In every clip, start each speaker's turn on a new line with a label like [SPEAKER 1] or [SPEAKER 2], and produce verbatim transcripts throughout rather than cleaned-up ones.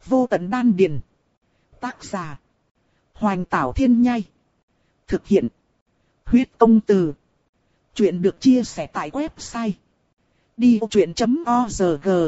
[SPEAKER 1] Vô tận đan điền. Tác giả. Hoành Tảo Thiên Nhai. Thực hiện. Huyết Công Từ. Chuyện được chia sẻ tại website đi vô chuyện chấm org.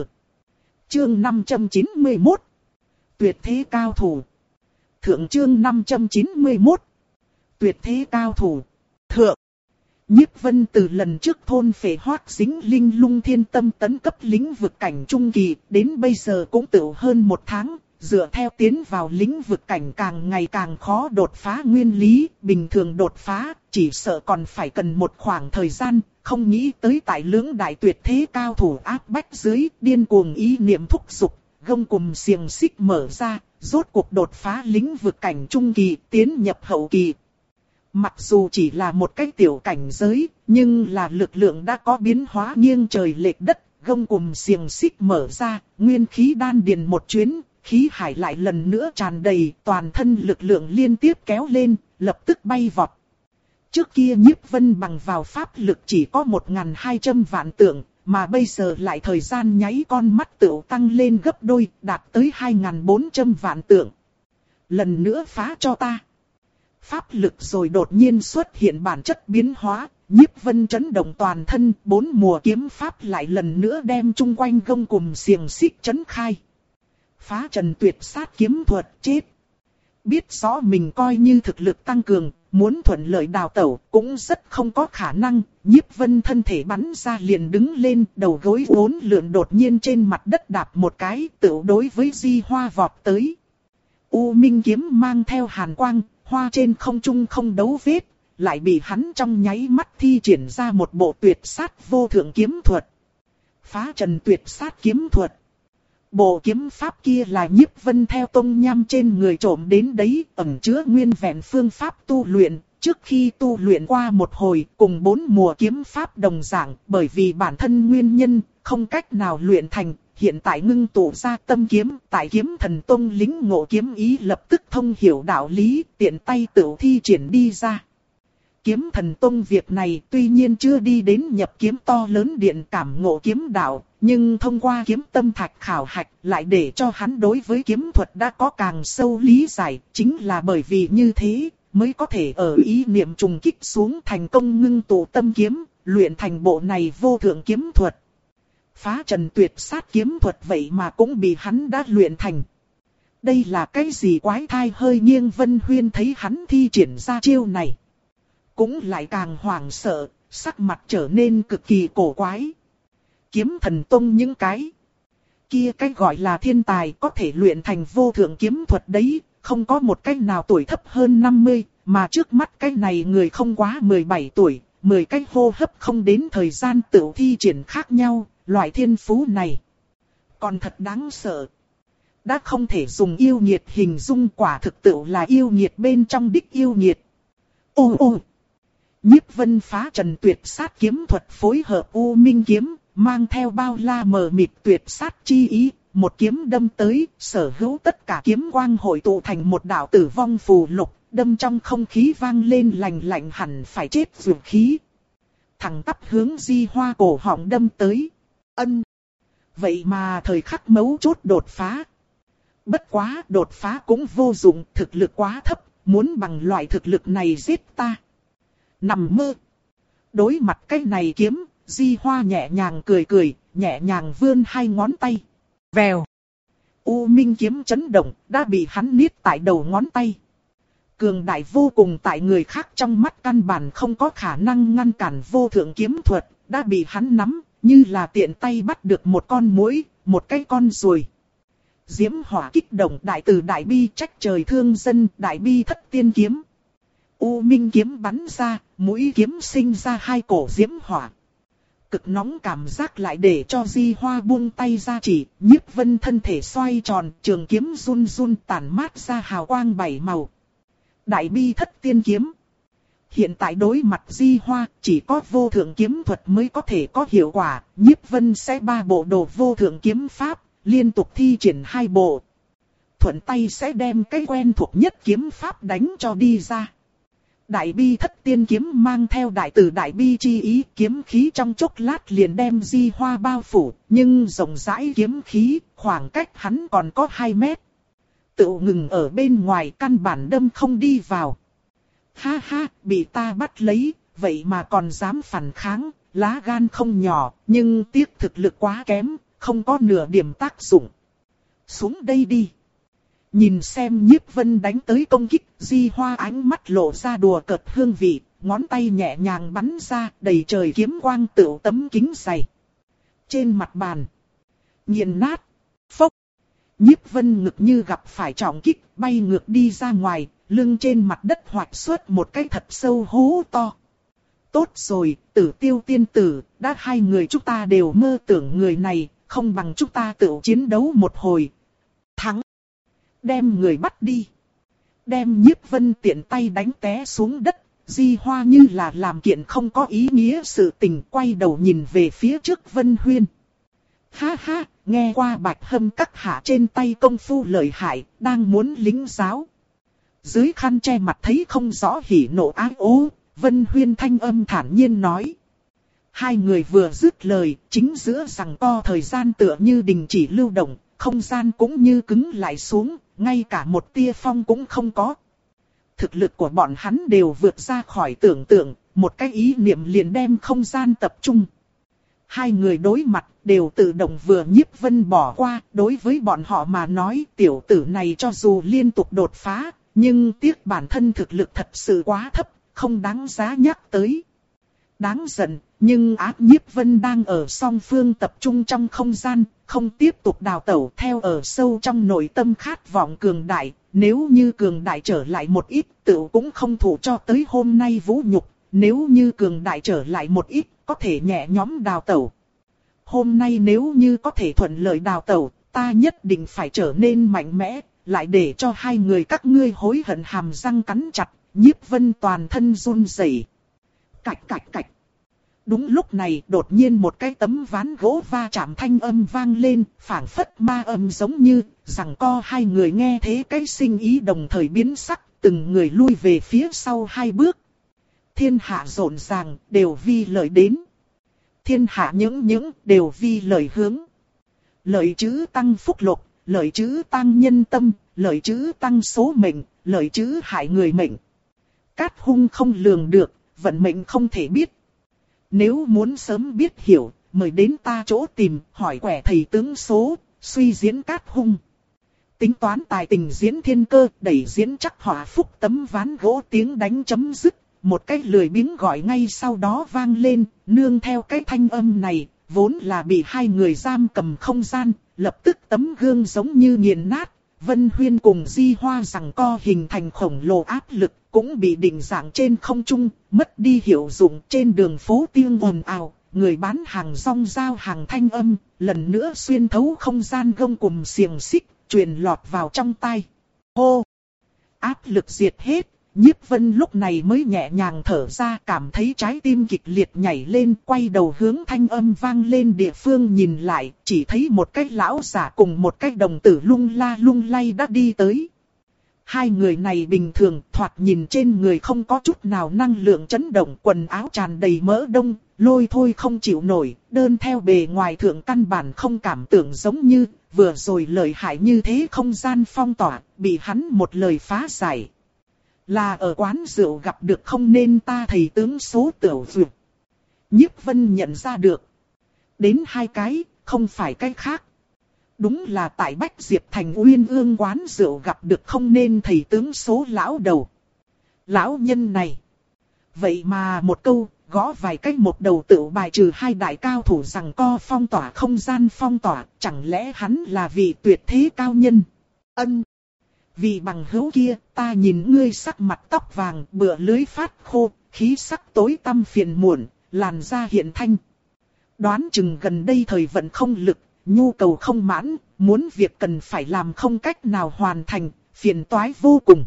[SPEAKER 1] Chương năm trăm chín mươi mốt. Tuyệt thế cao thủ. Thượng chương năm trăm chín mươi mốt. Tuyệt thế cao thủ. Thượng. Nhiếp Vân từ lần trước thôn phệ hoác dính linh lung thiên tâm tấn cấp lĩnh vực cảnh trung kỳ, đến bây giờ cũng tự hơn một tháng, dựa theo tiến vào lĩnh vực cảnh càng ngày càng khó đột phá nguyên lý, bình thường đột phá, chỉ sợ còn phải cần một khoảng thời gian, không nghĩ tới tại lưỡng đại tuyệt thế cao thủ áp bách dưới, điên cuồng ý niệm thúc giục, gông cùm xiềng xích mở ra, rốt cuộc đột phá lĩnh vực cảnh trung kỳ, tiến nhập hậu kỳ. Mặc dù chỉ là một cái tiểu cảnh giới, nhưng là lực lượng đã có biến hóa nghiêng trời lệch đất, gông cùm xiềng xích mở ra, nguyên khí đan điền một chuyến, khí hải lại lần nữa tràn đầy, toàn thân lực lượng liên tiếp kéo lên, lập tức bay vọt. Trước kia Nhiếp Vân bằng vào pháp lực chỉ có một nghìn hai trăm vạn tượng, mà bây giờ lại thời gian nháy con mắt tựu tăng lên gấp đôi, đạt tới hai nghìn bốn trăm vạn tượng. Lần nữa phá cho ta. Pháp lực rồi đột nhiên xuất hiện bản chất biến hóa, Nhiếp Vân chấn động toàn thân, bốn mùa kiếm pháp lại lần nữa đem chung quanh gông cùm xiềng xích chấn khai. Phá trần tuyệt sát kiếm thuật chết. Biết rõ mình coi như thực lực tăng cường, muốn thuận lợi đào tẩu cũng rất không có khả năng, Nhiếp Vân thân thể bắn ra liền đứng lên, đầu gối uốn lượn đột nhiên trên mặt đất đạp một cái, tự đối với Di Hoa vọt tới. U Minh kiếm mang theo hàn quang, hoa trên không trung không đấu vết, lại bị hắn trong nháy mắt thi triển ra một bộ tuyệt sát vô thượng kiếm thuật. Phá trần tuyệt sát kiếm thuật. Bộ kiếm pháp kia là Nhiếp Vân theo tông nham trên người trộm đến đấy, ẩn chứa nguyên vẹn phương pháp tu luyện. Trước khi tu luyện qua một hồi, cùng bốn mùa kiếm pháp đồng dạng, bởi vì bản thân nguyên nhân, không cách nào luyện thành. Hiện tại ngưng tụ ra tâm kiếm, tại kiếm thần tông lính ngộ kiếm ý lập tức thông hiểu đạo lý, tiện tay tự thi triển đi ra. Kiếm thần tông việc này tuy nhiên chưa đi đến nhập kiếm to lớn điện cảm ngộ kiếm đạo, nhưng thông qua kiếm tâm thạch khảo hạch lại để cho hắn đối với kiếm thuật đã có càng sâu lý giải, chính là bởi vì như thế mới có thể ở ý niệm trùng kích xuống thành công ngưng tụ tâm kiếm, luyện thành bộ này vô thượng kiếm thuật. Phá trần tuyệt sát kiếm thuật vậy mà cũng bị hắn đã luyện thành. Đây là cái gì quái thai hơi nghiêng Vân Huyên thấy hắn thi triển ra chiêu này. Cũng lại càng hoảng sợ, sắc mặt trở nên cực kỳ cổ quái. Kiếm thần tông những cái kia cái gọi là thiên tài có thể luyện thành vô thượng kiếm thuật đấy, không có một cái nào tuổi thấp hơn năm mươi, mà trước mắt cái này người không quá mười bảy tuổi, mười cái hô hấp không đến thời gian tự thi triển khác nhau, loại thiên phú này còn thật đáng sợ. Đã không thể dùng yêu nghiệt hình dung, quả thực tự là yêu nghiệt bên trong đích yêu nghiệt. Ô ô! Nhiếp Vân phá trần tuyệt sát kiếm thuật phối hợp U Minh kiếm, mang theo bao la mờ mịt tuyệt sát chi ý, một kiếm đâm tới, sở hữu tất cả kiếm quang hội tụ thành một đạo tử vong phù lục, đâm trong không khí vang lên lạnh lạnh hẳn phải chết dược khí. Thẳng tắp hướng Di Hoa cổ họng đâm tới. Ân! Vậy mà thời khắc mấu chốt đột phá. Bất quá đột phá cũng vô dụng, thực lực quá thấp, muốn bằng loại thực lực này giết ta. Nằm mơ. Đối mặt cái này kiếm, Di Hoa nhẹ nhàng cười cười, nhẹ nhàng vươn hai ngón tay. Vèo. U Minh kiếm chấn động, đã bị hắn niết tại đầu ngón tay. Cường đại vô cùng tại người khác trong mắt căn bản không có khả năng ngăn cản vô thượng kiếm thuật, đã bị hắn nắm, như là tiện tay bắt được một con muỗi, một cái con ruồi. Diễm hỏa kích động đại từ đại bi trách trời thương dân, đại bi thất tiên kiếm. U Minh kiếm bắn ra, mũi kiếm sinh ra hai cổ diễm hỏa. Cực nóng cảm giác lại để cho Di Hoa buông tay ra chỉ, Nhiếp Vân thân thể xoay tròn, trường kiếm run run tản mát ra hào quang bảy màu. Đại bi thất tiên kiếm. Hiện tại đối mặt Di Hoa, chỉ có vô thượng kiếm thuật mới có thể có hiệu quả, Nhiếp Vân sẽ ba bộ đồ vô thượng kiếm pháp, liên tục thi triển hai bộ. Thuận tay sẽ đem cái quen thuộc nhất kiếm pháp đánh cho đi ra. Đại bi thất tiên kiếm mang theo đại từ đại bi chi ý, kiếm khí trong chốc lát liền đem Di Hoa bao phủ, nhưng rộng rãi kiếm khí, khoảng cách hắn còn có hai mét. Tự ngừng ở bên ngoài, căn bản đâm không đi vào. Ha ha, bị ta bắt lấy, vậy mà còn dám phản kháng, lá gan không nhỏ, nhưng tiếc thực lực quá kém, không có nửa điểm tác dụng. Xuống đây đi. Nhìn xem Nhiếp Vân đánh tới công kích, Di Hoa ánh mắt lộ ra đùa cợt hương vị, ngón tay nhẹ nhàng bắn ra, đầy trời kiếm quang tựu tấm kính dày. Trên mặt bàn, nghiền nát, phốc. Nhiếp Vân ngực như gặp phải trọng kích, bay ngược đi ra ngoài, lưng trên mặt đất hoạch xuất một cái thật sâu hố to. Tốt rồi, Tử Tiêu tiên tử, đã hai người chúng ta đều mơ tưởng người này, không bằng chúng ta tự chiến đấu một hồi. Thắng. Đem người bắt đi. Đem Nhiếp Vân tiện tay đánh té xuống đất, Di Hoa như là làm kiện không có ý nghĩa sự tình, quay đầu nhìn về phía trước Vân Huyên. Ha ha, nghe qua Bạch Hâm các hạ trên tay công phu lợi hại, đang muốn lính giáo. Dưới khăn che mặt thấy không rõ hỉ nộ ái ố, Vân Huyên thanh âm thản nhiên nói. Hai người vừa dứt lời, chính giữa rằng co thời gian tựa như đình chỉ lưu động, không gian cũng như cứng lại xuống, ngay cả một tia phong cũng không có. Thực lực của bọn hắn đều vượt ra khỏi tưởng tượng, một cái ý niệm liền đem không gian tập trung. Hai người đối mặt đều tự động vừa Nhiếp Vân bỏ qua, đối với bọn họ mà nói tiểu tử này cho dù liên tục đột phá, nhưng tiếc bản thân thực lực thật sự quá thấp, không đáng giá nhắc tới. Đáng giận, nhưng ác Nhiếp Vân đang ở song phương tập trung trong không gian, không tiếp tục đào tẩu theo ở sâu trong nội tâm khát vọng cường đại, nếu như cường đại trở lại một ít tự cũng không thủ cho tới hôm nay vũ nhục, nếu như cường đại trở lại một ít có thể nhẹ nhõm đào tẩu. Hôm nay nếu như có thể thuận lợi đào tẩu, ta nhất định phải trở nên mạnh mẽ, lại để cho hai người các ngươi hối hận hàm răng cắn chặt. Nhiếp Vân toàn thân run rẩy. Cạch cạch cạch. Đúng lúc này đột nhiên một cái tấm ván gỗ va chạm thanh âm vang lên, phảng phất ma âm giống như, rằng co hai người nghe thế cái sinh ý đồng thời biến sắc, từng người lui về phía sau hai bước. Thiên hạ rộn ràng, đều vì lợi đến. Thiên hạ những những, đều vì lợi hướng. Lợi chữ tăng phúc lộc, lợi chữ tăng nhân tâm, lợi chữ tăng số mệnh, lợi chữ hại người mệnh. Cát hung không lường được, vận mệnh không thể biết. Nếu muốn sớm biết hiểu, mời đến ta chỗ tìm, hỏi quẻ thầy tướng số, suy diễn cát hung. Tính toán tài tình diễn thiên cơ, đẩy diễn chắc họa phúc tấm ván gỗ tiếng đánh chấm dứt. Một cái lười biếng gọi ngay sau đó vang lên, nương theo cái thanh âm này, vốn là bị hai người giam cầm không gian, lập tức tấm gương giống như nghiền nát. Vân Huyên cùng Di Hoa rằng co hình thành khổng lồ áp lực, cũng bị định dạng trên không trung, mất đi hiệu dụng trên đường phố tiếng ồn ào, người bán hàng rong giao hàng thanh âm, lần nữa xuyên thấu không gian gông cùm xiềng xích, truyền lọt vào trong tai. Hô! Áp lực diệt hết, Nhiếp Vân lúc này mới nhẹ nhàng thở ra, cảm thấy trái tim kịch liệt nhảy lên, quay đầu hướng thanh âm vang lên địa phương nhìn lại, chỉ thấy một cái lão giả cùng một cái đồng tử lung la lung lay đã đi tới. Hai người này bình thường, thoạt nhìn trên người không có chút nào năng lượng chấn động, quần áo tràn đầy mỡ đông, lôi thôi không chịu nổi, đơn theo bề ngoài thượng căn bản không cảm tưởng giống như, vừa rồi lợi hại như thế không gian phong tỏa, bị hắn một lời phá giải. Là ở quán rượu gặp được không nên ta thầy tướng số tiểu dược. Nhiếp Vân nhận ra được. Đến hai cái, không phải cái khác. Đúng là tại Bách Diệp Thành Uyên Ương quán rượu gặp được không nên thầy tướng số lão đầu. Lão nhân này. Vậy mà một câu, gõ vài cách một đầu tự bài trừ hai đại cao thủ rằng co phong tỏa không gian phong tỏa. Chẳng lẽ hắn là vị tuyệt thế cao nhân? Ân. Vì bằng hữu kia, ta nhìn ngươi sắc mặt tóc vàng, bựa lưới phát khô, khí sắc tối tăm phiền muộn, làn da hiện thanh. Đoán chừng gần đây thời vận không lực, nhu cầu không mãn, muốn việc cần phải làm không cách nào hoàn thành, phiền toái vô cùng.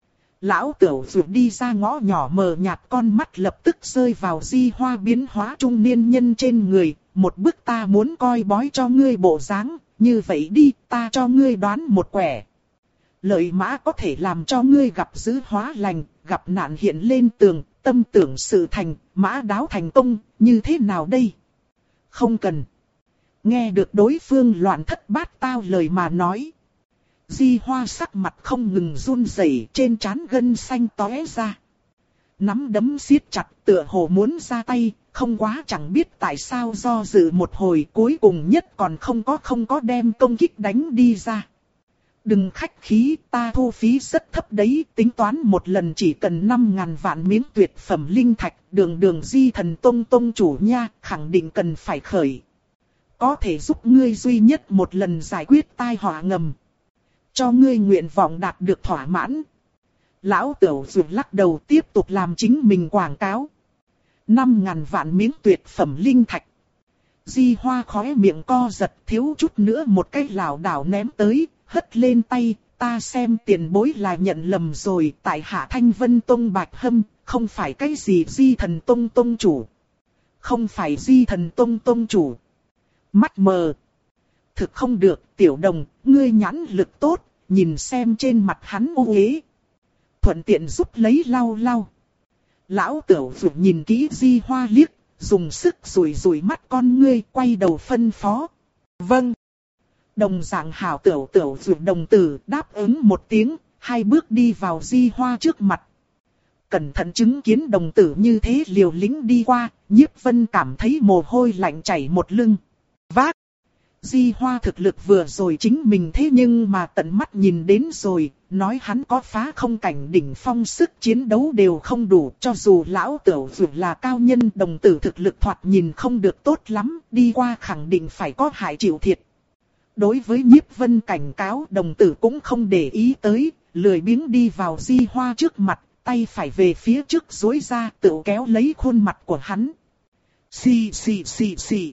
[SPEAKER 1] Lão Tửu rụt đi ra ngõ nhỏ mờ nhạt, con mắt lập tức rơi vào Di Hoa biến hóa trung niên nhân trên người, một bức ta muốn coi bói cho ngươi bộ dáng, như vậy đi, ta cho ngươi đoán một quẻ. Lợi mã có thể làm cho ngươi gặp dữ hóa lành, gặp nạn hiện lên tường, tâm tưởng sự thành, mã đáo thành công, như thế nào đây? Không cần. Nghe được đối phương loạn thất bát tao lời mà nói. Di Hoa sắc mặt không ngừng run rẩy, trên trán gân xanh tóe ra. Nắm đấm siết chặt tựa hồ muốn ra tay, không quá chẳng biết tại sao do dự một hồi cuối cùng nhất còn không có không có đem công kích đánh đi ra. Đừng khách khí, ta thu phí rất thấp đấy, tính toán một lần chỉ cần năm ngàn vạn miếng tuyệt phẩm linh thạch, đường đường Di Thần Tông tông chủ nha, khẳng định cần phải khởi. Có thể giúp ngươi duy nhất một lần giải quyết tai họa ngầm. Cho ngươi nguyện vọng đạt được thỏa mãn. Lão Tửu dù lắc đầu tiếp tục làm chính mình quảng cáo. Năm ngàn vạn miếng tuyệt phẩm linh thạch. Di Hoa khóe miệng co giật, thiếu chút nữa một cái lảo đảo ném tới, hất lên tay, ta xem tiền bối là nhận lầm rồi, tại Hạ Thanh Vân Tông Bạch Hâm, không phải cái gì Di Thần Tông Tông chủ. Không phải Di Thần Tông Tông chủ. Mắt mờ. Thực không được, tiểu đồng, ngươi nhãn lực tốt, nhìn xem trên mặt hắn u uế. Thuận tiện giúp lấy lau lau. Lão Tửu Dụ nhìn kỹ Di Hoa liếc, dùng sức rủi rủi mắt con ngươi, quay đầu phân phó. Vâng. Đồng dạng hảo Tửu Tửu Dụ đồng tử đáp ứng một tiếng, hai bước đi vào Di Hoa trước mặt. Cẩn thận chứng kiến đồng tử như thế liều lĩnh đi qua, Nhiếp Vân cảm thấy mồ hôi lạnh chảy một lưng. Vác. Di Hoa thực lực vừa rồi chính mình thế nhưng mà tận mắt nhìn đến rồi, nói hắn có phá không cảnh đỉnh phong sức chiến đấu đều không đủ, cho dù lão Tửu Dụ là cao nhân đồng tử thực lực thoạt nhìn không được tốt lắm, đi qua khẳng định phải có hại chịu thiệt. Đối với Nhiếp Vân cảnh cáo đồng tử cũng không để ý tới, lười biếng đi vào Di Hoa trước mặt, tay phải về phía trước duỗi ra tự kéo lấy khuôn mặt của hắn. Xì xì xì xì.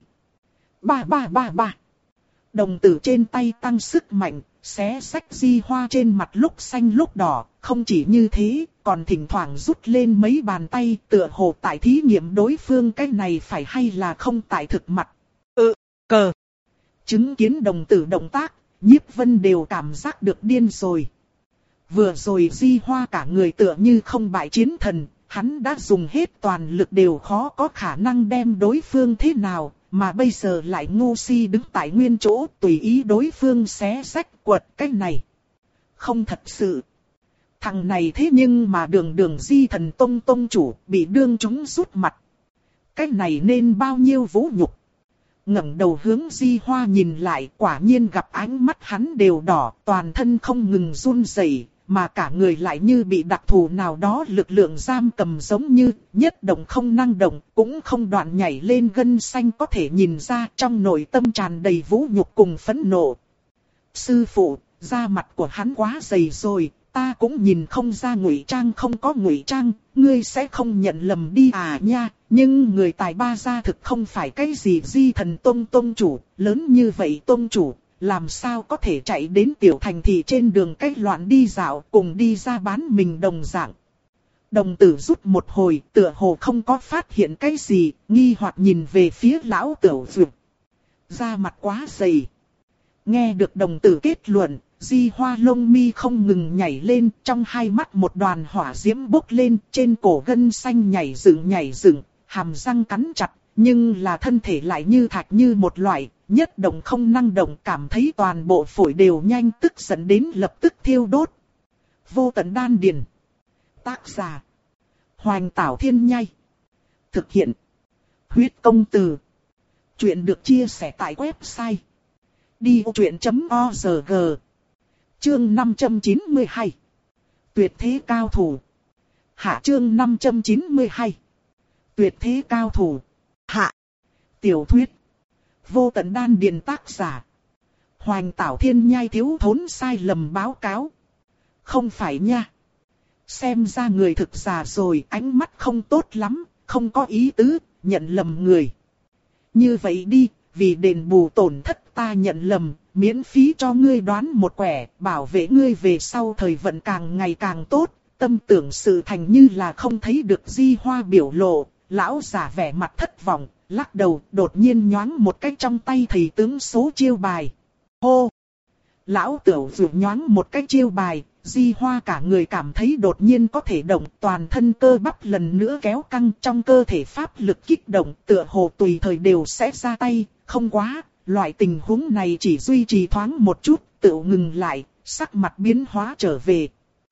[SPEAKER 1] Ba ba ba ba. Đồng tử trên tay tăng sức mạnh, xé xách Di Hoa trên mặt lúc xanh lúc đỏ, không chỉ như thế, còn thỉnh thoảng rút lên mấy bàn tay tựa hồ tại thí nghiệm đối phương cái này phải hay là không tại thực mặt. Ừ, cờ. Chứng kiến đồng tử động tác, Nhiếp Vân đều cảm giác được điên rồi. Vừa rồi Di Hoa cả người tựa như không bại chiến thần, hắn đã dùng hết toàn lực đều khó có khả năng đem đối phương thế nào. Mà bây giờ lại ngu si đứng tại nguyên chỗ tùy ý đối phương xé rách quật cái này. Không thật sự. Thằng này thế nhưng mà đường đường Di Thần Tông Tông chủ bị đương chúng rút mặt. Cái này nên bao nhiêu vũ nhục. Ngẩng đầu hướng Di Hoa nhìn lại quả nhiên gặp ánh mắt hắn đều đỏ toàn thân không ngừng run rẩy. Mà cả người lại như bị đặc thù nào đó lực lượng giam cầm giống như nhất động không năng động, cũng không đoạn nhảy lên gân xanh có thể nhìn ra trong nội tâm tràn đầy vũ nhục cùng phẫn nộ. Sư phụ, da mặt của hắn quá dày rồi, ta cũng nhìn không ra ngụy trang không có ngụy trang, ngươi sẽ không nhận lầm đi à nha, nhưng người tài ba gia thực không phải cái gì Di Thần Tông Tông chủ, lớn như vậy Tông chủ. Làm sao có thể chạy đến tiểu thành thị trên đường cách loạn đi dạo cùng đi ra bán mình đồng dạng. Đồng tử rút một hồi tựa hồ không có phát hiện cái gì, nghi hoặc nhìn về phía lão Tửu Dụ. Da mặt quá dày. Nghe được đồng tử kết luận, Di Hoa lông mi không ngừng nhảy lên, trong hai mắt một đoàn hỏa diễm bốc lên, trên cổ gân xanh nhảy dựng nhảy dựng, hàm răng cắn chặt, nhưng là thân thể lại như thạch như một loại. Nhất động không năng động cảm thấy toàn bộ phổi đều nhanh tức giận đến lập tức thiêu đốt. Vô tận đan điền. Tác giả. Hoành Tảo Thiên Nhai. Thực hiện. Huyết công từ. Chuyện được chia sẻ tại website. đi vô chuyện chấm org. Chương năm trăm chín mươi hai. Tuyệt thế cao thủ. Hạ chương năm trăm chín mươi hai. Tuyệt thế cao thủ. Hạ. Tiểu thuyết. Vô tận đan điền tác giả. Hoành Tảo Thiên Nhai thiếu thốn sai lầm báo cáo. Không phải nha. Xem ra người thực già rồi, ánh mắt không tốt lắm, không có ý tứ, nhận lầm người. Như vậy đi, vì đền bù tổn thất ta nhận lầm, miễn phí cho ngươi đoán một quẻ, bảo vệ ngươi về sau thời vận càng ngày càng tốt, tâm tưởng sự thành như là không thấy được Di Hoa biểu lộ, lão giả vẻ mặt thất vọng. Lắc đầu đột nhiên nhoáng một cái trong tay thầy tướng số chiêu bài. Hô! Lão Tửu Dụ nhoáng một cái chiêu bài, Di Hoa cả người cảm thấy đột nhiên có thể động, toàn thân cơ bắp lần nữa kéo căng, trong cơ thể pháp lực kích động, tựa hồ tùy thời đều sẽ ra tay, không quá, loại tình huống này chỉ duy trì thoáng một chút, tự ngừng lại, sắc mặt biến hóa trở về.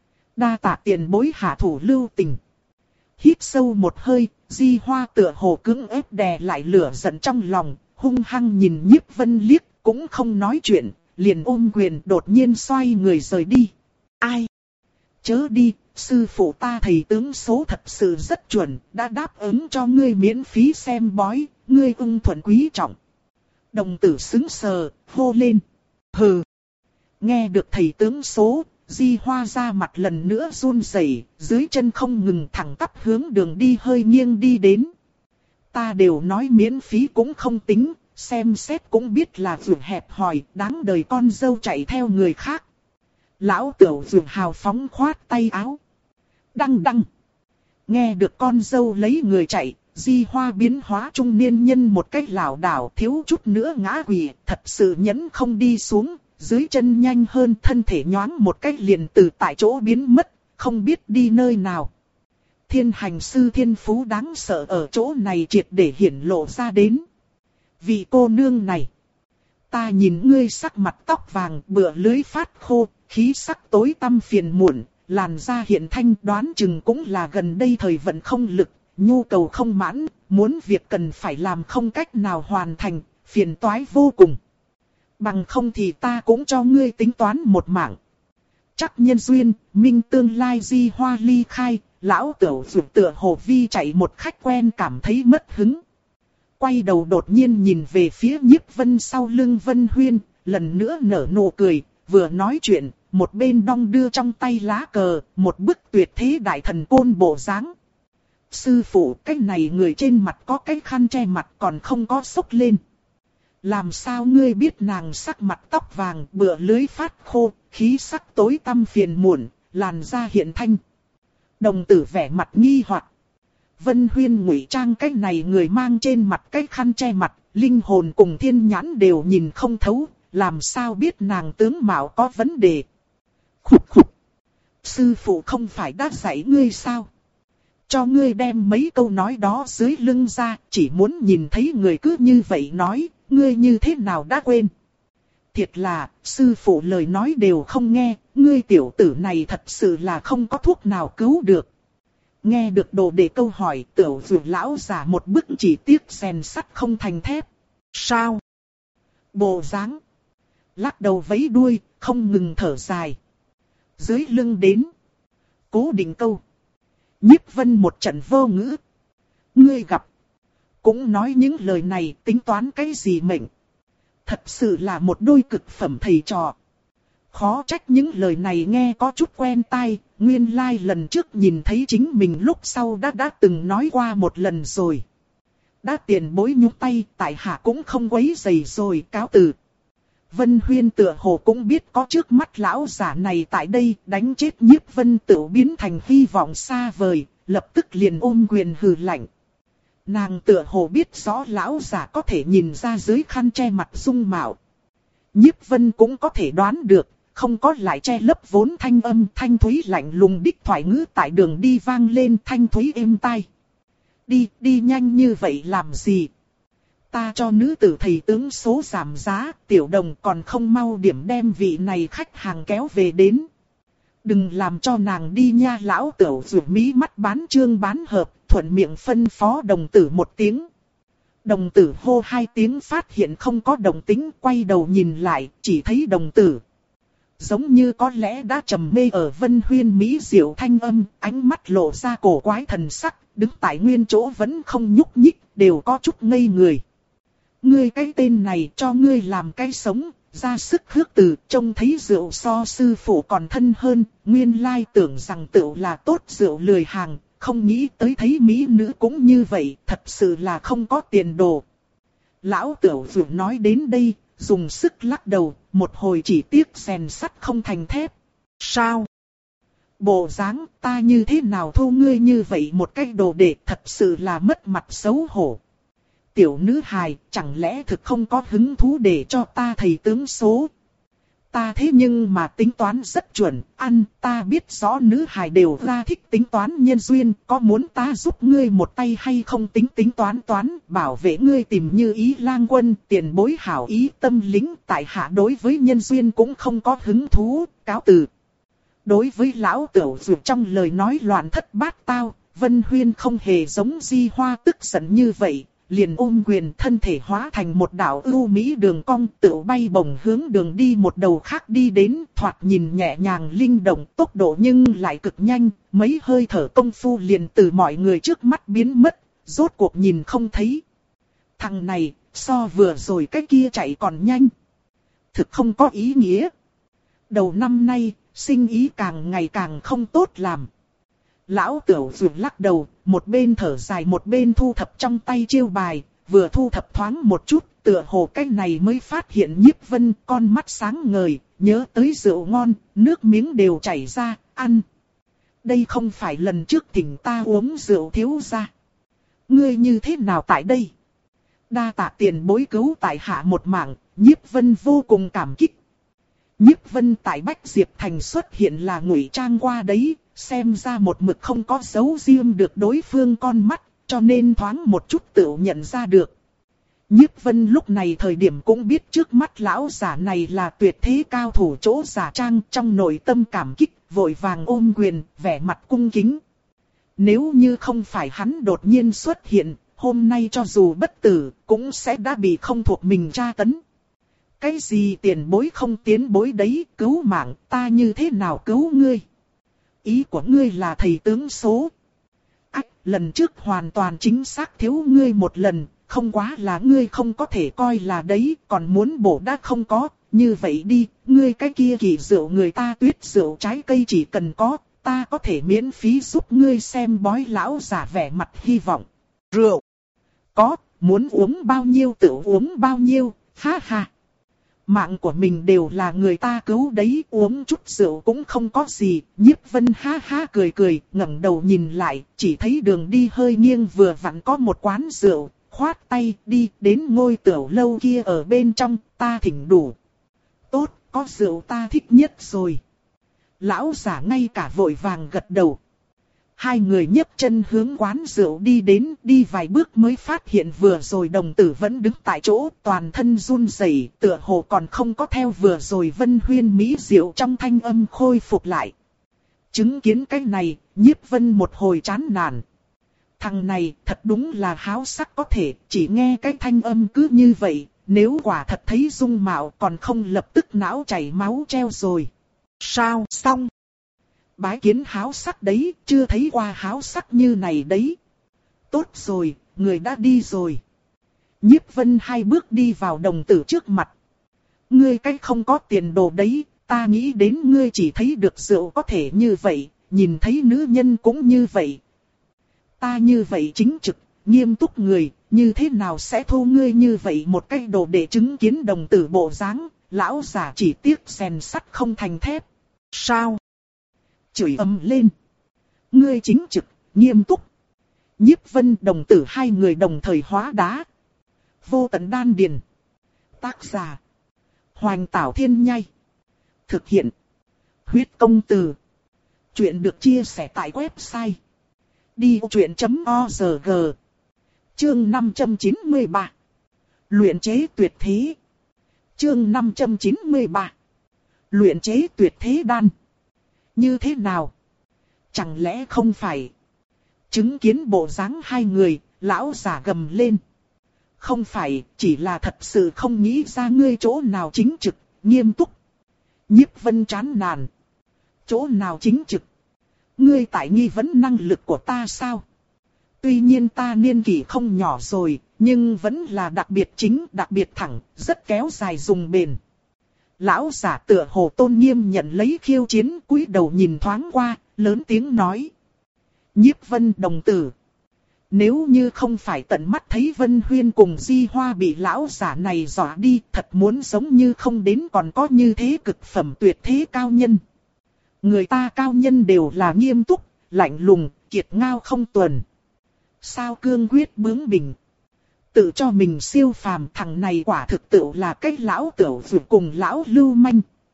[SPEAKER 1] Đa tạ tiền bối hạ thủ lưu tình. Hít sâu một hơi, Di Hoa tựa hồ cứng ép đè lại lửa giận trong lòng, hung hăng nhìn Nhiếp Vân liếc, cũng không nói chuyện, liền ôm quyền đột nhiên xoay người rời đi. Ai? Chớ đi, sư phụ ta thầy tướng số thật sự rất chuẩn, đã đáp ứng cho ngươi miễn phí xem bói, ngươi ưng thuận quý trọng. Đồng tử sững sờ, hô lên. Hừ. Nghe được thầy tướng số, Di Hoa ra mặt lần nữa run rẩy, dưới chân không ngừng thẳng tắp hướng đường đi hơi nghiêng đi đến. Ta đều nói miễn phí cũng không tính, xem xét cũng biết là vượt hẹp hòi, đáng đời con dâu chạy theo người khác. Lão Tửu vượt hào phóng khoát tay áo. Đăng đăng. Nghe được con dâu lấy người chạy, Di Hoa biến hóa trung niên nhân một cách lảo đảo, thiếu chút nữa ngã quỵ, thật sự nhẫn không đi xuống, dưới chân nhanh hơn, thân thể nhoáng một cách liền từ tại chỗ biến mất, không biết đi nơi nào. Thiên hành sư thiên phú đáng sợ ở chỗ này triệt để hiển lộ ra đến. Vị cô nương này, ta nhìn ngươi sắc mặt tóc vàng, bựa lưới phát khô, khí sắc tối tăm phiền muộn, làn da hiện thanh, đoán chừng cũng là gần đây thời vận không lực, nhu cầu không mãn, muốn việc cần phải làm không cách nào hoàn thành, phiền toái vô cùng. Bằng không thì ta cũng cho ngươi tính toán một mảng. Chắc nhân duyên, minh tương lai. Di Hoa ly khai, lão Tửu vượt tựa hồ vi chạy một khách quen cảm thấy mất hứng. Quay đầu đột nhiên nhìn về phía Nhiếp Vân sau lưng Vân Huyên, lần nữa nở nụ cười, vừa nói chuyện, một bên đong đưa trong tay lá cờ, một bức tuyệt thế đại thần côn bộ dáng. Sư phụ, cái này người trên mặt có cái khăn che mặt còn không có xốc lên. Làm sao ngươi biết nàng sắc mặt tóc vàng, bựa lưới phát khô, khí sắc tối tăm phiền muộn, làn da hiện thanh. Đồng tử vẻ mặt nghi hoặc. Vân Huyên ngụy trang cái này người mang trên mặt cái khăn che mặt, linh hồn cùng thiên nhãn đều nhìn không thấu, làm sao biết nàng tướng mạo có vấn đề. Khục khục. Sư phụ không phải đã dạy ngươi sao? Cho ngươi đem mấy câu nói đó dưới lưng ra, chỉ muốn nhìn thấy người cứ như vậy nói, ngươi như thế nào đã quên. Thiệt là, sư phụ lời nói đều không nghe, ngươi tiểu tử này thật sự là không có thuốc nào cứu được. Nghe được đồ đệ câu hỏi, Tửu vượt lão giả một bức chỉ tiếc rèn sắt không thành thép. Sao? Bộ dáng. Lắc đầu vẫy đuôi, không ngừng thở dài. Dưới lưng đến. Cố định câu. Nhiếp Vân một trận vô ngữ. Ngươi gặp. Cũng nói những lời này tính toán cái gì mệnh. Thật sự là một đôi cực phẩm thầy trò. Khó trách những lời này nghe có chút quen tai, nguyên lai like lần trước nhìn thấy chính mình lúc sau đã đã từng nói qua một lần rồi. Đã tiền bối nhúc tay, tại hạ cũng không quấy rầy rồi, cáo từ. Vân Huyên tựa hồ cũng biết có trước mắt lão giả này tại đây, đánh chết Nhiếp Vân Tửu biến thành hy vọng xa vời, lập tức liền ôm quyền hừ lạnh. Nàng tựa hồ biết rõ lão giả có thể nhìn ra dưới khăn che mặt dung mạo. Nhiếp Vân cũng có thể đoán được, không có lại che lấp vốn thanh âm thanh thúy lạnh lùng đích thoại ngữ tại đường đi vang lên thanh thúy êm tai. Đi, đi nhanh như vậy làm gì? Ta cho nữ tử thầy tướng số giảm giá, tiểu đồng còn không mau điểm đem vị này khách hàng kéo về đến. Đừng làm cho nàng đi nha. Lão Tửu rủ mí mắt bán trương bán hợp, thuận miệng phân phó đồng tử một tiếng. Đồng tử hô hai tiếng phát hiện không có đồng tính, quay đầu nhìn lại, chỉ thấy đồng tử. Giống như có lẽ đã trầm mê ở Vân Huyên mỹ diệu thanh âm, ánh mắt lộ ra cổ quái thần sắc, đứng tại nguyên chỗ vẫn không nhúc nhích, đều có chút ngây người. Ngươi cái tên này cho ngươi làm cái sống, ra sức khước từ, trông thấy rượu so sư phụ còn thân hơn, nguyên lai tưởng rằng tựu là tốt rượu lười hàng, không nghĩ tới thấy mỹ nữ cũng như vậy, thật sự là không có tiền đồ. Lão Tửu vừa nói đến đây, dùng sức lắc đầu, một hồi chỉ tiếc rèn sắt không thành thép. Sao? Bộ dáng ta như thế nào thu ngươi như vậy một cách đồ đệ, thật sự là mất mặt xấu hổ. Tiểu nữ hài, chẳng lẽ thực không có hứng thú để cho ta thầy tướng số? ta thế nhưng mà tính toán rất chuẩn, ăn, ta biết rõ nữ hài đều ra thích tính toán nhân duyên, có muốn ta giúp ngươi một tay hay không tính tính toán toán, bảo vệ ngươi tìm như ý lang quân, tiền bối hảo ý tâm lính, tại hạ đối với nhân duyên cũng không có hứng thú, cáo từ. Đối với lão Tửu Dược trong lời nói loạn thất bát tao, Vân Huyên không hề giống Di Hoa tức giận như vậy. Liền ôm quyền thân thể hóa thành một đạo ưu mỹ đường cong tự bay bổng hướng đường đi một đầu khác đi đến, thoạt nhìn nhẹ nhàng linh động tốc độ nhưng lại cực nhanh, mấy hơi thở công phu liền từ mọi người trước mắt biến mất, rốt cuộc nhìn không thấy. Thằng này, so vừa rồi cái kia chạy còn nhanh. Thực không có ý nghĩa. Đầu năm nay, sinh ý càng ngày càng không tốt làm. Lão Tửu Dược lắc đầu, một bên thở dài một bên thu thập trong tay chiêu bài, vừa thu thập thoáng một chút, tựa hồ cái này mới phát hiện Nhiếp Vân con mắt sáng ngời, nhớ tới rượu ngon, nước miếng đều chảy ra, ăn. Đây không phải lần trước thỉnh ta uống rượu thiếu gia. Ngươi như thế nào tại đây? Đa tạ tiền bối cứu tại hạ một mạng, Nhiếp Vân vô cùng cảm kích. Nhiếp Vân tại Bách Diệp Thành xuất hiện là ngụy trang qua đấy. Xem ra một mực không có dấu riêng được đối phương con mắt, cho nên thoáng một chút tự nhận ra được. Nhiếp Vân lúc này thời điểm cũng biết trước mắt lão giả này là tuyệt thế cao thủ chỗ giả trang, trong nội tâm cảm kích, vội vàng ôm quyền, vẻ mặt cung kính. Nếu như không phải hắn đột nhiên xuất hiện, hôm nay cho dù bất tử, cũng sẽ đã bị không thuộc mình tra tấn. Cái gì tiền bối không tiến bối đấy, cứu mạng, ta như thế nào cứu ngươi? Ý của ngươi là thầy tướng số. Ách, lần trước hoàn toàn chính xác thiếu ngươi một lần, không quá là ngươi không có thể coi là đấy, còn muốn bổ đã không có, như vậy đi, ngươi cái kia kỳ rượu người ta tuyết rượu trái cây chỉ cần có, ta có thể miễn phí giúp ngươi xem bói lão giả vẻ mặt hy vọng. Rượu, có, muốn uống bao nhiêu tự uống bao nhiêu, ha ha. Mạng của mình đều là người ta cứu đấy, uống chút rượu cũng không có gì. Nhiếp Vân ha ha cười cười, ngẩng đầu nhìn lại, chỉ thấy đường đi hơi nghiêng vừa vặn có một quán rượu, khoát tay đi đến ngôi tiểu lâu kia ở bên trong, ta thỉnh đủ. Tốt, có rượu ta thích nhất rồi. Lão giả ngay cả vội vàng gật đầu. Hai người nhấc chân hướng quán rượu đi đến, đi vài bước mới phát hiện vừa rồi đồng tử vẫn đứng tại chỗ, toàn thân run rẩy, tựa hồ còn không có theo vừa rồi Vân Huyên mỹ diệu trong thanh âm khôi phục lại. Chứng kiến cái này, Nhiếp Vân một hồi chán nản. Thằng này thật đúng là háo sắc có thể, chỉ nghe cái thanh âm cứ như vậy, nếu quả thật thấy dung mạo còn không lập tức não chảy máu treo rồi. Sao xong? Bái kiến háo sắc đấy, chưa thấy qua háo sắc như này đấy. Tốt rồi, người đã đi rồi. Nhiếp Vân hai bước đi vào đồng tử trước mặt. Ngươi cách không có tiền đồ đấy, ta nghĩ đến ngươi chỉ thấy được rượu có thể như vậy, nhìn thấy nữ nhân cũng như vậy. Ta như vậy chính trực, nghiêm túc người, như thế nào sẽ thu ngươi như vậy một cái đồ để chứng kiến đồng tử bộ dáng, lão giả chỉ tiếc rèn sắt không thành thép. Sao? Chửi ầm lên. Ngươi chính trực, nghiêm túc. Nhiếp Vân đồng tử hai người đồng thời hóa đá. Vô tận đan điền. Tác giả. Hoành Tảo Thiên Nhai. Thực hiện. Huyết công từ. Chuyện được chia sẻ tại website. đi ô chuyện chấm o rờ giê. Chương năm trăm chín mươi ba. Luyện chế tuyệt thế. Chương năm trăm chín mươi ba. Luyện chế tuyệt thế đan. Như thế nào? Chẳng lẽ không phải? Chứng kiến bộ dáng hai người, lão giả gầm lên. Không phải, chỉ là thật sự không nghĩ ra ngươi chỗ nào chính trực, nghiêm túc. Nhiếp Vân chán nản. Chỗ nào chính trực? Ngươi tại nghi vấn năng lực của ta sao? Tuy nhiên ta niên kỷ không nhỏ rồi, nhưng vẫn là đặc biệt chính, đặc biệt thẳng, rất kéo dài dùng bền. Lão giả tựa hồ tôn nghiêm nhận lấy khiêu chiến, cúi đầu nhìn thoáng qua, lớn tiếng nói. Nhiếp Vân đồng tử. Nếu như không phải tận mắt thấy Vân Huyên cùng Di Hoa bị lão giả này dọa đi, thật muốn giống như không đến còn có như thế cực phẩm tuyệt thế cao nhân. Người ta cao nhân đều là nghiêm túc, lạnh lùng, kiệt ngao không tuần. Sao cương quyết bướng bỉnh. Tự cho mình siêu phàm, thằng này quả thực tự là cái lão tửu vượt cùng lão lưu manh.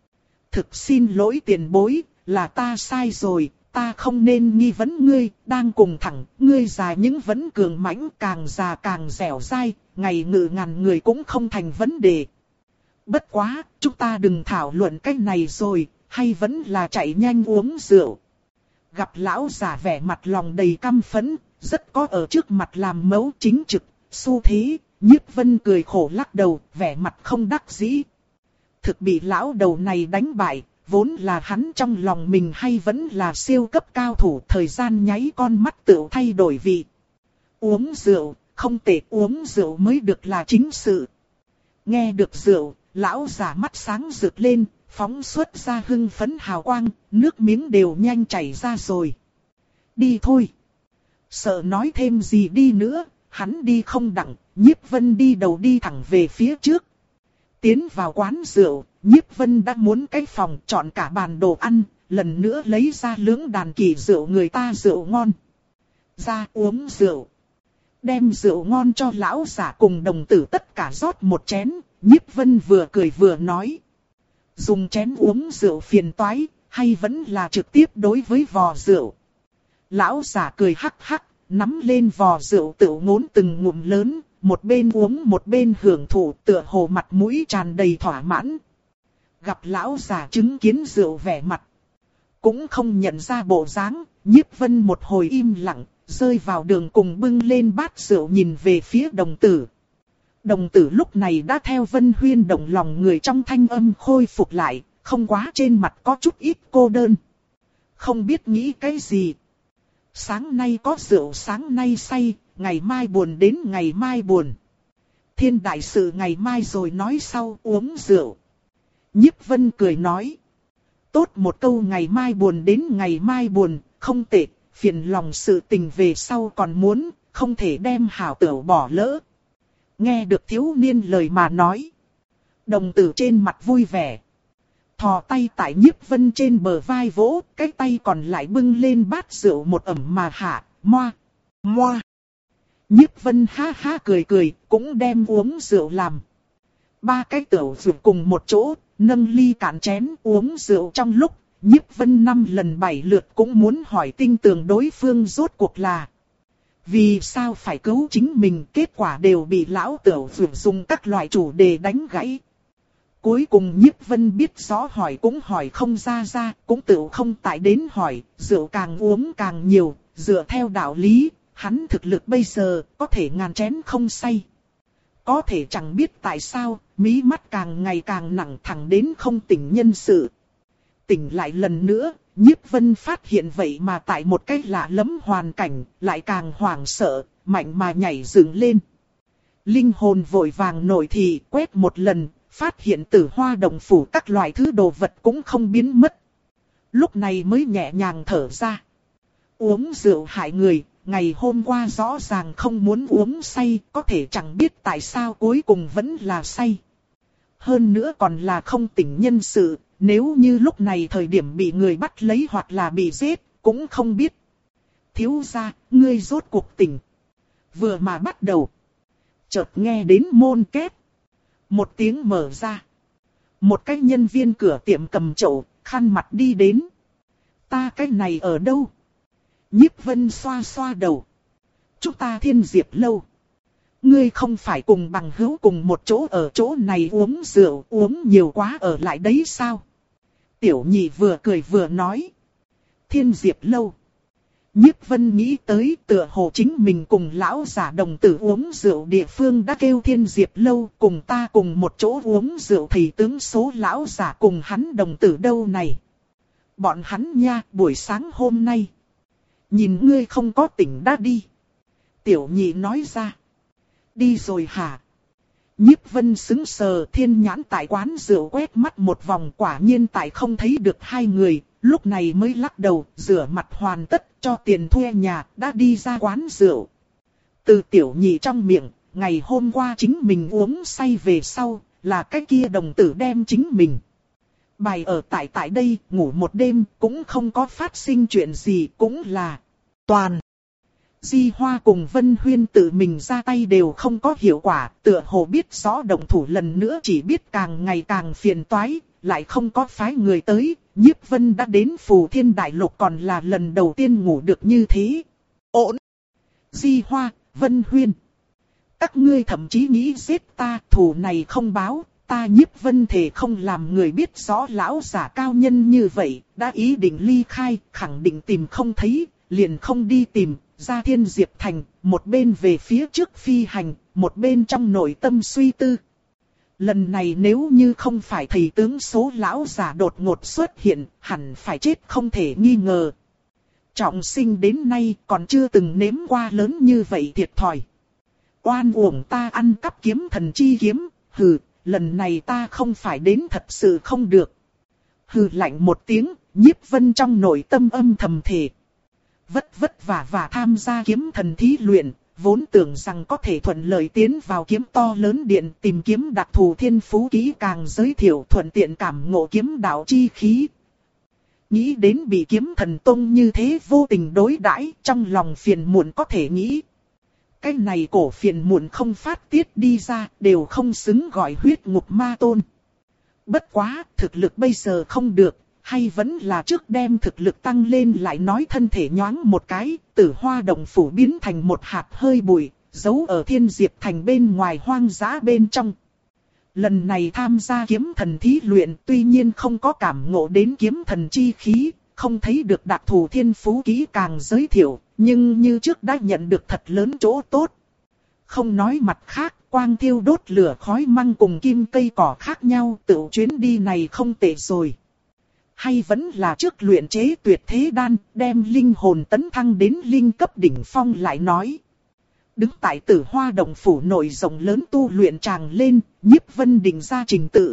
[SPEAKER 1] Thực xin lỗi tiền bối, là ta sai rồi, ta không nên nghi vấn ngươi, đang cùng thẳng, ngươi già những vẫn cường mãnh, càng già càng dẻo dai, ngày ngự ngàn người cũng không thành vấn đề. Bất quá, chúng ta đừng thảo luận cái này rồi, hay vẫn là chạy nhanh uống rượu. Gặp lão già vẻ mặt lòng đầy căm phẫn, rất có ở trước mặt làm mẫu chính trực, xu thế, Nhiếp Vân cười khổ lắc đầu, vẻ mặt không đắc dĩ. Thực bị lão đầu này đánh bại, vốn là hắn trong lòng mình hay vẫn là siêu cấp cao thủ, thời gian nháy con mắt tựu thay đổi vị. Uống rượu, không tệ, uống rượu mới được là chính sự. Nghe được rượu, lão già mắt sáng rực lên, phóng xuất ra hưng phấn hào quang, nước miếng đều nhanh chảy ra rồi. Đi thôi. Sợ nói thêm gì đi nữa, hắn đi không đặng, Nhiếp Vân đi đầu đi thẳng về phía trước. Tiến vào quán rượu, Nhiếp Vân đã muốn cái phòng, chọn cả bàn đồ ăn, lần nữa lấy ra lưỡng đàn kỳ rượu người ta rượu ngon. Ra uống rượu. Đem rượu ngon cho lão giả cùng đồng tử tất cả rót một chén, Nhiếp Vân vừa cười vừa nói. Dùng chén uống rượu phiền toái, hay vẫn là trực tiếp đối với vò rượu. Lão giả cười hắc hắc, nắm lên vò rượu tự ngốn từng ngụm lớn, một bên uống một bên hưởng thụ, tựa hồ mặt mũi tràn đầy thỏa mãn. Gặp lão già chứng kiến rượu vẻ mặt, cũng không nhận ra bộ dáng, Nhiếp Vân một hồi im lặng, rơi vào đường cùng bưng lên bát rượu nhìn về phía đồng tử. Đồng tử lúc này đã theo Vân Huyên động lòng người trong thanh âm khôi phục lại, không quá trên mặt có chút ít cô đơn. Không biết nghĩ cái gì. Sáng nay có rượu sáng nay say, ngày mai buồn đến ngày mai buồn. Thiên đại sự ngày mai rồi nói sau uống rượu. Nhiếp Vân cười nói. Tốt một câu ngày mai buồn đến ngày mai buồn, không tệ, phiền lòng sự tình về sau còn muốn, không thể đem hảo tửu bỏ lỡ. Nghe được thiếu niên lời mà nói. Đồng tử trên mặt vui vẻ. Thò tay tại Nhiếp Vân trên bờ vai vỗ, cái tay còn lại bưng lên bát rượu một ẩm mà hạ, moa, moa. Nhiếp Vân ha ha cười cười, cũng đem uống rượu làm. Ba cái tửu rượu cùng một chỗ, nâng ly cạn chén uống rượu trong lúc, Nhiếp Vân năm lần bảy lượt cũng muốn hỏi tinh tường đối phương rốt cuộc là. Vì sao phải cứu chính mình, kết quả đều bị lão tửu rượu dùng các loại chủ đề đánh gãy. Cuối cùng Nhiếp Vân biết rõ hỏi cũng hỏi không ra ra, cũng tự không tại đến hỏi, rượu càng uống càng nhiều, dựa theo đạo lý, hắn thực lực bây giờ có thể ngàn chén không say. Có thể chẳng biết tại sao, mí mắt càng ngày càng nặng thẳng đến không tỉnh nhân sự. Tỉnh lại lần nữa, Nhiếp Vân phát hiện vậy mà tại một cái lạ lẫm hoàn cảnh, lại càng hoảng sợ, mạnh mà nhảy dựng lên. Linh hồn vội vàng nổi thì quét một lần, phát hiện Tử Hoa Động phủ các loại thứ đồ vật cũng không biến mất. Lúc này mới nhẹ nhàng thở ra. Uống rượu hại người, ngày hôm qua rõ ràng không muốn uống say, có thể chẳng biết tại sao cuối cùng vẫn là say. Hơn nữa còn là không tỉnh nhân sự, nếu như lúc này thời điểm bị người bắt lấy hoặc là bị giết, cũng không biết. Thiếu gia, ngươi rốt cuộc tỉnh. Vừa mà bắt đầu, chợt nghe đến môn két. Một tiếng mở ra. Một cái nhân viên cửa tiệm cầm chậu, khăn mặt đi đến. Ta cái này ở đâu? Nhiếp Vân xoa xoa đầu. Chúng ta Thiên Diệp lâu. Ngươi không phải cùng bằng hữu cùng một chỗ ở chỗ này uống rượu, uống nhiều quá ở lại đấy sao? Tiểu nhị vừa cười vừa nói. Thiên Diệp lâu. Nhiếp Vân nghĩ tới tựa hồ chính mình cùng lão giả đồng tử uống rượu địa phương đã kêu Thiên Diệp lâu, cùng ta cùng một chỗ uống rượu thì tướng số lão giả cùng hắn đồng tử đâu này. Bọn hắn nha, buổi sáng hôm nay. Nhìn ngươi không có tỉnh đã đi. Tiểu nhị nói ra. Đi rồi hả? Nhiếp Vân sững sờ, thiên nhãn tại quán rượu quét mắt một vòng, quả nhiên tại không thấy được hai người, lúc này mới lắc đầu, rửa mặt hoàn tất, cho tiền thuê nhà, đã đi ra quán rượu. Từ tiểu nhị trong miệng, ngày hôm qua chính mình uống say về sau, là cái kia đồng tử đem chính mình bày ở tại tại đây, ngủ một đêm, cũng không có phát sinh chuyện gì, cũng là toàn. Di Hoa cùng Vân Huyên tự mình ra tay đều không có hiệu quả, tựa hồ biết rõ động thủ lần nữa chỉ biết càng ngày càng phiền toái, lại không có phái người tới, Nhiếp Vân đã đến Phù Thiên Đại Lục còn là lần đầu tiên ngủ được như thế. Ổn! Di Hoa, Vân Huyên. Các ngươi thậm chí nghĩ giết ta, thù này không báo, ta Nhiếp Vân thể không làm người biết rõ lão giả cao nhân như vậy, đã ý định ly khai, khẳng định tìm không thấy, liền không đi tìm, ra Thiên Diệp Thành, một bên về phía trước phi hành, một bên trong nội tâm suy tư. Lần này nếu như không phải thầy tướng số lão giả đột ngột xuất hiện, hẳn phải chết không thể nghi ngờ. Trọng sinh đến nay còn chưa từng nếm qua lớn như vậy thiệt thòi. Oan uổng ta ăn cắp kiếm thần chi kiếm, hừ, lần này ta không phải đến thật sự không được. Hừ lạnh một tiếng, Nhiếp Vân trong nội tâm âm thầm thề. Vất vất vả và tham gia kiếm thần thí luyện, vốn tưởng rằng có thể thuận lợi tiến vào kiếm to lớn điện tìm kiếm đặc thù thiên phú kỹ càng giới thiệu thuận tiện cảm ngộ kiếm đạo chi khí. Nghĩ đến bị kiếm thần tông như thế vô tình đối đãi, trong lòng phiền muộn có thể nghĩ. Cái này cổ phiền muộn không phát tiết đi ra, đều không xứng gọi huyết ngục ma tôn. Bất quá, thực lực bây giờ không được, hay vẫn là trước đem thực lực tăng lên lại nói. Thân thể nhoáng một cái, Tử Hoa Động Phủ biến thành một hạt hơi bụi, giấu ở Thiên Diệp Thành bên ngoài hoang dã bên trong. Lần này tham gia kiếm thần thí luyện tuy nhiên không có cảm ngộ đến kiếm thần chi khí, không thấy được đặc thù thiên phú kỹ càng giới thiệu, nhưng như trước đã nhận được thật lớn chỗ tốt. Không nói mặt khác, quang thiêu đốt lửa khói măng cùng kim cây cỏ khác nhau, tự chuyến đi này không tệ rồi. Hay vẫn là trước luyện chế tuyệt thế đan, đem linh hồn tấn thăng đến linh cấp đỉnh phong lại nói. Đứng tại Tử Hoa Động Phủ nội rộng lớn tu luyện tràng lên, Nhiếp Vân định ra trình tự.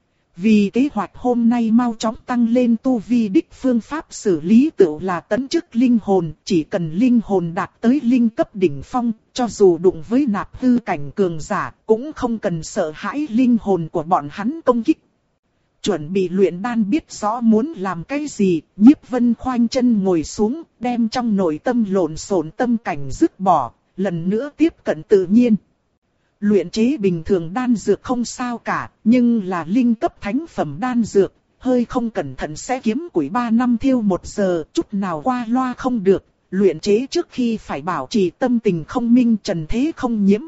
[SPEAKER 1] Vì kế hoạch hôm nay mau chóng tăng lên tu vi đích phương pháp xử lý tự là tấn chức linh hồn, chỉ cần linh hồn đạt tới linh cấp đỉnh phong, cho dù đụng với nạp hư cảnh cường giả, cũng không cần sợ hãi linh hồn của bọn hắn công kích. Chuẩn bị luyện đan biết rõ muốn làm cái gì, Nhiếp Vân khoanh chân ngồi xuống, đem trong nội tâm lộn xộn tâm cảnh dứt bỏ, lần nữa tiếp cận tự nhiên. Luyện chế bình thường đan dược không sao cả, nhưng là linh cấp thánh phẩm đan dược, hơi không cẩn thận sẽ kiếm củi ba năm thiêu một giờ, chút nào qua loa không được. Luyện chế trước khi phải bảo trì tâm tình không minh trần thế không nhiễm.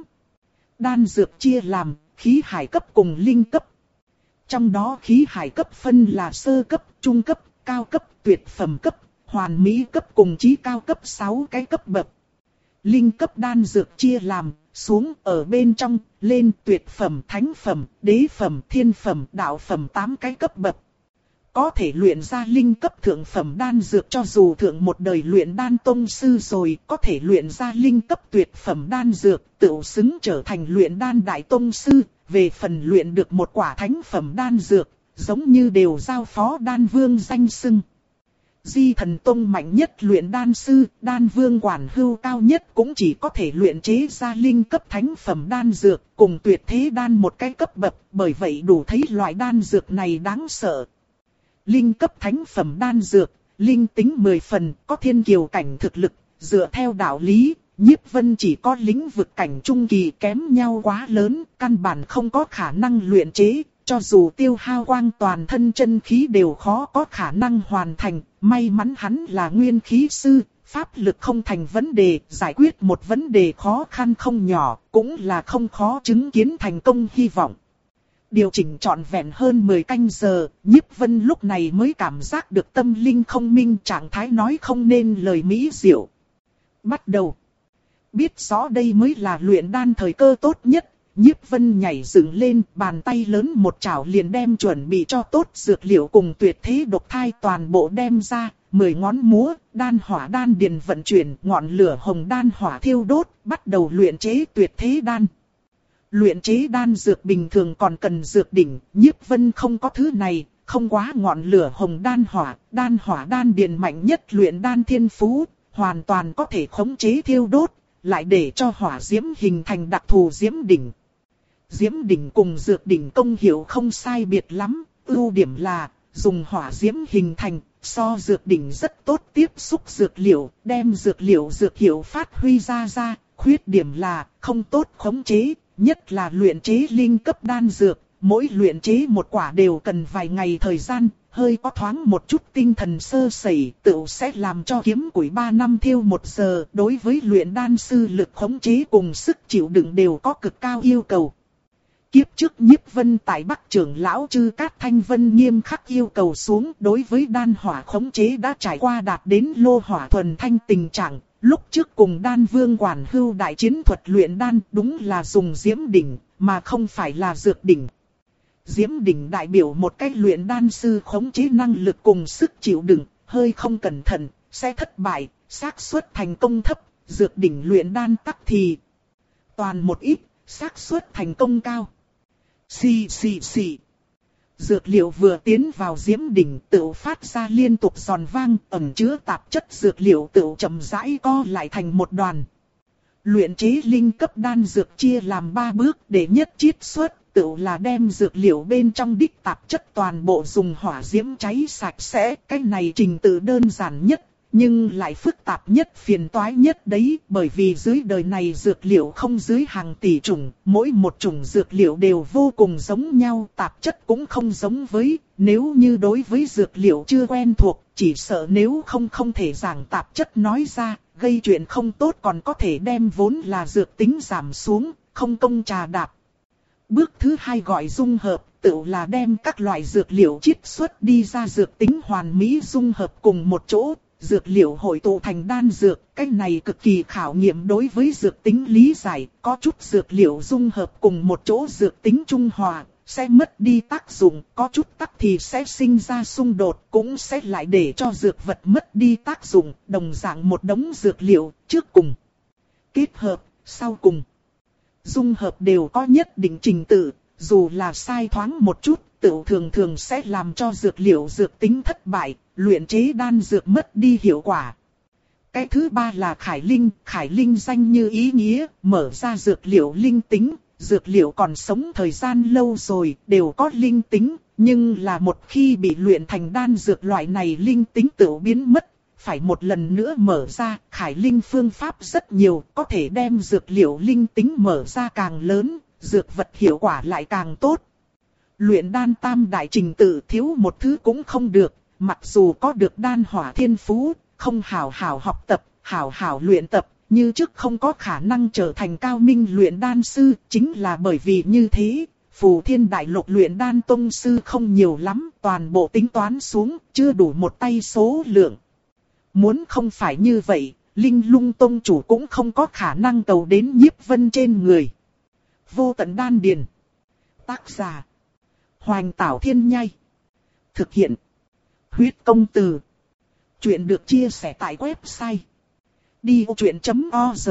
[SPEAKER 1] Đan dược chia làm khí hải cấp cùng linh cấp. Trong đó khí hải cấp phân là sơ cấp, trung cấp, cao cấp, tuyệt phẩm cấp, hoàn mỹ cấp cùng chí cao cấp sáu cái cấp bậc. Linh cấp đan dược chia làm xuống ở bên trong, lên tuyệt phẩm, thánh phẩm, đế phẩm, thiên phẩm, đạo phẩm tám cái cấp bậc. Có thể luyện ra linh cấp thượng phẩm đan dược cho dù thượng một đời luyện đan tông sư rồi, có thể luyện ra linh cấp tuyệt phẩm đan dược, tự xứng trở thành luyện đan đại tông sư. Về phần luyện được một quả thánh phẩm đan dược, giống như đều giao phó đan vương danh xưng. Di Thần Tông mạnh nhất luyện đan sư, đan vương quản hưu cao nhất cũng chỉ có thể luyện chế ra linh cấp thánh phẩm đan dược, cùng tuyệt thế đan một cái cấp bậc, bởi vậy đủ thấy loại đan dược này đáng sợ. Linh cấp thánh phẩm đan dược, linh tính mười phần, có thiên kiều cảnh thực lực, dựa theo đạo lý, Nhiếp Vân chỉ có lĩnh vực cảnh trung kỳ kém nhau quá lớn, căn bản không có khả năng luyện chế. Cho dù tiêu hao quang toàn thân chân khí đều khó có khả năng hoàn thành, may mắn hắn là nguyên khí sư, pháp lực không thành vấn đề, giải quyết một vấn đề khó khăn không nhỏ, cũng là không khó chứng kiến thành công hy vọng. Điều chỉnh trọn vẹn hơn mười canh giờ, Nhiếp Vân lúc này mới cảm giác được tâm linh không minh, trạng thái nói không nên lời mỹ diệu. Bắt đầu. Biết rõ đây mới là luyện đan thời cơ tốt nhất. Nhiếp Vân nhảy dựng lên, bàn tay lớn một chảo liền đem chuẩn bị cho tốt dược liệu cùng tuyệt thế độc thai toàn bộ đem ra, mười ngón múa, đan hỏa đan điền vận chuyển, ngọn lửa hồng đan hỏa thiêu đốt, bắt đầu luyện chế tuyệt thế đan. Luyện chế đan dược bình thường còn cần dược đỉnh, Nhiếp Vân không có thứ này, không quá ngọn lửa hồng đan hỏa, đan hỏa đan điền mạnh nhất luyện đan thiên phú, hoàn toàn có thể khống chế thiêu đốt, lại để cho hỏa diễm hình thành đặc thù diễm đỉnh. Diễm đỉnh cùng dược đỉnh công hiệu không sai biệt lắm, ưu điểm là dùng hỏa diễm hình thành, so dược đỉnh rất tốt tiếp xúc dược liệu, đem dược liệu dược hiệu phát huy ra ra, khuyết điểm là không tốt khống chế, nhất là luyện chế linh cấp đan dược, mỗi luyện chế một quả đều cần vài ngày thời gian, hơi có thoáng một chút tinh thần sơ sẩy, tựu sẽ làm cho kiếm củi ba năm thiêu một giờ. Đối với luyện đan sư lực khống chế cùng sức chịu đựng đều có cực cao yêu cầu. Kiếp trước Nhiếp Vân tại Bắc trưởng lão Chư Cát Thanh Vân nghiêm khắc yêu cầu xuống, đối với đan hỏa khống chế đã trải qua đạt đến lô hỏa thuần thanh tình trạng. Lúc trước cùng đan vương quản hưu đại chiến thuật luyện đan đúng là dùng diễm đỉnh, mà không phải là dược đỉnh. Diễm đỉnh đại biểu một cách luyện đan sư khống chế năng lực cùng sức chịu đựng, hơi không cẩn thận, sẽ thất bại, xác suất thành công thấp. Dược đỉnh luyện đan tắc thì toàn một ít, xác suất thành công cao. Xì xì xì. Dược liệu vừa tiến vào diễm đỉnh tự phát ra liên tục giòn vang, ẩn chứa tạp chất dược liệu tự chậm rãi co lại thành một đoàn. Luyện chế linh cấp đan dược chia làm ba bước, để nhất chiết xuất, tự là đem dược liệu bên trong đích tạp chất toàn bộ dùng hỏa diễm cháy sạch sẽ. Cái này trình tự đơn giản nhất, nhưng lại phức tạp nhất, phiền toái nhất đấy, bởi vì dưới đời này dược liệu không dưới hàng tỷ chủng, mỗi một chủng dược liệu đều vô cùng giống nhau, tạp chất cũng không giống với. Nếu như đối với dược liệu chưa quen thuộc, chỉ sợ nếu không không thể giảng tạp chất nói ra, gây chuyện không tốt, còn có thể đem vốn là dược tính giảm xuống, không công trà đạp. Bước thứ hai gọi dung hợp, tự là đem các loại dược liệu chiết xuất đi ra dược tính hoàn mỹ dung hợp cùng một chỗ. Dược liệu hội tụ thành đan dược, cái này cực kỳ khảo nghiệm đối với dược tính lý giải, có chút dược liệu dung hợp cùng một chỗ dược tính trung hòa, sẽ mất đi tác dụng, có chút tắc thì sẽ sinh ra xung đột, cũng sẽ lại để cho dược vật mất đi tác dụng, đồng dạng một đống dược liệu, trước cùng kết hợp, sau cùng dung hợp đều có nhất định trình tự, dù là sai thoáng một chút, tự thường thường sẽ làm cho dược liệu dược tính thất bại, luyện chế đan dược mất đi hiệu quả. Cái thứ ba là khải linh, khải linh danh như ý nghĩa, mở ra dược liệu linh tính, dược liệu còn sống thời gian lâu rồi, đều có linh tính, nhưng là một khi bị luyện thành đan dược loại này linh tính tự biến mất, phải một lần nữa mở ra. Khải linh phương pháp rất nhiều, có thể đem dược liệu linh tính mở ra càng lớn, dược vật hiệu quả lại càng tốt. Luyện đan tam đại trình tự thiếu một thứ cũng không được, mặc dù có được đan hỏa thiên phú, không hảo hảo học tập, hảo hảo luyện tập, như trước không có khả năng trở thành cao minh luyện đan sư. Chính là bởi vì như thế, Phù Thiên Đại Lục luyện đan tông sư không nhiều lắm, toàn bộ tính toán xuống, chưa đủ một tay số lượng. Muốn không phải như vậy, Linh Lung tông chủ cũng không có khả năng cầu đến Nhiếp Vân trên người. Vô tận đan điền. Tác giả Hoành Tảo Thiên Nhai. Thực hiện Huyết Công Từ. Chuyện được chia sẻ tại website đi ô chuyện chấm org.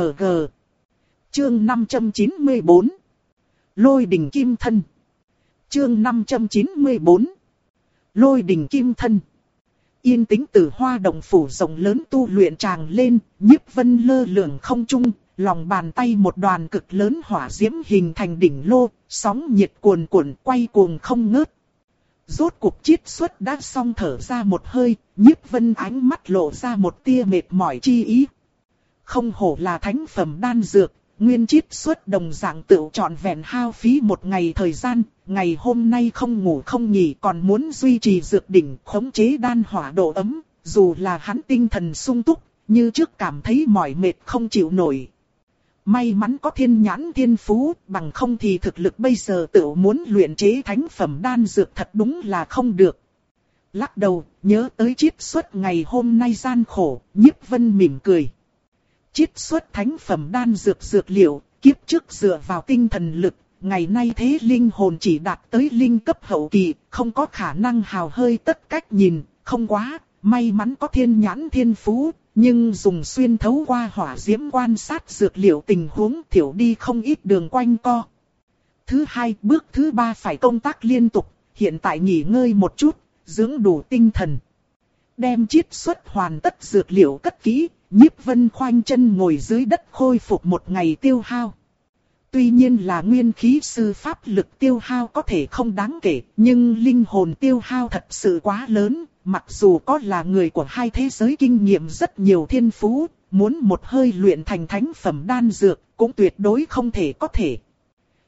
[SPEAKER 1] Chương năm trăm chín mươi bốn. Lôi đình kim thân. Chương năm trăm chín mươi bốn. Lôi đình kim thân. Yên tĩnh từ hoa động phủ rộng lớn tu luyện tràng lên, Nhiếp Vân lơ lửng không trung, lòng bàn tay một đoàn cực lớn hỏa diễm hình thành đỉnh lô, sóng nhiệt cuồn cuộn quay cuồng không ngớt. Rốt cuộc chiết xuất đã xong, thở ra một hơi, Nhiếp Vân ánh mắt lộ ra một tia mệt mỏi chi ý. Không hổ là thánh phẩm đan dược, nguyên chiết xuất đồng dạng tự trọn vẹn hao phí một ngày thời gian, ngày hôm nay không ngủ không nghỉ còn muốn duy trì dược đỉnh khống chế đan hỏa độ ấm, dù là hắn tinh thần sung túc, như trước cảm thấy mỏi mệt không chịu nổi. May mắn có thiên nhãn thiên phú, bằng không thì thực lực bây giờ tự muốn luyện chế thánh phẩm đan dược thật đúng là không được. Lắc đầu, nhớ tới chiết xuất ngày hôm nay gian khổ, Nhiếp Vân mỉm cười. Chiết xuất thánh phẩm đan dược dược liệu, kiếp trước dựa vào tinh thần lực, ngày nay thế linh hồn chỉ đạt tới linh cấp hậu kỳ, không có khả năng hào hơi tất cách nhìn, không quá, may mắn có thiên nhãn thiên phú. Nhưng dùng xuyên thấu qua hỏa diễm quan sát dược liệu tình huống thiểu đi không ít đường quanh co. Thứ hai, bước thứ ba phải công tác liên tục, hiện tại nghỉ ngơi một chút, dưỡng đủ tinh thần. Đem chiết xuất hoàn tất dược liệu cất kỹ, Nhiếp Vân khoanh chân ngồi dưới đất khôi phục một ngày tiêu hao. Tuy nhiên là nguyên khí sư pháp lực tiêu hao có thể không đáng kể, nhưng linh hồn tiêu hao thật sự quá lớn. Mặc dù có là người của hai thế giới kinh nghiệm rất nhiều thiên phú, muốn một hơi luyện thành thánh phẩm đan dược, cũng tuyệt đối không thể có thể.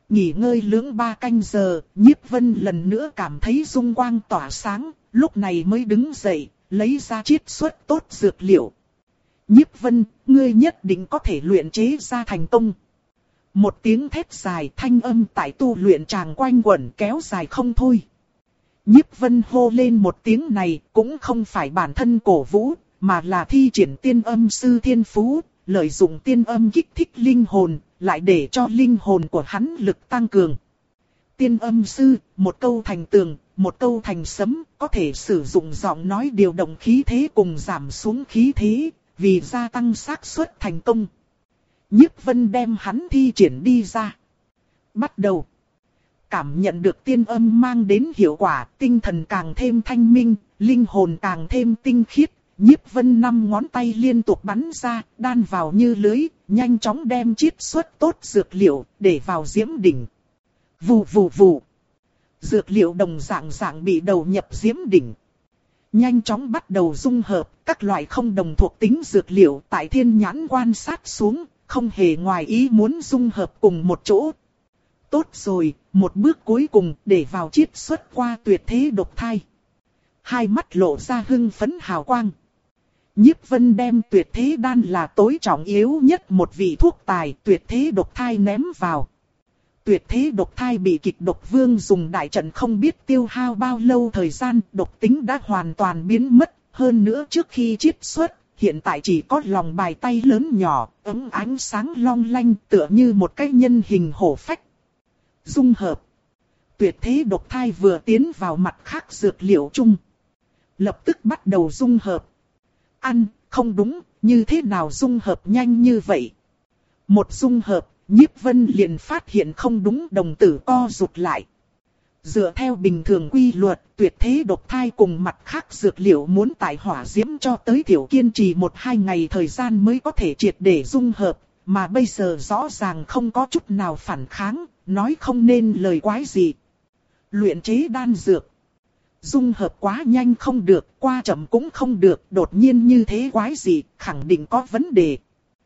[SPEAKER 1] Nghỉ ngơi lưỡng ba canh giờ, Nhiếp Vân lần nữa cảm thấy dung quang tỏa sáng, lúc này mới đứng dậy, lấy ra chiết xuất tốt dược liệu. Nhiếp Vân, ngươi nhất định có thể luyện chế ra thành công. Một tiếng thét dài thanh âm tại tu luyện tràng quanh quẩn kéo dài không thôi. Nhiếp Vân hô lên một tiếng này cũng không phải bản thân cổ vũ, mà là thi triển tiên âm sư thiên phú, lợi dụng tiên âm kích thích linh hồn, lại để cho linh hồn của hắn lực tăng cường. Tiên âm sư, một câu thành tường, một câu thành sấm, có thể sử dụng giọng nói điều động khí thế cùng giảm xuống khí thế, vì gia tăng xác suất thành công. Nhiếp Vân đem hắn thi triển đi ra. Bắt đầu. Cảm nhận được tiên âm mang đến hiệu quả, tinh thần càng thêm thanh minh, linh hồn càng thêm tinh khiết. Nhiếp Vân năm ngón tay liên tục bắn ra, đan vào như lưới, nhanh chóng đem chiết xuất tốt dược liệu, để vào diễm đỉnh. Vù vù vù. Dược liệu đồng dạng dạng bị đầu nhập diễm đỉnh. Nhanh chóng bắt đầu dung hợp, các loại không đồng thuộc tính dược liệu tại thiên nhãn quan sát xuống, không hề ngoài ý muốn dung hợp cùng một chỗ. Tốt rồi, một bước cuối cùng để vào chiết xuất qua tuyệt thế độc thai. Hai mắt lộ ra hưng phấn hào quang. Nhiếp Vân đem tuyệt thế đan là tối trọng yếu nhất một vị thuốc tài tuyệt thế độc thai ném vào. Tuyệt thế độc thai bị kịch độc vương dùng đại trận không biết tiêu hao bao lâu thời gian, độc tính đã hoàn toàn biến mất, hơn nữa trước khi chiết xuất, hiện tại chỉ có lòng bài tay lớn nhỏ, ấm ánh sáng long lanh tựa như một cái nhân hình hổ phách. Dung hợp. Tuyệt thế độc thai vừa tiến vào mặt khác dược liệu chung. Lập tức bắt đầu dung hợp. Ăn, không đúng, như thế nào dung hợp nhanh như vậy? Một dung hợp, Nhiếp Vân liền phát hiện không đúng, đồng tử co rụt lại. Dựa theo bình thường quy luật, tuyệt thế độc thai cùng mặt khác dược liệu muốn tại hỏa diễm cho tới tiểu kiên trì một hai ngày thời gian mới có thể triệt để dung hợp, mà bây giờ rõ ràng không có chút nào phản kháng, nói không nên lời quái gì. Luyện chế đan dược. Dung hợp quá nhanh không được, qua chậm cũng không được, đột nhiên như thế quái gì, khẳng định có vấn đề.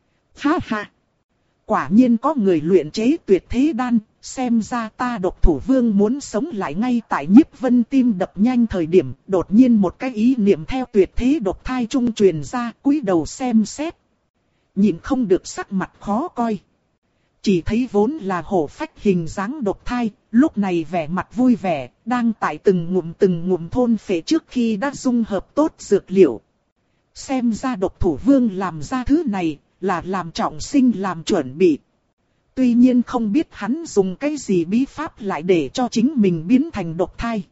[SPEAKER 1] Ha ha! Quả nhiên có người luyện chế tuyệt thế đan, xem ra ta độc thủ vương muốn sống lại. Ngay tại Nhiếp Vân tim đập nhanh thời điểm, đột nhiên một cái ý niệm theo tuyệt thế độc thai trung truyền ra, cúi đầu xem xét. Nhìn không được sắc mặt khó coi. Chỉ thấy vốn là hổ phách hình dáng độc thai, lúc này vẻ mặt vui vẻ, đang tại từng ngụm từng ngụm thôn phệ trước khi đã dung hợp tốt dược liệu. Xem ra độc thủ vương làm ra thứ này, là làm trọng sinh làm chuẩn bị. Tuy nhiên không biết hắn dùng cái gì bí pháp lại để cho chính mình biến thành độc thai.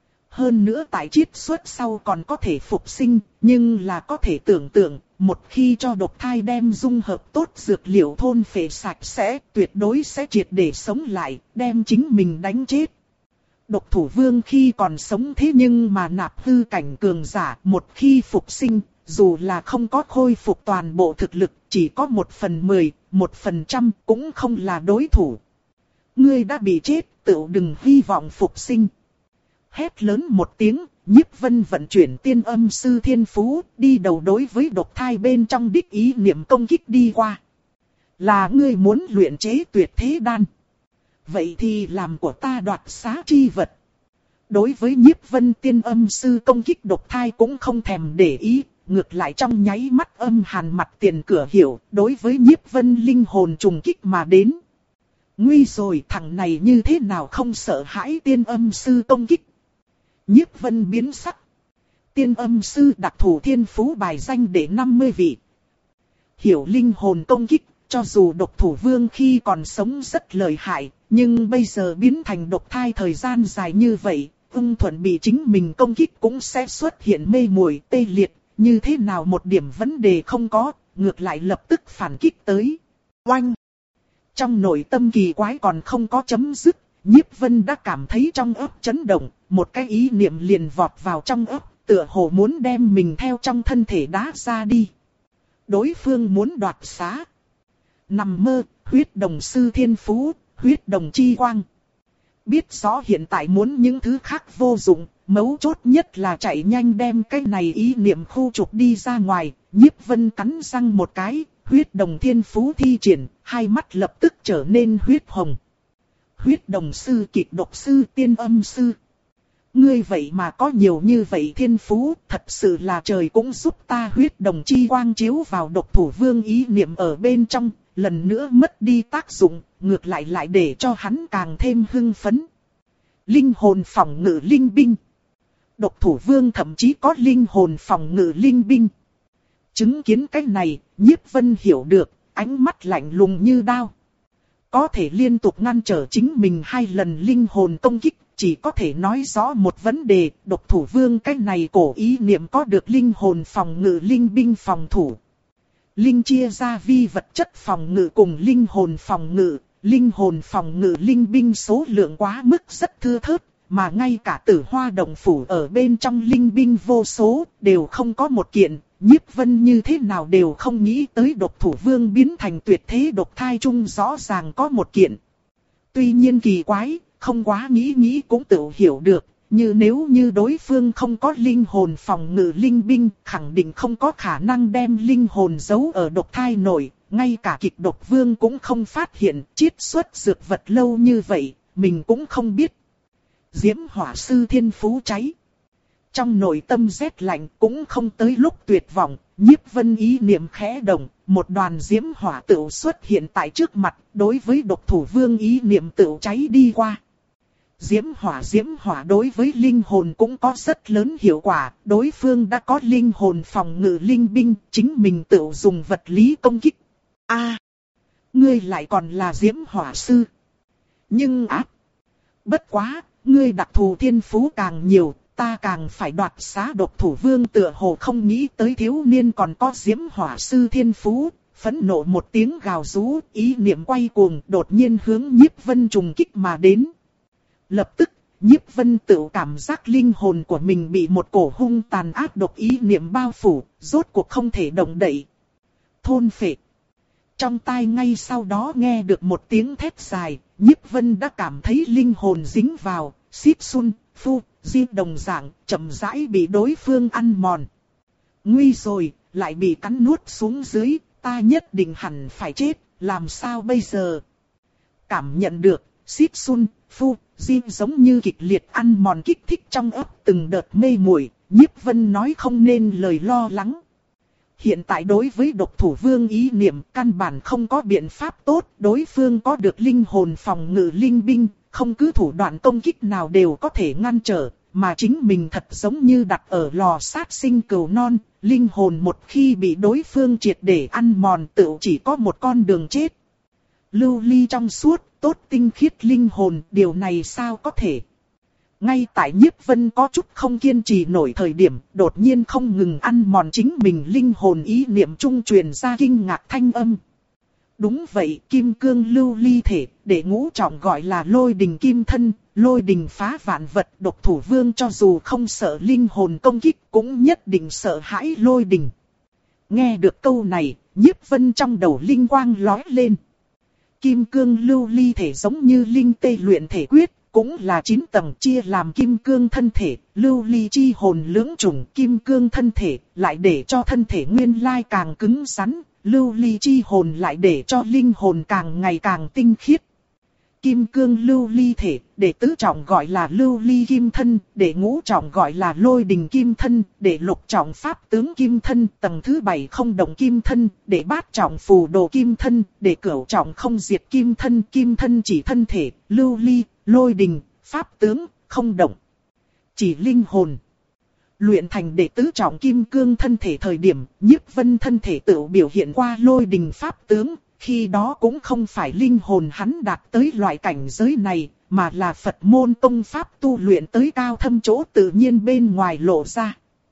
[SPEAKER 1] Hơn nữa tại chiết xuất sau còn có thể phục sinh, nhưng là có thể tưởng tượng, một khi cho độc thai đem dung hợp tốt dược liệu thôn phệ sạch sẽ, tuyệt đối sẽ triệt để sống lại, đem chính mình đánh chết. Độc thủ vương khi còn sống thế nhưng mà nạp hư cảnh cường giả, một khi phục sinh, dù là không có khôi phục toàn bộ thực lực, chỉ có một phần mười, một phần trăm cũng không là đối thủ. Ngươi đã bị chết, tự đừng hy vọng phục sinh. Hét lớn một tiếng, Nhiếp Vân vận chuyển tiên âm sư thiên phú, đi đầu đối với độc thai bên trong đích ý niệm công kích đi qua. Là ngươi muốn luyện chế tuyệt thế đan. Vậy thì làm của ta đoạt xá chi vật. Đối với Nhiếp Vân tiên âm sư công kích độc thai cũng không thèm để ý, ngược lại trong nháy mắt âm hàn mặt tiền cửa hiểu, đối với Nhiếp Vân linh hồn trùng kích mà đến. Nguy rồi, thằng này như thế nào không sợ hãi tiên âm sư công kích. Nhiếp Vân biến sắc. Tiên âm sư đặc thù thiên phú bài danh để năm mươi vị. Hiểu linh hồn công kích, cho dù độc thủ vương khi còn sống rất lợi hại, nhưng bây giờ biến thành độc thai thời gian dài như vậy, ưng thuận bị chính mình công kích cũng sẽ xuất hiện mê muội tê liệt, như thế nào một điểm vấn đề không có, ngược lại lập tức phản kích tới. Oanh! Trong nội tâm kỳ quái còn không có chấm dứt, Nhiếp Vân đã cảm thấy trong ấp chấn động, một cái ý niệm liền vọt vào trong ấp, tựa hồ muốn đem mình theo trong thân thể đá ra đi. Đối phương muốn đoạt xá. Nằm mơ, huyết đồng sư thiên phú, huyết đồng chi quang. Biết rõ hiện tại muốn những thứ khác vô dụng, mấu chốt nhất là chạy nhanh đem cái này ý niệm khu trục đi ra ngoài. Nhiếp Vân cắn răng một cái, huyết đồng thiên phú thi triển, hai mắt lập tức trở nên huyết hồng. huyết đồng sư, kịch độc sư, tiên âm sư. Ngươi vậy mà có nhiều như vậy thiên phú, thật sự là trời cũng giúp ta. Huyết đồng chi quang chiếu vào độc thủ vương ý niệm ở bên trong, lần nữa mất đi tác dụng, ngược lại lại để cho hắn càng thêm hưng phấn. Linh hồn phòng ngự linh binh. Độc thủ vương thậm chí có linh hồn phòng ngự linh binh. Chứng kiến cái này, Nhiếp Vân hiểu được, ánh mắt lạnh lùng như đao. Có thể liên tục ngăn trở chính mình hai lần linh hồn công kích, chỉ có thể nói rõ một vấn đề, độc thủ vương cái này cổ ý niệm có được linh hồn phòng ngự linh binh phòng thủ. Linh chia ra vi vật chất phòng ngự cùng linh hồn phòng ngự, linh hồn phòng ngự linh binh số lượng quá mức rất thưa thớt, mà ngay cả Tử Hoa động phủ ở bên trong linh binh vô số, đều không có một kiện. Nhiếp Vân như thế nào đều không nghĩ tới độc thủ vương biến thành tuyệt thế độc thai chung rõ ràng có một kiện. Tuy nhiên kỳ quái, không quá nghĩ nghĩ cũng tự hiểu được, như nếu như đối phương không có linh hồn phòng ngự linh binh, khẳng định không có khả năng đem linh hồn giấu ở độc thai nội, ngay cả kịch độc vương cũng không phát hiện, chiết xuất dược vật lâu như vậy, mình cũng không biết. Diễm hỏa sư thiên phú cháy. Trong nội tâm rét lạnh cũng không tới lúc tuyệt vọng, Nhiếp Vân ý niệm khẽ động, một đoàn diễm hỏa tựu xuất hiện tại trước mặt, đối với độc thủ vương ý niệm tựu cháy đi qua. Diễm hỏa diễm hỏa đối với linh hồn cũng có rất lớn hiệu quả, đối phương đã có linh hồn phòng ngự linh binh, chính mình tựu dùng vật lý công kích. A, à, ngươi lại còn là diễm hỏa sư. Nhưng ác, bất quá, ngươi đặc thù thiên phú càng nhiều, ta càng phải đoạt xá. Độc thủ vương tựa hồ không nghĩ tới thiếu niên còn có diễm hỏa sư thiên phú, phẫn nộ một tiếng gào rú, ý niệm quay cuồng, đột nhiên hướng Nhiếp Vân trùng kích mà đến. Lập tức, Nhiếp Vân tự cảm giác linh hồn của mình bị một cổ hung tàn ác độc ý niệm bao phủ, rốt cuộc không thể động đậy. Thôn phệ. Trong tai ngay sau đó nghe được một tiếng thét dài, Nhiếp Vân đã cảm thấy linh hồn dính vào, xít sun, phu, di đồng dạng, chậm rãi bị đối phương ăn mòn. Nguy rồi, lại bị cắn nuốt xuống dưới, ta nhất định hẳn phải chết, làm sao bây giờ? Cảm nhận được, xít sun, phu, di giống như kịch liệt ăn mòn kích thích trong ấp từng đợt mê muội, Nhiếp Vân nói không nên lời lo lắng. Hiện tại đối với độc thủ vương ý niệm căn bản không có biện pháp tốt, đối phương có được linh hồn phòng ngự linh binh, không cứ thủ đoạn công kích nào đều có thể ngăn trở, mà chính mình thật giống như đặt ở lò sát sinh cừu non, linh hồn một khi bị đối phương triệt để ăn mòn tự chỉ có một con đường chết. Lưu ly trong suốt, tốt tinh khiết linh hồn, điều này sao có thể? Ngay tại Nhiếp Vân có chút không kiên trì nổi thời điểm, đột nhiên không ngừng ăn mòn chính mình linh hồn ý niệm trung truyền ra kinh ngạc thanh âm. Đúng vậy, kim cương lưu ly thể, để ngũ trọng gọi là lôi đình kim thân, lôi đình phá vạn vật. Độc thủ vương cho dù không sợ linh hồn công kích cũng nhất định sợ hãi lôi đình. Nghe được câu này, Nhiếp Vân trong đầu linh quang lóe lên. Kim cương lưu ly thể giống như linh tê luyện thể quyết, cũng là chín tầng chia làm kim cương thân thể, lưu ly chi hồn lưỡng chủng. Kim cương thân thể lại để cho thân thể nguyên lai càng cứng rắn, lưu ly chi hồn lại để cho linh hồn càng ngày càng tinh khiết. Kim cương lưu ly thể, để tứ trọng gọi là lưu ly kim thân, để ngũ trọng gọi là lôi đình kim thân, để lục trọng pháp tướng kim thân, tầng thứ bảy không động kim thân, để bát trọng phù đồ kim thân, để cửu trọng không diệt kim thân. Kim thân chỉ thân thể, lưu ly, lôi đình, pháp tướng, không động, chỉ linh hồn. Luyện thành đệ tứ trọng kim cương thân thể thời điểm, Nhiếp Vân thân thể tự biểu hiện qua lôi đình pháp tướng, khi đó cũng không phải linh hồn hắn đạt tới loại cảnh giới này, mà là Phật môn tông pháp tu luyện tới cao thâm chỗ tự nhiên bên ngoài lộ ra.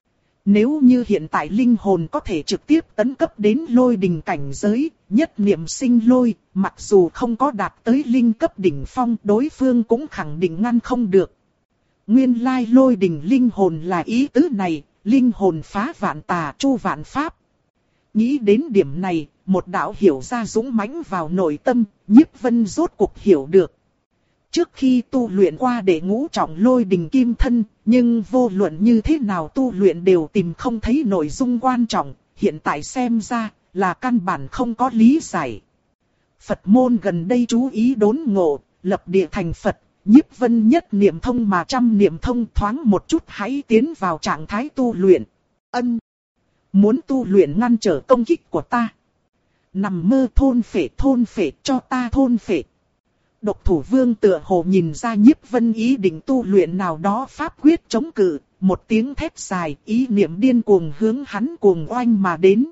[SPEAKER 1] Nếu như hiện tại linh hồn có thể trực tiếp tấn cấp đến lôi đình cảnh giới, nhất niệm sinh lôi, mặc dù không có đạt tới linh cấp đỉnh phong, đối phương cũng khẳng định ngăn không được. Nguyên lai lôi đình linh hồn là ý tứ này, linh hồn phá vạn tà chu vạn pháp. Nghĩ đến điểm này, một đạo hiểu ra dũng mãnh vào nội tâm, Nhiếp Vân rốt cuộc hiểu được. Trước khi tu luyện qua để ngũ trọng lôi đình kim thân, nhưng vô luận như thế nào tu luyện đều tìm không thấy nội dung quan trọng, hiện tại xem ra là căn bản không có lý giải. Phật môn gần đây chú ý đốn ngộ, lập địa thành Phật, Nhiếp Vân nhất niệm thông mà trăm niệm thông, thoáng một chút hãy tiến vào trạng thái tu luyện. Ân, muốn tu luyện ngăn trở công kích của ta. Nằm mơ thôn phệ thôn phệ cho ta thôn phệ. Độc Thủ Vương tựa hồ nhìn ra Nhiếp Vân ý định tu luyện nào đó pháp quyết chống cự, một tiếng thét dài, ý niệm điên cuồng hướng hắn cuồng oanh mà đến.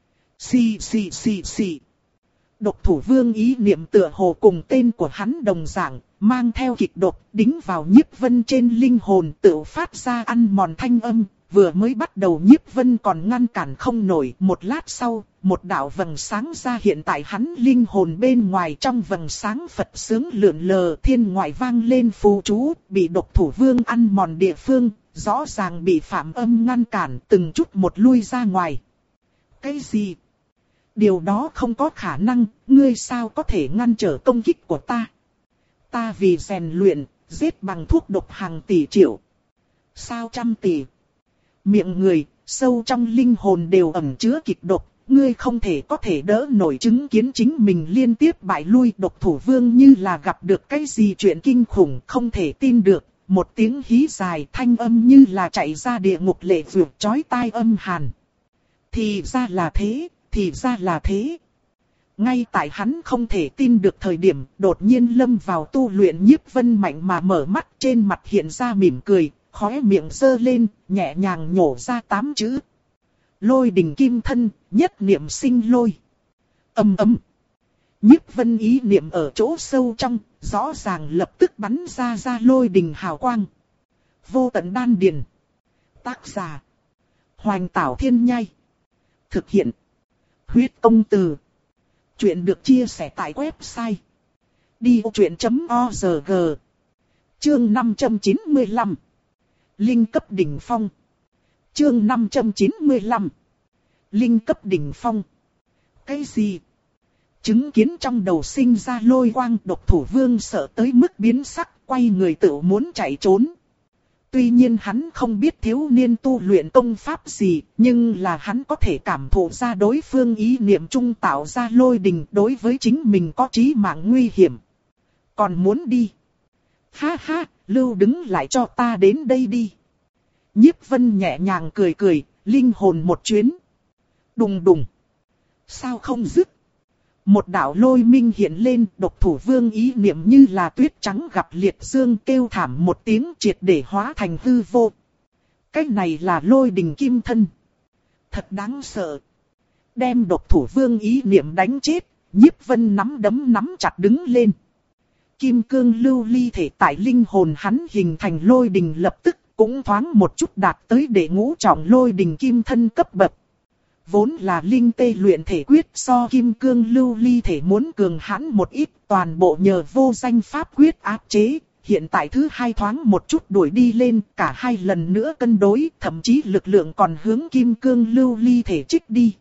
[SPEAKER 1] Xì xì xì xì. Độc Thủ Vương ý niệm tựa hồ cùng tên của hắn đồng dạng, mang theo kịch độc, đính vào Nhiếp Vân trên linh hồn, tự phát ra ăn mòn thanh âm. Vừa mới bắt đầu Nhiếp Vân còn ngăn cản không nổi, một lát sau, một đạo vầng sáng ra hiện tại hắn linh hồn bên ngoài, trong vầng sáng Phật sướng lượn lờ, thiên ngoại vang lên phù chú, bị Độc Thủ Vương ăn mòn địa phương, rõ ràng bị phạm âm ngăn cản, từng chút một lui ra ngoài. Cái gì? Điều đó không có khả năng, ngươi sao có thể ngăn trở công kích của ta? Ta vì rèn luyện, giết bằng thuốc độc hàng tỷ triệu. Sao trăm tỷ? Miệng người, sâu trong linh hồn đều ẩn chứa kịch độc, ngươi không thể có thể đỡ nổi chứng kiến chính mình liên tiếp bại lui. Độc Thủ Vương như là gặp được cái gì chuyện kinh khủng, không thể tin được, một tiếng hí dài, thanh âm như là chạy ra địa ngục lệ vượt chói tai âm hàn. Thì ra là thế, thì ra là thế. Ngay tại hắn không thể tin được thời điểm, đột nhiên lâm vào tu luyện Nhiếp Vân mạnh mà mở mắt, trên mặt hiện ra mỉm cười, khóe miệng giơ lên, nhẹ nhàng nhổ ra tám chữ. Lôi đình kim thân, nhất niệm sinh lôi. Ầm ầm. Nhiếp Vân ý niệm ở chỗ sâu trong, rõ ràng lập tức bắn ra ra lôi đình hào quang. Vô tận đan điền. Tác giả: Hoành Tảo Thiên Nhai. Thực hiện: Huyết Công Từ. Chuyện được chia sẻ tại website đi vô chuyện chấm org. Chương năm trăm chín mươi lăm. Linh cấp đỉnh phong. Chương năm trăm chín mươi lăm. Linh cấp đỉnh phong. Cái gì? Chứng kiến trong đầu sinh ra lôi quang, Độc Thủ Vương sợ tới mức biến sắc, quay người tự muốn chạy trốn. Tuy nhiên hắn không biết thiếu niên tu luyện công pháp gì, nhưng là hắn có thể cảm thụ ra đối phương ý niệm trung tạo ra lôi đình, đối với chính mình có chí mạng nguy hiểm. Còn muốn đi? Ha ha, lưu đứng lại cho ta đến đây đi. Nhiếp Vân nhẹ nhàng cười cười, linh hồn một chuyến. Đùng đùng. Sao không dứt? Một đạo lôi minh hiện lên, Độc Thủ Vương ý niệm như là tuyết trắng gặp liệt dương, kêu thảm một tiếng, triệt để hóa thành hư vô. Cái này là lôi đình kim thân. Thật đáng sợ. Đem Độc Thủ Vương ý niệm đánh chết, Nhiếp Vân nắm đấm nắm chặt đứng lên. Kim cương lưu ly thể tại linh hồn hắn hình thành lôi đình, lập tức cũng thoáng một chút đạt tới đệ ngũ trọng lôi đình kim thân cấp bậc. Vốn là linh tê luyện thể quyết, so kim cương lưu ly thể muốn cường hãn một ít, toàn bộ nhờ vô danh pháp quyết áp chế. Hiện tại thứ hai thoáng một chút đuổi đi lên, cả hai lần nữa cân đối, thậm chí lực lượng còn hướng kim cương lưu ly thể trích đi.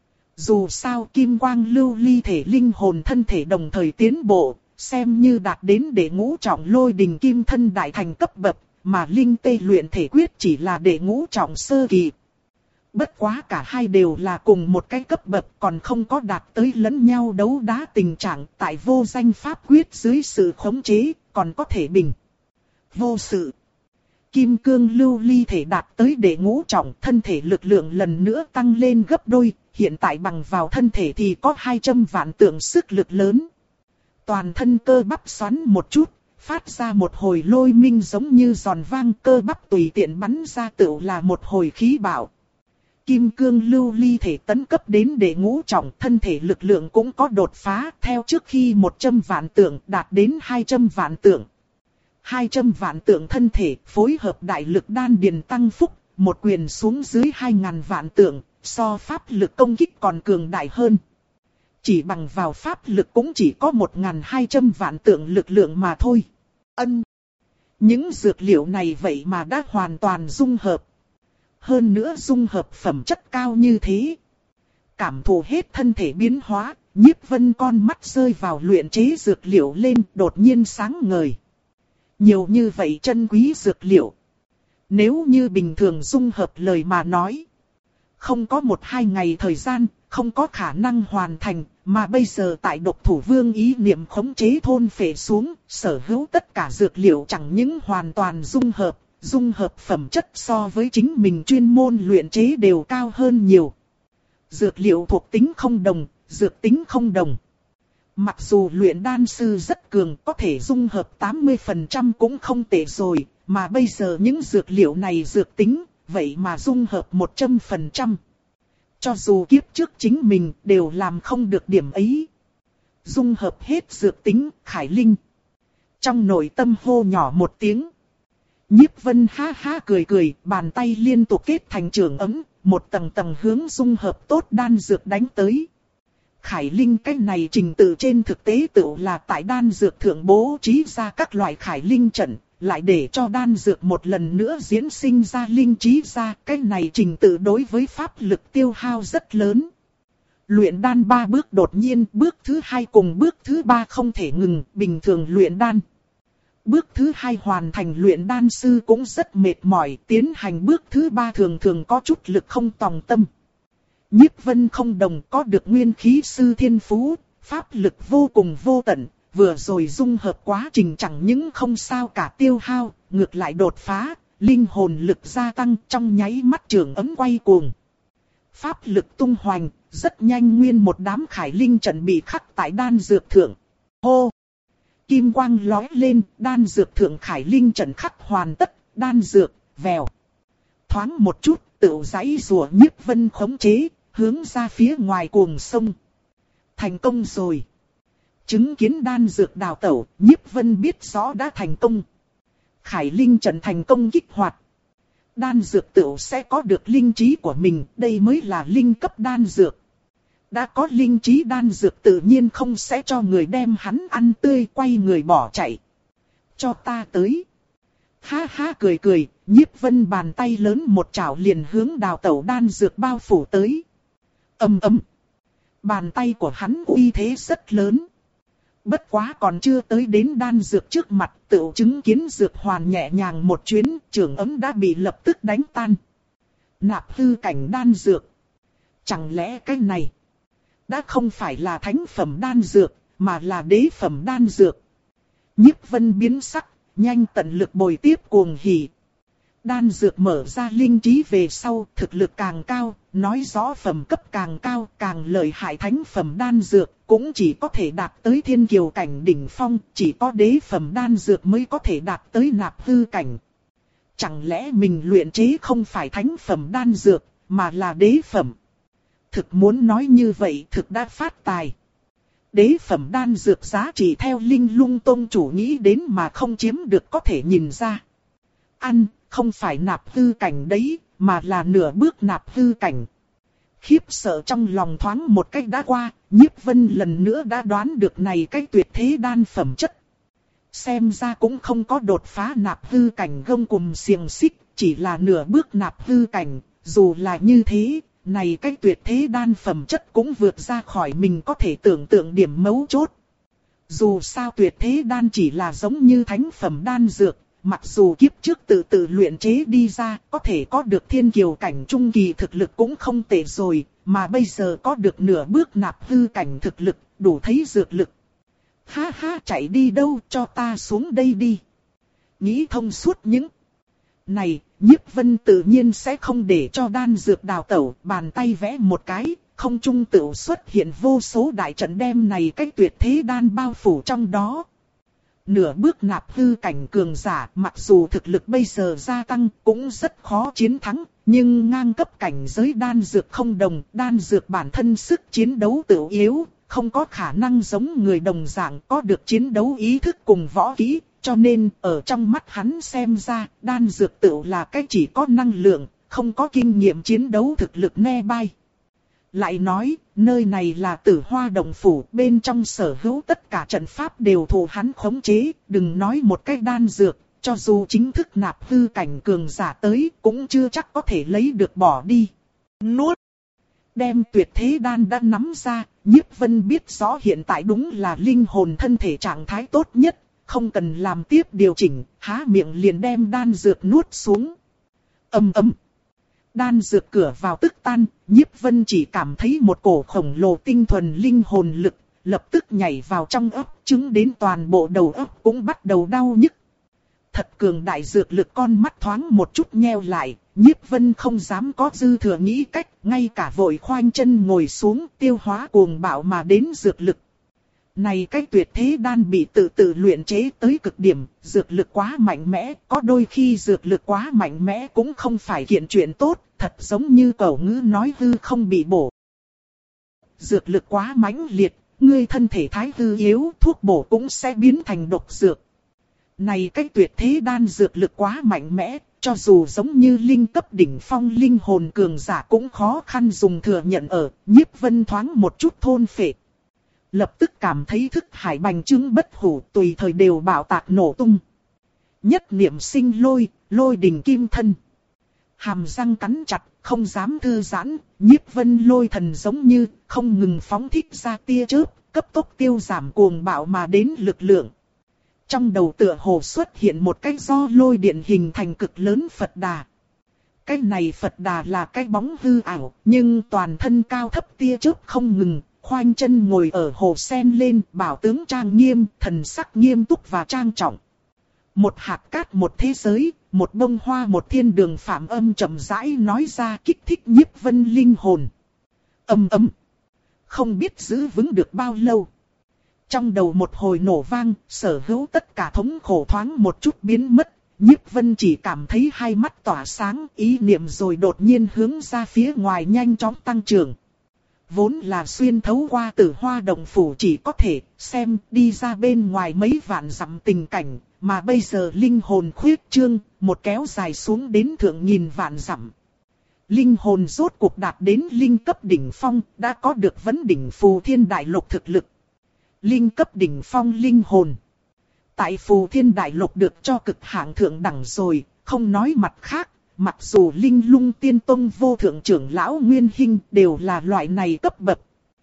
[SPEAKER 1] Dù sao kim quang lưu ly thể linh hồn thân thể đồng thời tiến bộ, xem như đạt đến đệ ngũ trọng lôi đình kim thân đại thành cấp bậc, mà linh tê luyện thể quyết chỉ là đệ ngũ trọng sơ kỳ. Bất quá cả hai đều là cùng một cái cấp bậc, còn không có đạt tới lẫn nhau đấu đá tình trạng, tại vô danh pháp quyết dưới sự khống chế, còn có thể bình vô sự. Kim cương lưu ly thể đạt tới đệ ngũ trọng, thân thể lực lượng lần nữa tăng lên gấp đôi, hiện tại bằng vào thân thể thì có hai trăm vạn tượng sức lực lớn. Toàn thân cơ bắp xoắn một chút, phát ra một hồi lôi minh giống như giòn vang, cơ bắp tùy tiện bắn ra tựu là một hồi khí bạo. Kim cương lưu ly thể tấn cấp đến đệ ngũ trọng, thân thể lực lượng cũng có đột phá, theo trước khi một trăm vạn tượng đạt đến hai trăm vạn tượng. hai trăm vạn tượng thân thể phối hợp đại lực đan điền tăng phúc, một quyền xuống dưới hai nghìn vạn tượng, so pháp lực công kích còn cường đại hơn. Chỉ bằng vào pháp lực cũng chỉ có một nghìn hai trăm vạn tượng lực lượng mà thôi. Ân. Những dược liệu này vậy mà đã hoàn toàn dung hợp. Hơn nữa dung hợp phẩm chất cao như thế. Cảm thụ hết thân thể biến hóa, Nhiếp Vân con mắt rơi vào luyện chế dược liệu lên, đột nhiên sáng ngời. Nhiều như vậy chân quý dược liệu. Nếu như bình thường dung hợp lời mà nói, không có một hai ngày thời gian, không có khả năng hoàn thành, mà bây giờ tại độc thủ vương ý niệm khống chế thôn phệ xuống, sở hữu tất cả dược liệu chẳng những hoàn toàn dung hợp, dung hợp phẩm chất so với chính mình chuyên môn luyện chế đều cao hơn nhiều. Dược liệu thuộc tính không đồng, dược tính không đồng. Mặc dù luyện đan sư rất cường, có thể dung hợp tám mươi phần trăm cũng không tệ rồi, mà bây giờ những dược liệu này dược tính, vậy mà dung hợp một trăm phần trăm. Cho dù kiếp trước chính mình đều làm không được điểm ấy. Dung hợp hết dược tính, Khải Linh. Trong nội tâm hô nhỏ một tiếng. Nhiếp Vân ha ha cười cười, bàn tay liên tục kết thành trường ấm, một tầng tầng hướng dung hợp tốt đan dược đánh tới. Khải Linh cái này trình tự trên thực tế tự là tại đan dược thượng bố trí ra các loại Khải Linh trận, lại để cho đan dược một lần nữa diễn sinh ra linh trí ra. Cái này trình tự đối với pháp lực tiêu hao rất lớn. Luyện đan ba bước đột nhiên, bước thứ hai cùng bước thứ ba không thể ngừng, bình thường luyện đan. Bước thứ hai hoàn thành luyện đan sư cũng rất mệt mỏi, tiến hành bước thứ ba thường thường có chút lực không tòng tâm. Nhiếp Vân không đồng, có được nguyên khí sư thiên phú, pháp lực vô cùng vô tận, vừa rồi dung hợp quá trình chẳng những không sao cả tiêu hao, ngược lại đột phá, linh hồn lực gia tăng, trong nháy mắt trường ấm quay cuồng. Pháp lực tung hoành, rất nhanh nguyên một đám Khải Linh trận bị khắc tại đan dược thượng. Hô! Kim quang lóe lên, đan dược thượng Khải Linh trận khắc hoàn tất, đan dược, vèo. Thoáng một chút, tự giãy rùa Nhiếp Vân khống chế, hướng ra phía ngoài cuồng sông. Thành công rồi. Chứng kiến đan dược đào tẩu, Nhiếp Vân biết rõ đã thành công. Khải Linh trận thành công kích hoạt. Đan dược tựu sẽ có được linh trí của mình, đây mới là linh cấp đan dược. Đã có linh trí đan dược tự nhiên không sẽ cho người đem hắn ăn tươi, quay người bỏ chạy. Cho ta tới. Ha ha cười cười, Nhiếp Vân bàn tay lớn một chảo liền hướng đào tẩu đan dược bao phủ tới. Ầm ầm. Bàn tay của hắn uy thế rất lớn. Bất quá còn chưa tới đến đan dược trước mặt, tự chứng kiến dược hoàn nhẹ nhàng một chuyến, trường ấm đã bị lập tức đánh tan. Nạp hư cảnh đan dược. Chẳng lẽ cái này đã không phải là thánh phẩm đan dược, mà là đế phẩm đan dược. Nhiếp Vân biến sắc, nhanh tận lực bồi tiếp cuồng hỉ. Đan dược mở ra linh trí về sau, thực lực càng cao, nói rõ phẩm cấp càng cao, càng lợi hại thánh phẩm đan dược, cũng chỉ có thể đạt tới thiên kiều cảnh đỉnh phong, chỉ có đế phẩm đan dược mới có thể đạt tới nạp hư cảnh. Chẳng lẽ mình luyện chế không phải thánh phẩm đan dược, mà là đế phẩm? Thực muốn nói như vậy thực đã phát tài. Đế phẩm đan dược giá trị theo Linh Lung Tông chủ nghĩ đến mà không chiếm được có thể nhìn ra. Ăn, không phải nạp hư cảnh đấy, mà là nửa bước nạp hư cảnh. Khiếp sợ trong lòng thoáng một cách đã qua, Nhiếp Vân lần nữa đã đoán được này cái tuyệt thế đan phẩm chất. Xem ra cũng không có đột phá nạp hư cảnh gông cùm xiềng xích, chỉ là nửa bước nạp hư cảnh, dù là như thế. Này cái tuyệt thế đan phẩm chất cũng vượt ra khỏi mình có thể tưởng tượng điểm mấu chốt. Dù sao tuyệt thế đan chỉ là giống như thánh phẩm đan dược, mặc dù kiếp trước tự tự luyện chế đi ra, có thể có được thiên kiều cảnh trung kỳ thực lực cũng không tệ rồi, mà bây giờ có được nửa bước nạp hư cảnh thực lực, đủ thấy dược lực. Ha ha, chạy đi đâu, cho ta xuống đây đi. Nghĩ thông suốt những này, Nhiếp Vân tự nhiên sẽ không để cho đan dược đào tẩu, bàn tay vẽ một cái, không trung tự xuất hiện vô số đại trận đem này cái tuyệt thế đan bao phủ trong đó. Nửa bước nạp hư cảnh cường giả, mặc dù thực lực bây giờ gia tăng cũng rất khó chiến thắng, nhưng ngang cấp cảnh giới đan dược không đồng, đan dược bản thân sức chiến đấu tự yếu, không có khả năng giống người đồng dạng có được chiến đấu ý thức cùng võ kỹ. Cho nên, ở trong mắt hắn xem ra, đan dược tự là cái chỉ có năng lượng, không có kinh nghiệm chiến đấu thực lực ne bai. Lại nói, nơi này là Tử Hoa Động Phủ, bên trong sở hữu tất cả trận pháp đều thuộc hắn khống chế, đừng nói một cái đan dược, cho dù chính thức nạp hư cảnh cường giả tới, cũng chưa chắc có thể lấy được bỏ đi. Nuốt! Đem tuyệt thế đan đã nắm ra, Nhiếp Vân biết rõ hiện tại đúng là linh hồn thân thể trạng thái tốt nhất. Không cần làm tiếp điều chỉnh, há miệng liền đem đan dược nuốt xuống. Ầm ầm. Đan dược cửa vào tức tan, Nhiếp Vân chỉ cảm thấy một cổ khổng lồ tinh thuần linh hồn lực, lập tức nhảy vào trong óc, chứng đến toàn bộ đầu óc cũng bắt đầu đau nhức. Thật cường đại dược lực, con mắt thoáng một chút nheo lại, Nhiếp Vân không dám có dư thừa nghĩ cách, ngay cả vội khoanh chân ngồi xuống tiêu hóa cuồng bạo mà đến dược lực. Này cái tuyệt thế đan bị tự tự luyện chế tới cực điểm, dược lực quá mạnh mẽ, có đôi khi dược lực quá mạnh mẽ cũng không phải kiện chuyện tốt, thật giống như cẩu ngữ nói hư không bị bổ. Dược lực quá mãnh liệt, ngươi thân thể thái hư yếu, thuốc bổ cũng sẽ biến thành độc dược. Này cái tuyệt thế đan dược lực quá mạnh mẽ, cho dù giống như linh cấp đỉnh phong linh hồn cường giả cũng khó khăn dùng thừa nhận ở, Nhiếp Vân thoáng một chút thôn phệ. Lập tức cảm thấy thức hải bành trướng bất hủ, tùy thời đều bạo tạc nổ tung. Nhất niệm sinh lôi, lôi đình kim thân. Hàm răng cắn chặt, không dám thư giãn, Nhiếp Vân lôi thần giống như không ngừng phóng thích ra tia chớp, cấp tốc tiêu giảm cuồng bạo mà đến lực lượng. Trong đầu tựa hồ xuất hiện một cái do lôi điện hình thành cực lớn Phật Đà. Cái này Phật Đà là cái bóng hư ảo, nhưng toàn thân cao thấp tia chớp không ngừng, khoanh chân ngồi ở hồ sen lên, bảo tướng trang nghiêm, thần sắc nghiêm túc và trang trọng. Một hạt cát một thế giới, một bông hoa một thiên đường, Phạm Âm chậm rãi nói ra, kích thích Nhiếp Vân linh hồn. Ầm ầm, không biết giữ vững được bao lâu. Trong đầu một hồi nổ vang, sở hữu tất cả thống khổ thoáng một chút biến mất. Nhiếp Vân chỉ cảm thấy hai mắt tỏa sáng, ý niệm rồi đột nhiên hướng ra phía ngoài nhanh chóng tăng trưởng. Vốn là xuyên thấu qua Tử Hoa Động Phủ chỉ có thể xem đi ra bên ngoài mấy vạn dặm tình cảnh, mà bây giờ linh hồn khuyết trương, một kéo dài xuống đến thượng nghìn vạn dặm. Linh hồn rốt cuộc đạt đến linh cấp đỉnh phong, đã có được vấn đỉnh Phù Thiên Đại Lục thực lực. Linh cấp đỉnh phong linh hồn. Tại Phù Thiên Đại Lục được cho cực hạng thượng đẳng rồi, không nói mặt khác, mặc dù Linh Lung Tiên Tông vô thượng trưởng lão Nguyên Hinh đều là loại này cấp bậc.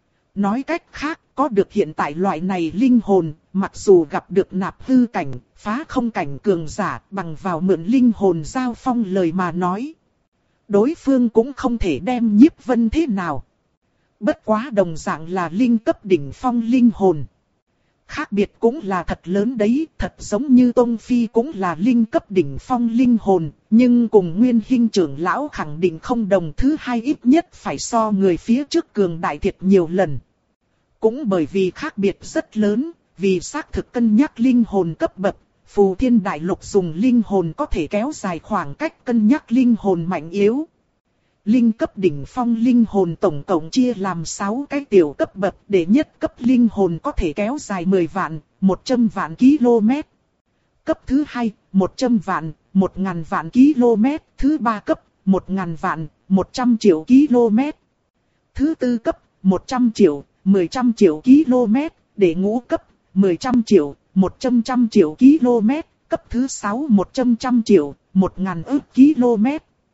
[SPEAKER 1] Nói cách khác, có được hiện tại loại này linh hồn, mặc dù gặp được nạp hư cảnh, phá không cảnh cường giả, bằng vào mượn linh hồn giao phong lời mà nói. Đối phương cũng không thể đem Nhiếp Vân thế nào. Bất quá đồng dạng là linh cấp đỉnh phong linh hồn. Khác biệt cũng là thật lớn đấy, thật giống như Tông Phi cũng là linh cấp đỉnh phong linh hồn, nhưng cùng Nguyên Hinh trưởng lão khẳng định không đồng, thứ hai ít nhất phải so người phía trước cường đại thiệt nhiều lần. Cũng bởi vì khác biệt rất lớn, vì xác thực cân nhắc linh hồn cấp bậc, Phù Thiên Đại Lục dùng linh hồn có thể kéo dài khoảng cách cân nhắc linh hồn mạnh yếu. Linh cấp đỉnh phong linh hồn tổng cộng chia làm sáu cái tiểu cấp bậc, để nhất cấp linh hồn có thể kéo dài mười vạn, một trăm vạn km. Cấp thứ hai, một trăm vạn, một ngàn vạn km. Thứ ba cấp, một ngàn vạn, một trăm triệu km. Thứ tư cấp, một trăm triệu, mười trăm triệu km. Để ngũ cấp, mười trăm triệu, một trăm trăm triệu km. Cấp thứ sáu, một trăm trăm triệu, một ngàn ức km.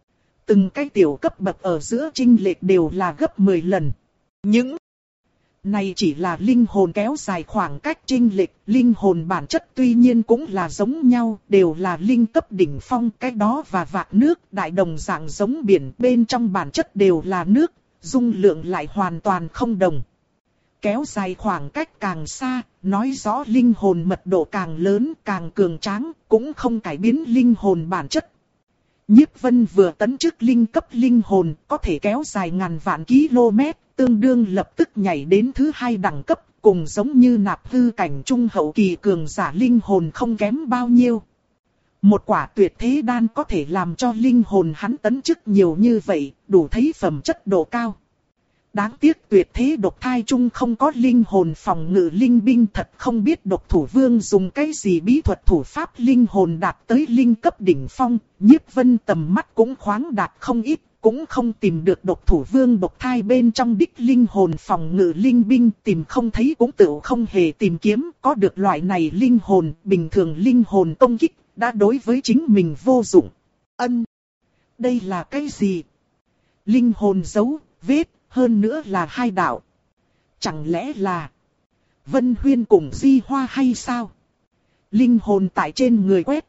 [SPEAKER 1] Từng cái tiểu cấp bậc ở giữa chênh lệch đều là gấp mười lần. Những này chỉ là linh hồn kéo dài khoảng cách chênh lệch, linh hồn bản chất tuy nhiên cũng là giống nhau, đều là linh cấp đỉnh phong, cái đó và vạc nước, đại đồng dạng giống biển, bên trong bản chất đều là nước, dung lượng lại hoàn toàn không đồng. Kéo dài khoảng cách càng xa, nói rõ linh hồn mật độ càng lớn, càng cường tráng, cũng không cải biến linh hồn bản chất. Nhiếp Vân vừa tấn chức linh cấp linh hồn, có thể kéo dài ngàn vạn km, tương đương lập tức nhảy đến thứ hai đẳng cấp, cùng giống như nạp hư cảnh trung hậu kỳ cường giả linh hồn không kém bao nhiêu. Một quả tuyệt thế đan có thể làm cho linh hồn hắn tấn chức nhiều như vậy, đủ thấy phẩm chất độ cao. Đáng tiếc tuyệt thế độc thai chung không có linh hồn phòng ngự linh binh, thật không biết độc thủ vương dùng cái gì bí thuật thủ pháp linh hồn đạt tới linh cấp đỉnh phong, Nhiếp Vân tầm mắt cũng khoáng đạt không ít, cũng không tìm được độc thủ vương độc thai bên trong đích linh hồn phòng ngự linh binh, tìm không thấy cũng tự không hề tìm kiếm, có được loại này linh hồn, bình thường linh hồn công kích, đã đối với chính mình vô dụng. Ân! Đây là cái gì? Linh hồn dấu, vết. Hơn nữa là hai đạo. Chẳng lẽ là Vân Huyên cùng Di Hoa hay sao? Linh hồn tại trên người quét qua,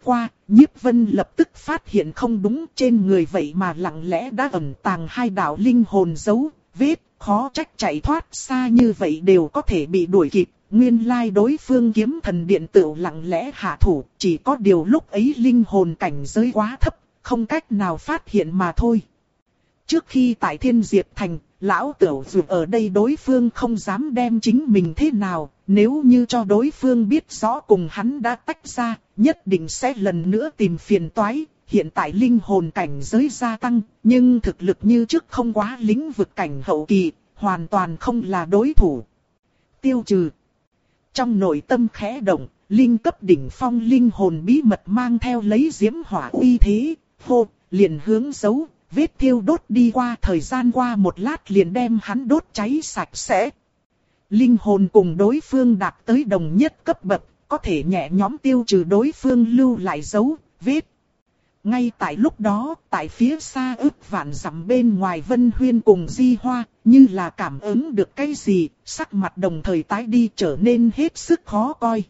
[SPEAKER 1] Nhiếp Vân lập tức phát hiện không đúng, trên người vậy mà lặng lẽ đã ẩn tàng hai đạo linh hồn dấu vết, khó trách chạy thoát xa như vậy đều có thể bị đuổi kịp. Nguyên lai đối phương kiếm thần điện tử lặng lẽ hạ thủ, chỉ có điều lúc ấy linh hồn cảnh giới quá thấp, không cách nào phát hiện mà thôi. Trước khi tại Thiên Diệp Thành, lão tửu dù ở đây đối phương không dám đem chính mình thế nào, nếu như cho đối phương biết rõ cùng hắn đã tách ra, nhất định sẽ lần nữa tìm phiền toái. Hiện tại linh hồn cảnh giới gia tăng, nhưng thực lực như trước không quá lĩnh vực cảnh hậu kỳ, hoàn toàn không là đối thủ. Tiêu trừ. Trong nội tâm khẽ động, linh cấp đỉnh phong linh hồn bí mật mang theo lấy diễm hỏa uy thế, hô, liền hướng dấu, vết thiêu đốt đi qua, thời gian qua một lát liền đem hắn đốt cháy sạch sẽ. Linh hồn cùng đối phương đạt tới đồng nhất cấp bậc, có thể nhẹ nhõm tiêu trừ đối phương lưu lại dấu, vết. Ngay tại lúc đó, tại phía xa ước vạn dặm bên ngoài Vân Huyên cùng Di Hoa, như là cảm ứng được cái gì, sắc mặt đồng thời tái đi trở nên hết sức khó coi.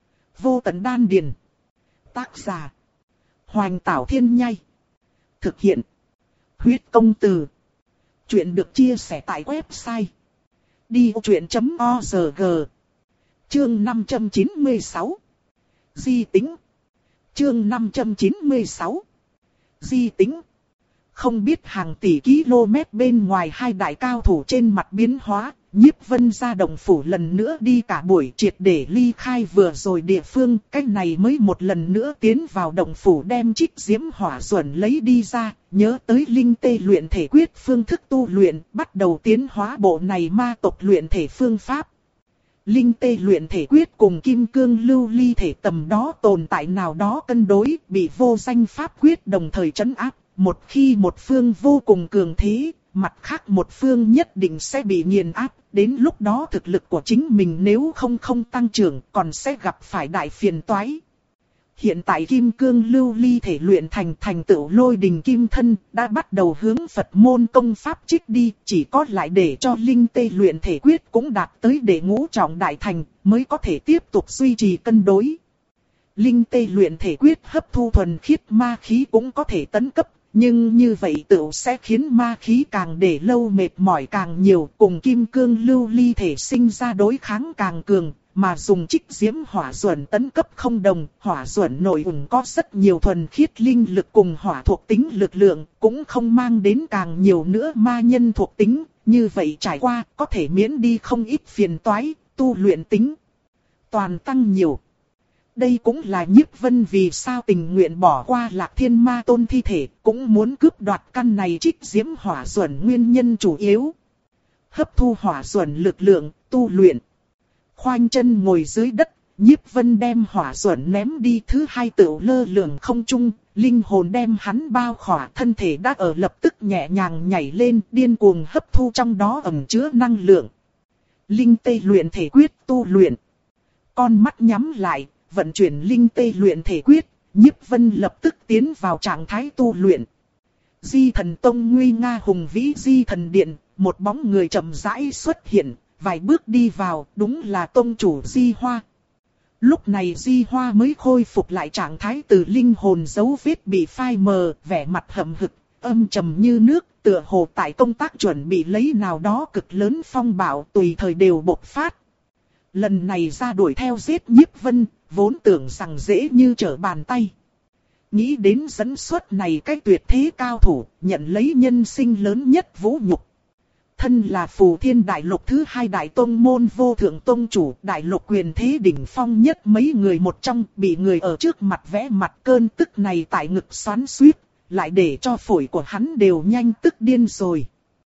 [SPEAKER 1] Vô tận đan điền. Tác giả. Hoành Tảo Thiên Nhai. Thực hiện. Huyết công từ. Chuyện được chia sẻ tại website. đi ô chuyện chấm org. Chương năm trăm chín mươi sáu. Di tính. Chương năm trăm chín mươi sáu. Di tính. Không biết hàng tỷ km bên ngoài hai đại cao thủ trên mặt biến hóa, Nhiếp Vân ra động phủ lần nữa đi cả buổi triệt để ly khai vừa rồi địa phương, cách này mới một lần nữa tiến vào động phủ đem trích diễm hỏa duẩn lấy đi ra, nhớ tới linh tê luyện thể quyết phương thức tu luyện, bắt đầu tiến hóa bộ này ma tộc luyện thể phương pháp. Linh tê luyện thể quyết cùng kim cương lưu ly thể tầm đó tồn tại nào đó cân đối, bị vô danh pháp quyết đồng thời trấn áp. Một khi một phương vô cùng cường thế, mặt khác một phương nhất định sẽ bị nghiền áp. Đến lúc đó thực lực của chính mình nếu không không tăng trưởng còn sẽ gặp phải đại phiền toái. Hiện tại kim cương lưu ly thể luyện thành thành tựu lôi đình kim thân đã bắt đầu hướng Phật môn công pháp trích đi. Chỉ có lại để cho linh tê luyện thể quyết cũng đạt tới đệ ngũ trọng đại thành mới có thể tiếp tục duy trì cân đối. Linh tê luyện thể quyết hấp thu thuần khiết ma khí cũng có thể tấn cấp. Nhưng như vậy tựu sẽ khiến ma khí càng để lâu mệt mỏi càng nhiều, cùng kim cương lưu ly thể sinh ra đối kháng càng cường, mà dùng trích diễm hỏa duẩn tấn cấp không đồng, hỏa duẩn nội ủng có rất nhiều thuần khiết linh lực cùng hỏa thuộc tính lực lượng, cũng không mang đến càng nhiều nữa ma nhân thuộc tính, như vậy trải qua có thể miễn đi không ít phiền toái, tu luyện tính toàn tăng nhiều. Đây cũng là Nhiếp Vân vì sao tình nguyện bỏ qua Lạc Thiên Ma Tôn thi thể, cũng muốn cướp đoạt căn này trích diễm hỏa duẩn nguyên nhân chủ yếu. Hấp thu hỏa duẩn lực lượng, tu luyện. Khoanh chân ngồi dưới đất, Nhiếp Vân đem hỏa duẩn ném đi, thứ hai tựu lơ lửng không trung, linh hồn đem hắn bao khỏa, thân thể đã ở lập tức nhẹ nhàng nhảy lên, điên cuồng hấp thu trong đó ẩn chứa năng lượng. Linh tê luyện thể quyết tu luyện. Con mắt nhắm lại. Vận chuyển linh tê luyện thể quyết, Nhiếp Vân lập tức tiến vào trạng thái tu luyện. Di Thần Tông nguy nga hùng vĩ Di Thần Điện, một bóng người chậm rãi xuất hiện, vài bước đi vào, đúng là tông chủ Di Hoa. Lúc này Di Hoa mới khôi phục lại trạng thái từ linh hồn dấu vết bị phai mờ, vẻ mặt hậm hực, âm trầm như nước, tựa hồ tại công tác chuẩn bị lấy nào đó cực lớn phong bạo tùy thời đều bộc phát. Lần này ra đuổi theo giết Nhiếp Vân, vốn tưởng rằng dễ như trở bàn tay. Nghĩ đến dẫn xuất này cái tuyệt thế cao thủ, nhận lấy nhân sinh lớn nhất vũ nhục. Thân là Phù Thiên Đại Lục thứ hai đại tông môn vô thượng tông chủ, đại lục quyền thế đỉnh phong nhất mấy người một trong, bị người ở trước mặt vẽ mặt, cơn tức này tại ngực xoắn xuýt, lại để cho phổi của hắn đều nhanh tức điên rồi.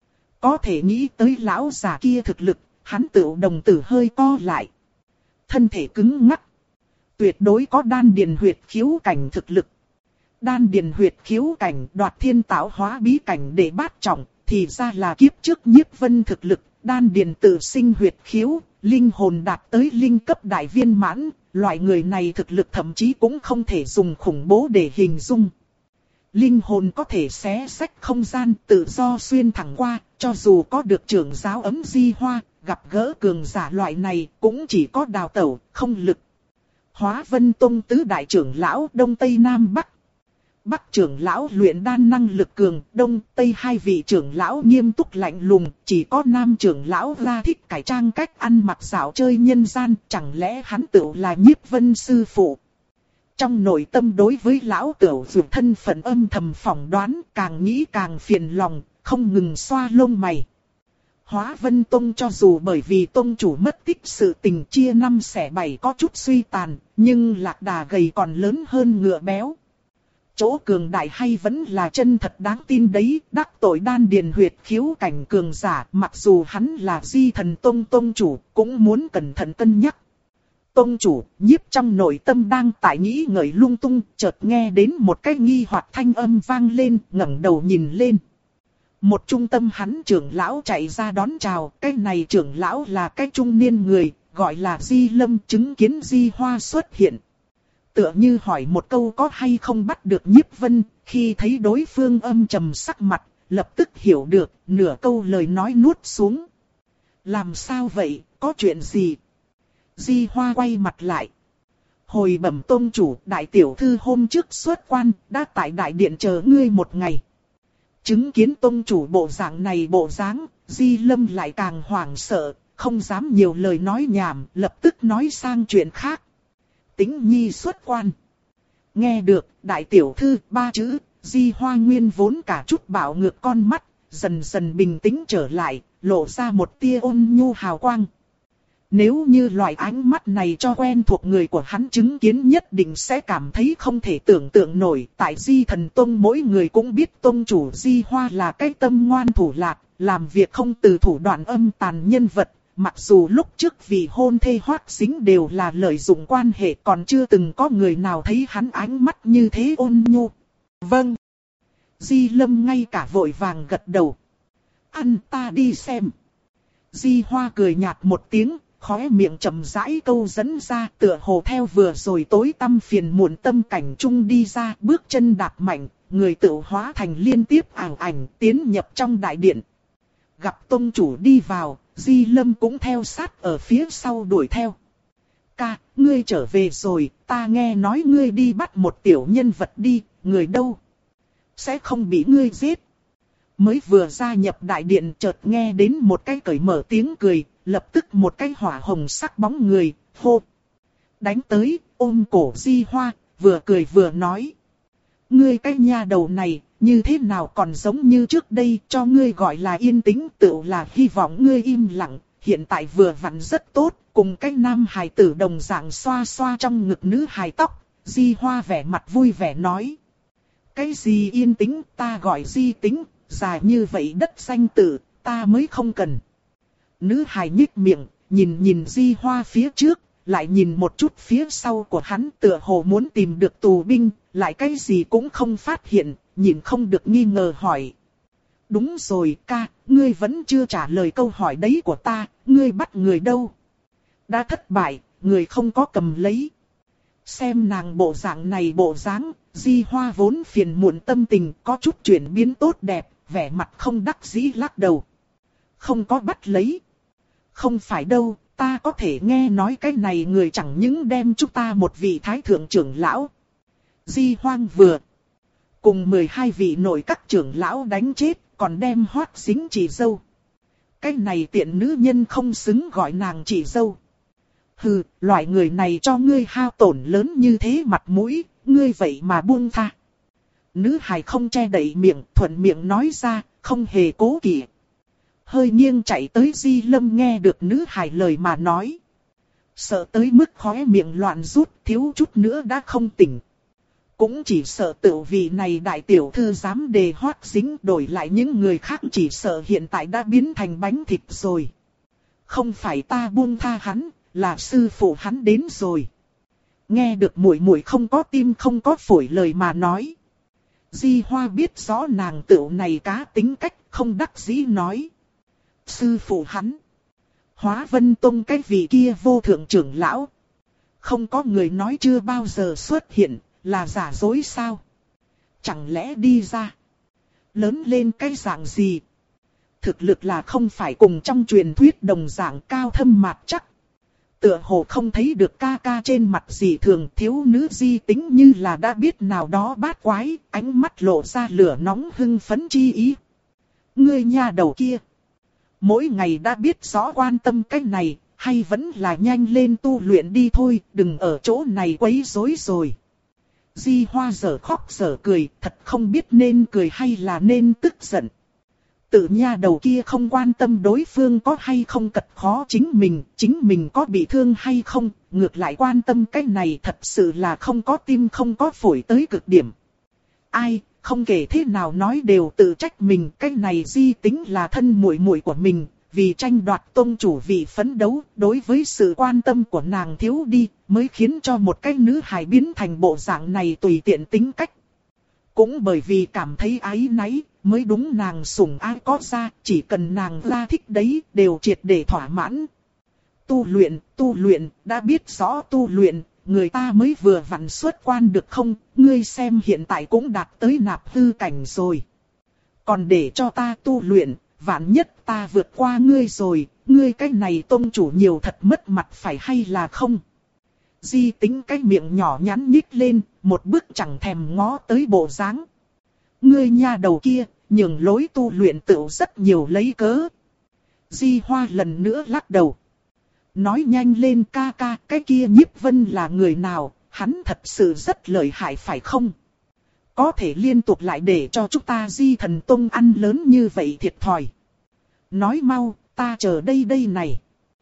[SPEAKER 1] Có thể nghĩ tới lão già kia thực lực, hắn tự đồng tử hơi co lại. Thân thể cứng ngắc. Tuyệt đối có đan điền huyệt khiếu cảnh thực lực. Đan điền huyệt khiếu cảnh đoạt thiên tạo hóa bí cảnh để bát trọng, thì ra là kiếp trước Nhiếp Vân thực lực, đan điền tự sinh huyệt khiếu, linh hồn đạt tới linh cấp đại viên mãn, loại người này thực lực thậm chí cũng không thể dùng khủng bố để hình dung. Linh hồn có thể xé xách không gian tự do xuyên thẳng qua, cho dù có được trưởng giáo ấm Di Hoa, gặp gỡ cường giả loại này cũng chỉ có đào tẩu, không lực. Hóa Vân Tông tứ đại trưởng lão Đông Tây Nam Bắc. Bắc trưởng lão luyện đan năng lực cường, Đông Tây hai vị trưởng lão nghiêm túc lạnh lùng, chỉ có Nam trưởng lão ra thích cải trang cách ăn mặc dạo chơi nhân gian, chẳng lẽ hắn tự là Nhiếp Vân sư phụ. Trong nội tâm đối với lão tiểu dược thân phận âm thầm phỏng đoán, càng nghĩ càng phiền lòng, không ngừng xoa lông mày. Hóa Vân Tông cho dù bởi vì tông chủ mất tích sự tình chia năm xẻ bảy có chút suy tàn, nhưng lạc đà gầy còn lớn hơn ngựa béo. Chỗ cường đại hay vẫn là chân thật đáng tin đấy, đắc tội đan điền huyệt khiếu cảnh cường giả, mặc dù hắn là Di Thần Tông tông chủ, cũng muốn cẩn thận cân nhắc. Tông chủ, Nhiếp trong nội tâm đang tại nghĩ ngợi lung tung, chợt nghe đến một cái nghi hoặc thanh âm vang lên, ngẩng đầu nhìn lên. Một trung tâm hắn trưởng lão chạy ra đón chào, cái này trưởng lão là cái trung niên người, gọi là Di Lâm, chứng kiến Di Hoa xuất hiện. Tựa như hỏi một câu có hay không bắt được Nhiếp Vân, khi thấy đối phương âm trầm sắc mặt, lập tức hiểu được, nửa câu lời nói nuốt xuống. Làm sao vậy, có chuyện gì? Di Hoa quay mặt lại. Hồi bẩm tông chủ, đại tiểu thư hôm trước xuất quan, đã tại đại điện chờ ngươi một ngày. Chứng kiến tông chủ bộ dạng này bộ dáng, Di Lâm lại càng hoảng sợ, không dám nhiều lời nói nhảm, lập tức nói sang chuyện khác. Tĩnh Nhi xuất quan. Nghe được, đại tiểu thư, ba chữ, Di Hoa nguyên vốn cả chút bạo ngược con mắt, dần dần bình tĩnh trở lại, lộ ra một tia ôn nhu hào quang. Nếu như loại ánh mắt này cho quen thuộc người của hắn chứng kiến nhất định sẽ cảm thấy không thể tưởng tượng nổi. Tại Di Thần Tông mỗi người cũng biết tông chủ Di Hoa là cái tâm ngoan thủ lạt, làm việc không từ thủ đoạn âm tàn nhân vật. Mặc dù lúc trước vì hôn thê Hoắc Sính đều là lợi dụng quan hệ, còn chưa từng có người nào thấy hắn ánh mắt như thế ôn nhu. Vâng. Di Lâm ngay cả vội vàng gật đầu. Ăn ta đi xem. Di Hoa cười nhạt một tiếng, khóe miệng chậm rãi câu dẫn ra, tựa hồ theo vừa rồi tối tăm phiền muộn tâm cảnh chung đi ra, bước chân đạp mạnh, người tự hóa thành liên tiếp ảo ảnh tiến nhập trong đại điện. Gặp tông chủ đi vào, Di Lâm cũng theo sát ở phía sau đuổi theo. Ca, ngươi trở về rồi, ta nghe nói ngươi đi bắt một tiểu nhân vật đi, người đâu? Sẽ không bị ngươi giết. Mới vừa gia nhập đại điện chợt nghe đến một cái cởi mở tiếng cười, lập tức một cái hỏa hồng sắc bóng người, hô. Đánh tới, ôm cổ Di Hoa, vừa cười vừa nói. Ngươi cái nha đầu này, như thế nào còn giống như trước đây, cho ngươi gọi là yên tĩnh, tự là hy vọng ngươi im lặng, hiện tại vừa vặn rất tốt, cùng cái nam hài tử đồng dạng xoa xoa trong ngực nữ hài tóc, Di Hoa vẻ mặt vui vẻ nói. Cái gì yên tĩnh, ta gọi Di Tính, dài như vậy đất danh tử, ta mới không cần. Nữ hài nhích miệng, nhìn nhìn Di Hoa phía trước, lại nhìn một chút phía sau của hắn, tựa hồ muốn tìm được tù binh, lại cái gì cũng không phát hiện, nhìn không được nghi ngờ hỏi. Đúng rồi ca, ngươi vẫn chưa trả lời câu hỏi đấy của ta, ngươi bắt người đâu? Đã thất bại, người không có cầm lấy. Xem nàng bộ dạng này bộ dáng, Di Hoa vốn phiền muộn tâm tình có chút chuyển biến tốt đẹp, vẻ mặt không đắc dĩ lắc đầu. Không có bắt lấy. Không phải đâu, ta có thể nghe nói cái này người chẳng những đem chúng ta một vị thái thượng trưởng lão. Di Hoang vừa cùng mười hai vị nội các trưởng lão đánh chết, còn đem Hoắc Sính chị dâu. Cái này tiện nữ nhân không xứng gọi nàng chị dâu. Hừ, loại người này cho ngươi hao tổn lớn như thế mặt mũi, ngươi vậy mà buông tha. Nữ hài không che đậy miệng, thuận miệng nói ra, không hề cố kỵ. Hơi nghiêng chạy tới Di Lâm nghe được nữ hài lời mà nói. Sợ tới mức khóe miệng loạn rút, thiếu chút nữa đã không tỉnh. Cũng chỉ sợ tự vì này đại tiểu thư dám đề Hoắc Sính, đổi lại những người khác chỉ sợ hiện tại đã biến thành bánh thịt rồi. Không phải ta buông tha hắn, là sư phụ hắn đến rồi. Nghe được muội muội không có tim không có phổi lời mà nói. Di Hoa biết rõ nàng tựu này cá tính cách, không đắc dĩ nói. Sư phụ hắn. Hóa Vân Tông cái vị kia vô thượng trưởng lão. Không có người nói chưa bao giờ xuất hiện, là giả dối sao? Chẳng lẽ đi ra? Lớn lên cái dạng gì? Thực lực là không phải cùng trong truyền thuyết đồng dạng cao thâm mạt chắc. tựa hồ không thấy được ca ca trên mặt dị thường, thiếu nữ Di Tính như là đã biết nào đó bát quái, ánh mắt lộ ra lửa nóng hưng phấn chi ý. Ngươi nha đầu kia, mỗi ngày đã biết rõ quan tâm cái này, hay vẫn là nhanh lên tu luyện đi thôi, đừng ở chỗ này quấy rối rồi. Di Hoa dở khóc dở cười, thật không biết nên cười hay là nên tức giận. Tự nha đầu kia không quan tâm đối phương có hay không cật khó chính mình, chính mình có bị thương hay không, ngược lại quan tâm cái này thật sự là không có tim không có phổi tới cực điểm. Ai, không kể thế nào nói đều tự trách mình, cái này Di Tính là thân muội muội của mình, vì tranh đoạt tông chủ vị phấn đấu, đối với sự quan tâm của nàng thiếu đi, mới khiến cho một cái nữ hài biến thành bộ dạng này tùy tiện tính cách. Cũng bởi vì cảm thấy áy náy, mới đúng nàng sủng ai có ra, chỉ cần nàng ra thích đấy, đều triệt để thỏa mãn. Tu luyện, tu luyện, đã biết rõ tu luyện, người ta mới vừa vặn xuất quan được không, ngươi xem hiện tại cũng đạt tới nạp hư cảnh rồi. Còn để cho ta tu luyện, vạn nhất ta vượt qua ngươi rồi, ngươi cái này tông chủ nhiều thật mất mặt phải hay là không? Di Tính cái miệng nhỏ nhắn nhích lên, một bước chẳng thèm ngó tới bộ dáng. Ngươi nha đầu kia, nhường lối tu luyện tựu rất nhiều lấy cớ. Di Hoa lần nữa lắc đầu. Nói nhanh lên ca ca, cái kia Nhiếp Vân là người nào, hắn thật sự rất lợi hại phải không? Có thể liên tục lại để cho chúng ta Di Thần Tông ăn lớn như vậy thiệt thòi. Nói mau, ta chờ đây đây này.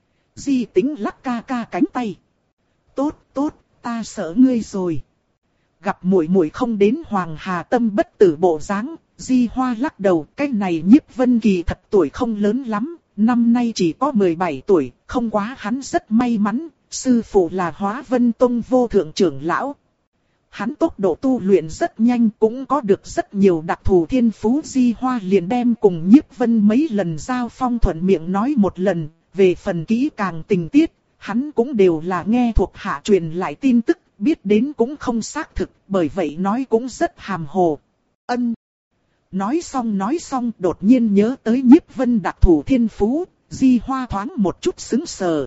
[SPEAKER 1] Di Tính lắc ca ca cánh tay. Tốt, tốt, ta sợ ngươi rồi. Gặp muội muội không đến Hoàng Hà Tâm bất tử bộ dáng, Di Hoa lắc đầu, cái này Nhiếp Vân kỳ thật tuổi không lớn lắm, năm nay chỉ có mười bảy tuổi, không quá hắn rất may mắn, sư phụ là Hóa Vân Tông vô thượng trưởng lão. Hắn tốc độ tu luyện rất nhanh, cũng có được rất nhiều đặc thù thiên phú. Di Hoa liền đem cùng Nhiếp Vân mấy lần giao phong thuận miệng nói một lần, về phần kỹ càng tình tiết, hắn cũng đều là nghe thuộc hạ truyền lại tin tức, biết đến cũng không xác thực, bởi vậy nói cũng rất hàm hồ. Ân. Nói xong nói xong đột nhiên nhớ tới Nhiếp Vân đặc thù thiên phú, Di Hoa thoáng một chút sững sờ.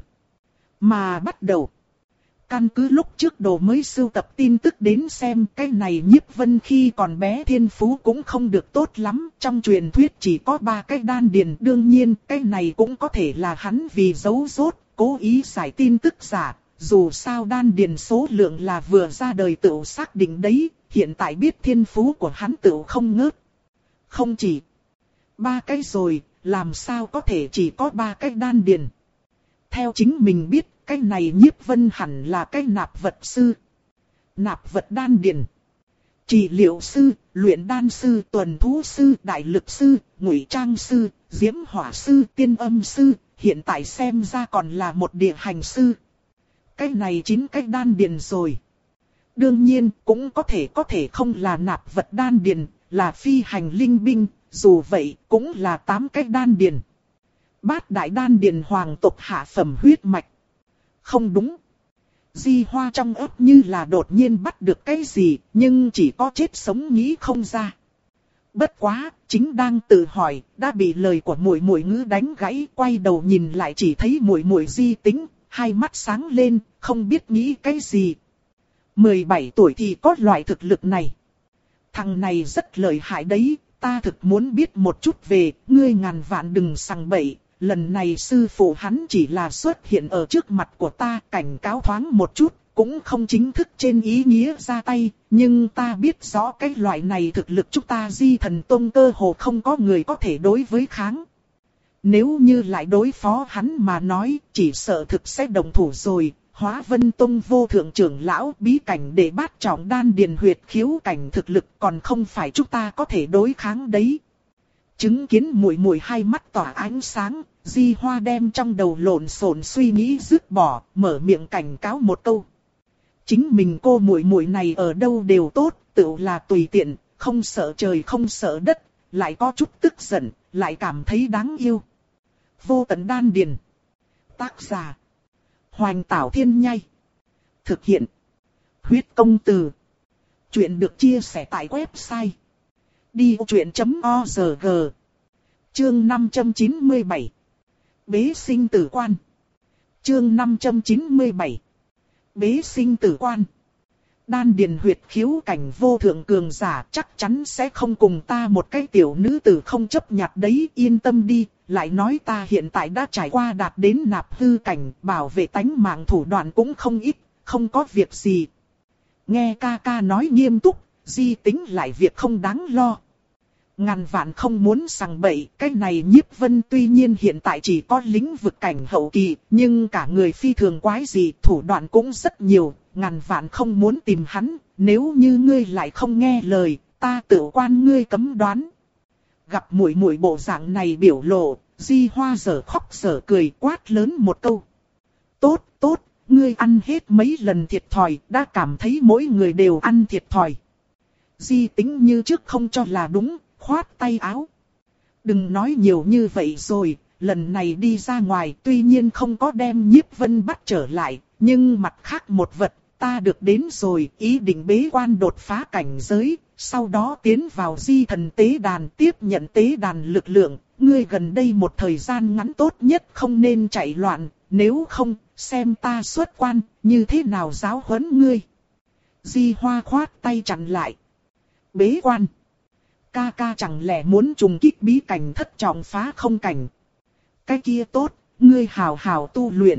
[SPEAKER 1] Mà bắt đầu. Căn cứ lúc trước đồ mới sưu tập tin tức đến xem, cái này Nhiếp Vân khi còn bé thiên phú cũng không được tốt lắm, trong truyền thuyết chỉ có ba cái đan điền, đương nhiên cái này cũng có thể là hắn vì giấu rốt, cố ý giải tin tức giả, dù sao đan điền số lượng là vừa ra đời tự xác định đấy, hiện tại biết thiên phú của hắn tự không ngớt. Không chỉ ba cái rồi, làm sao có thể chỉ có ba cái đan điền. Theo chính mình biết, cái này Nhiếp Vân hẳn là cái nạp vật sư. Nạp vật đan điền. Trị liệu sư, luyện đan sư, tuần thú sư, đại lực sư, ngụy trang sư, diễm hỏa sư, tiên âm sư, hiện tại xem ra còn là một địa hành sư. Cái này chính cái đan điền rồi. Đương nhiên cũng có thể có thể không là nạp vật đan điền, là phi hành linh binh, dù vậy cũng là tám cái đan điền. Bát đại đan điền hoàng tộc hạ phẩm huyết mạch. Không đúng. Di Hoa trong ấp như là đột nhiên bắt được cái gì, nhưng chỉ có chết sống nghĩ không ra. Bất quá, chính đang tự hỏi, đã bị lời của muội muội ngữ đánh gãy, quay đầu nhìn lại chỉ thấy muội muội Di Tính, hai mắt sáng lên, không biết nghĩ cái gì. mười bảy tuổi thì có loại thực lực này. Thằng này rất lợi hại đấy, ta thực muốn biết một chút về, ngươi ngàn vạn đừng sằng bậy. Lần này sư phụ hắn chỉ là xuất hiện ở trước mặt của ta, cảnh cáo thoáng một chút, cũng không chính thức trên ý nghĩa ra tay, nhưng ta biết rõ cái loại này thực lực chúng ta Di Thần Tông cơ hồ không có người có thể đối với kháng. Nếu như lại đối phó hắn mà nói, chỉ sợ thực sẽ đồng thủ rồi. Hóa Vân Tông vô thượng trưởng lão bí cảnh để bát trọng đan điền huyệt khiếu cảnh thực lực còn không phải chúng ta có thể đối kháng đấy. Chứng kiến muội muội hai mắt tỏa ánh sáng, Di Hoa đem trong đầu lộn xộn suy nghĩ dứt bỏ, mở miệng cảnh cáo một câu. Chính mình cô muội muội này ở đâu đều tốt, tự là tùy tiện, không sợ trời không sợ đất, lại có chút tức giận, lại cảm thấy đáng yêu. Vô tận đan điền. Tác giả: Hoành Tảo Thiên Nhai. Thực hiện: Huyết Công Từ. Chuyện được chia sẻ tại website đi ô chuyện chấm org. Chương năm trăm chín mươi bảy. Bế sinh tử quan. Chương năm trăm chín mươi bảy. Bế sinh tử quan. Đan điền huyệt khiếu cảnh vô thượng cường giả chắc chắn sẽ không cùng ta một cái tiểu nữ tử không chấp nhặt đấy, yên tâm đi. Lại nói ta hiện tại đã trải qua đạt đến nạp hư cảnh, bảo vệ tánh mạng thủ đoạn cũng không ít, không có việc gì. Nghe ca ca nói nghiêm túc, Di Tính lại việc không đáng lo. Ngàn vạn không muốn sằng bậy, cái này Nhiếp Vân tuy nhiên hiện tại chỉ có lĩnh vực cảnh hậu kỳ, nhưng cả người phi thường quái dị, thủ đoạn cũng rất nhiều, ngàn vạn không muốn tìm hắn, nếu như ngươi lại không nghe lời, ta tự quan ngươi cấm đoán. Gặp muội muội bộ dạng này biểu lộ, Di Hoa dở khóc dở cười quát lớn một câu. Tốt, tốt, ngươi ăn hết mấy lần thiệt thòi, đã cảm thấy mỗi người đều ăn thiệt thòi. Di Tính như trước không cho là đúng, khoát tay áo. Đừng nói nhiều như vậy rồi, lần này đi ra ngoài tuy nhiên không có đem Nhiếp Vân bắt trở lại, nhưng mặt khác một vật, ta được đến rồi, ý định bế quan đột phá cảnh giới, sau đó tiến vào di thần tế đàn tiếp nhận tế đàn lực lượng, ngươi gần đây một thời gian ngắn tốt nhất không nên chạy loạn, nếu không, xem ta xuất quan, như thế nào giáo huấn ngươi. Di Hoa khoát tay chặn lại. Bế quan. Ca ca chẳng lẽ muốn trùng kích bí cảnh thất trọng phá không cảnh. Cái kia tốt, ngươi hào hào tu luyện.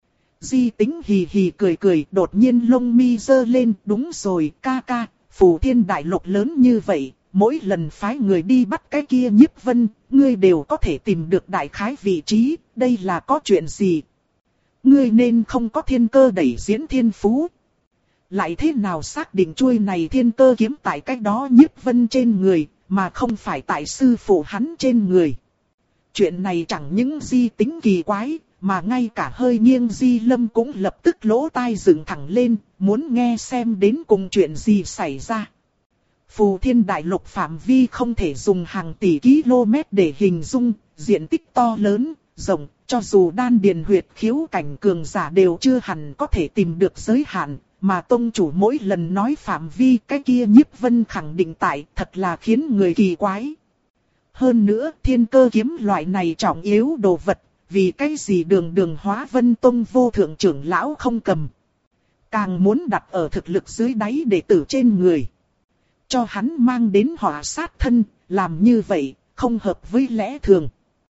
[SPEAKER 1] Di Tính hì hì cười cười, đột nhiên lông mi giơ lên, đúng rồi ca ca, Phù Thiên Đại Lục lớn như vậy, mỗi lần phái người đi bắt cái kia Nhiếp Vân, ngươi đều có thể tìm được đại khái vị trí, đây là có chuyện gì? Ngươi nên không có thiên cơ đẩy diễn thiên phú. Lại thế nào xác định chuôi này thiên cơ kiếm tại cách đó Nhiếp Vân trên người, mà không phải tại sư phụ hắn trên người. Chuyện này chẳng những Di Tính kỳ quái, mà ngay cả hơi nghiêng Di Lâm cũng lập tức lỗ tai dựng thẳng lên, muốn nghe xem đến cùng chuyện gì xảy ra. Phù Thiên Đại Lục phạm vi không thể dùng hàng tỷ km để hình dung, diện tích to lớn, rộng, cho dù đan điền huyệt khiếu cảnh cường giả đều chưa hẳn có thể tìm được giới hạn, mà tông chủ mỗi lần nói phạm vi cái kia Nhiếp Vân khẳng định tại, thật là khiến người kỳ quái. Hơn nữa, thiên cơ kiếm loại này trọng yếu đồ vật, vì cái gì đường đường Hóa Vân Tông vô thượng trưởng lão không cầm. Càng muốn đặt ở thực lực dưới đáy đệ tử trên người. Cho hắn mang đến họa sát thân, làm như vậy, không hợp với lẽ thường.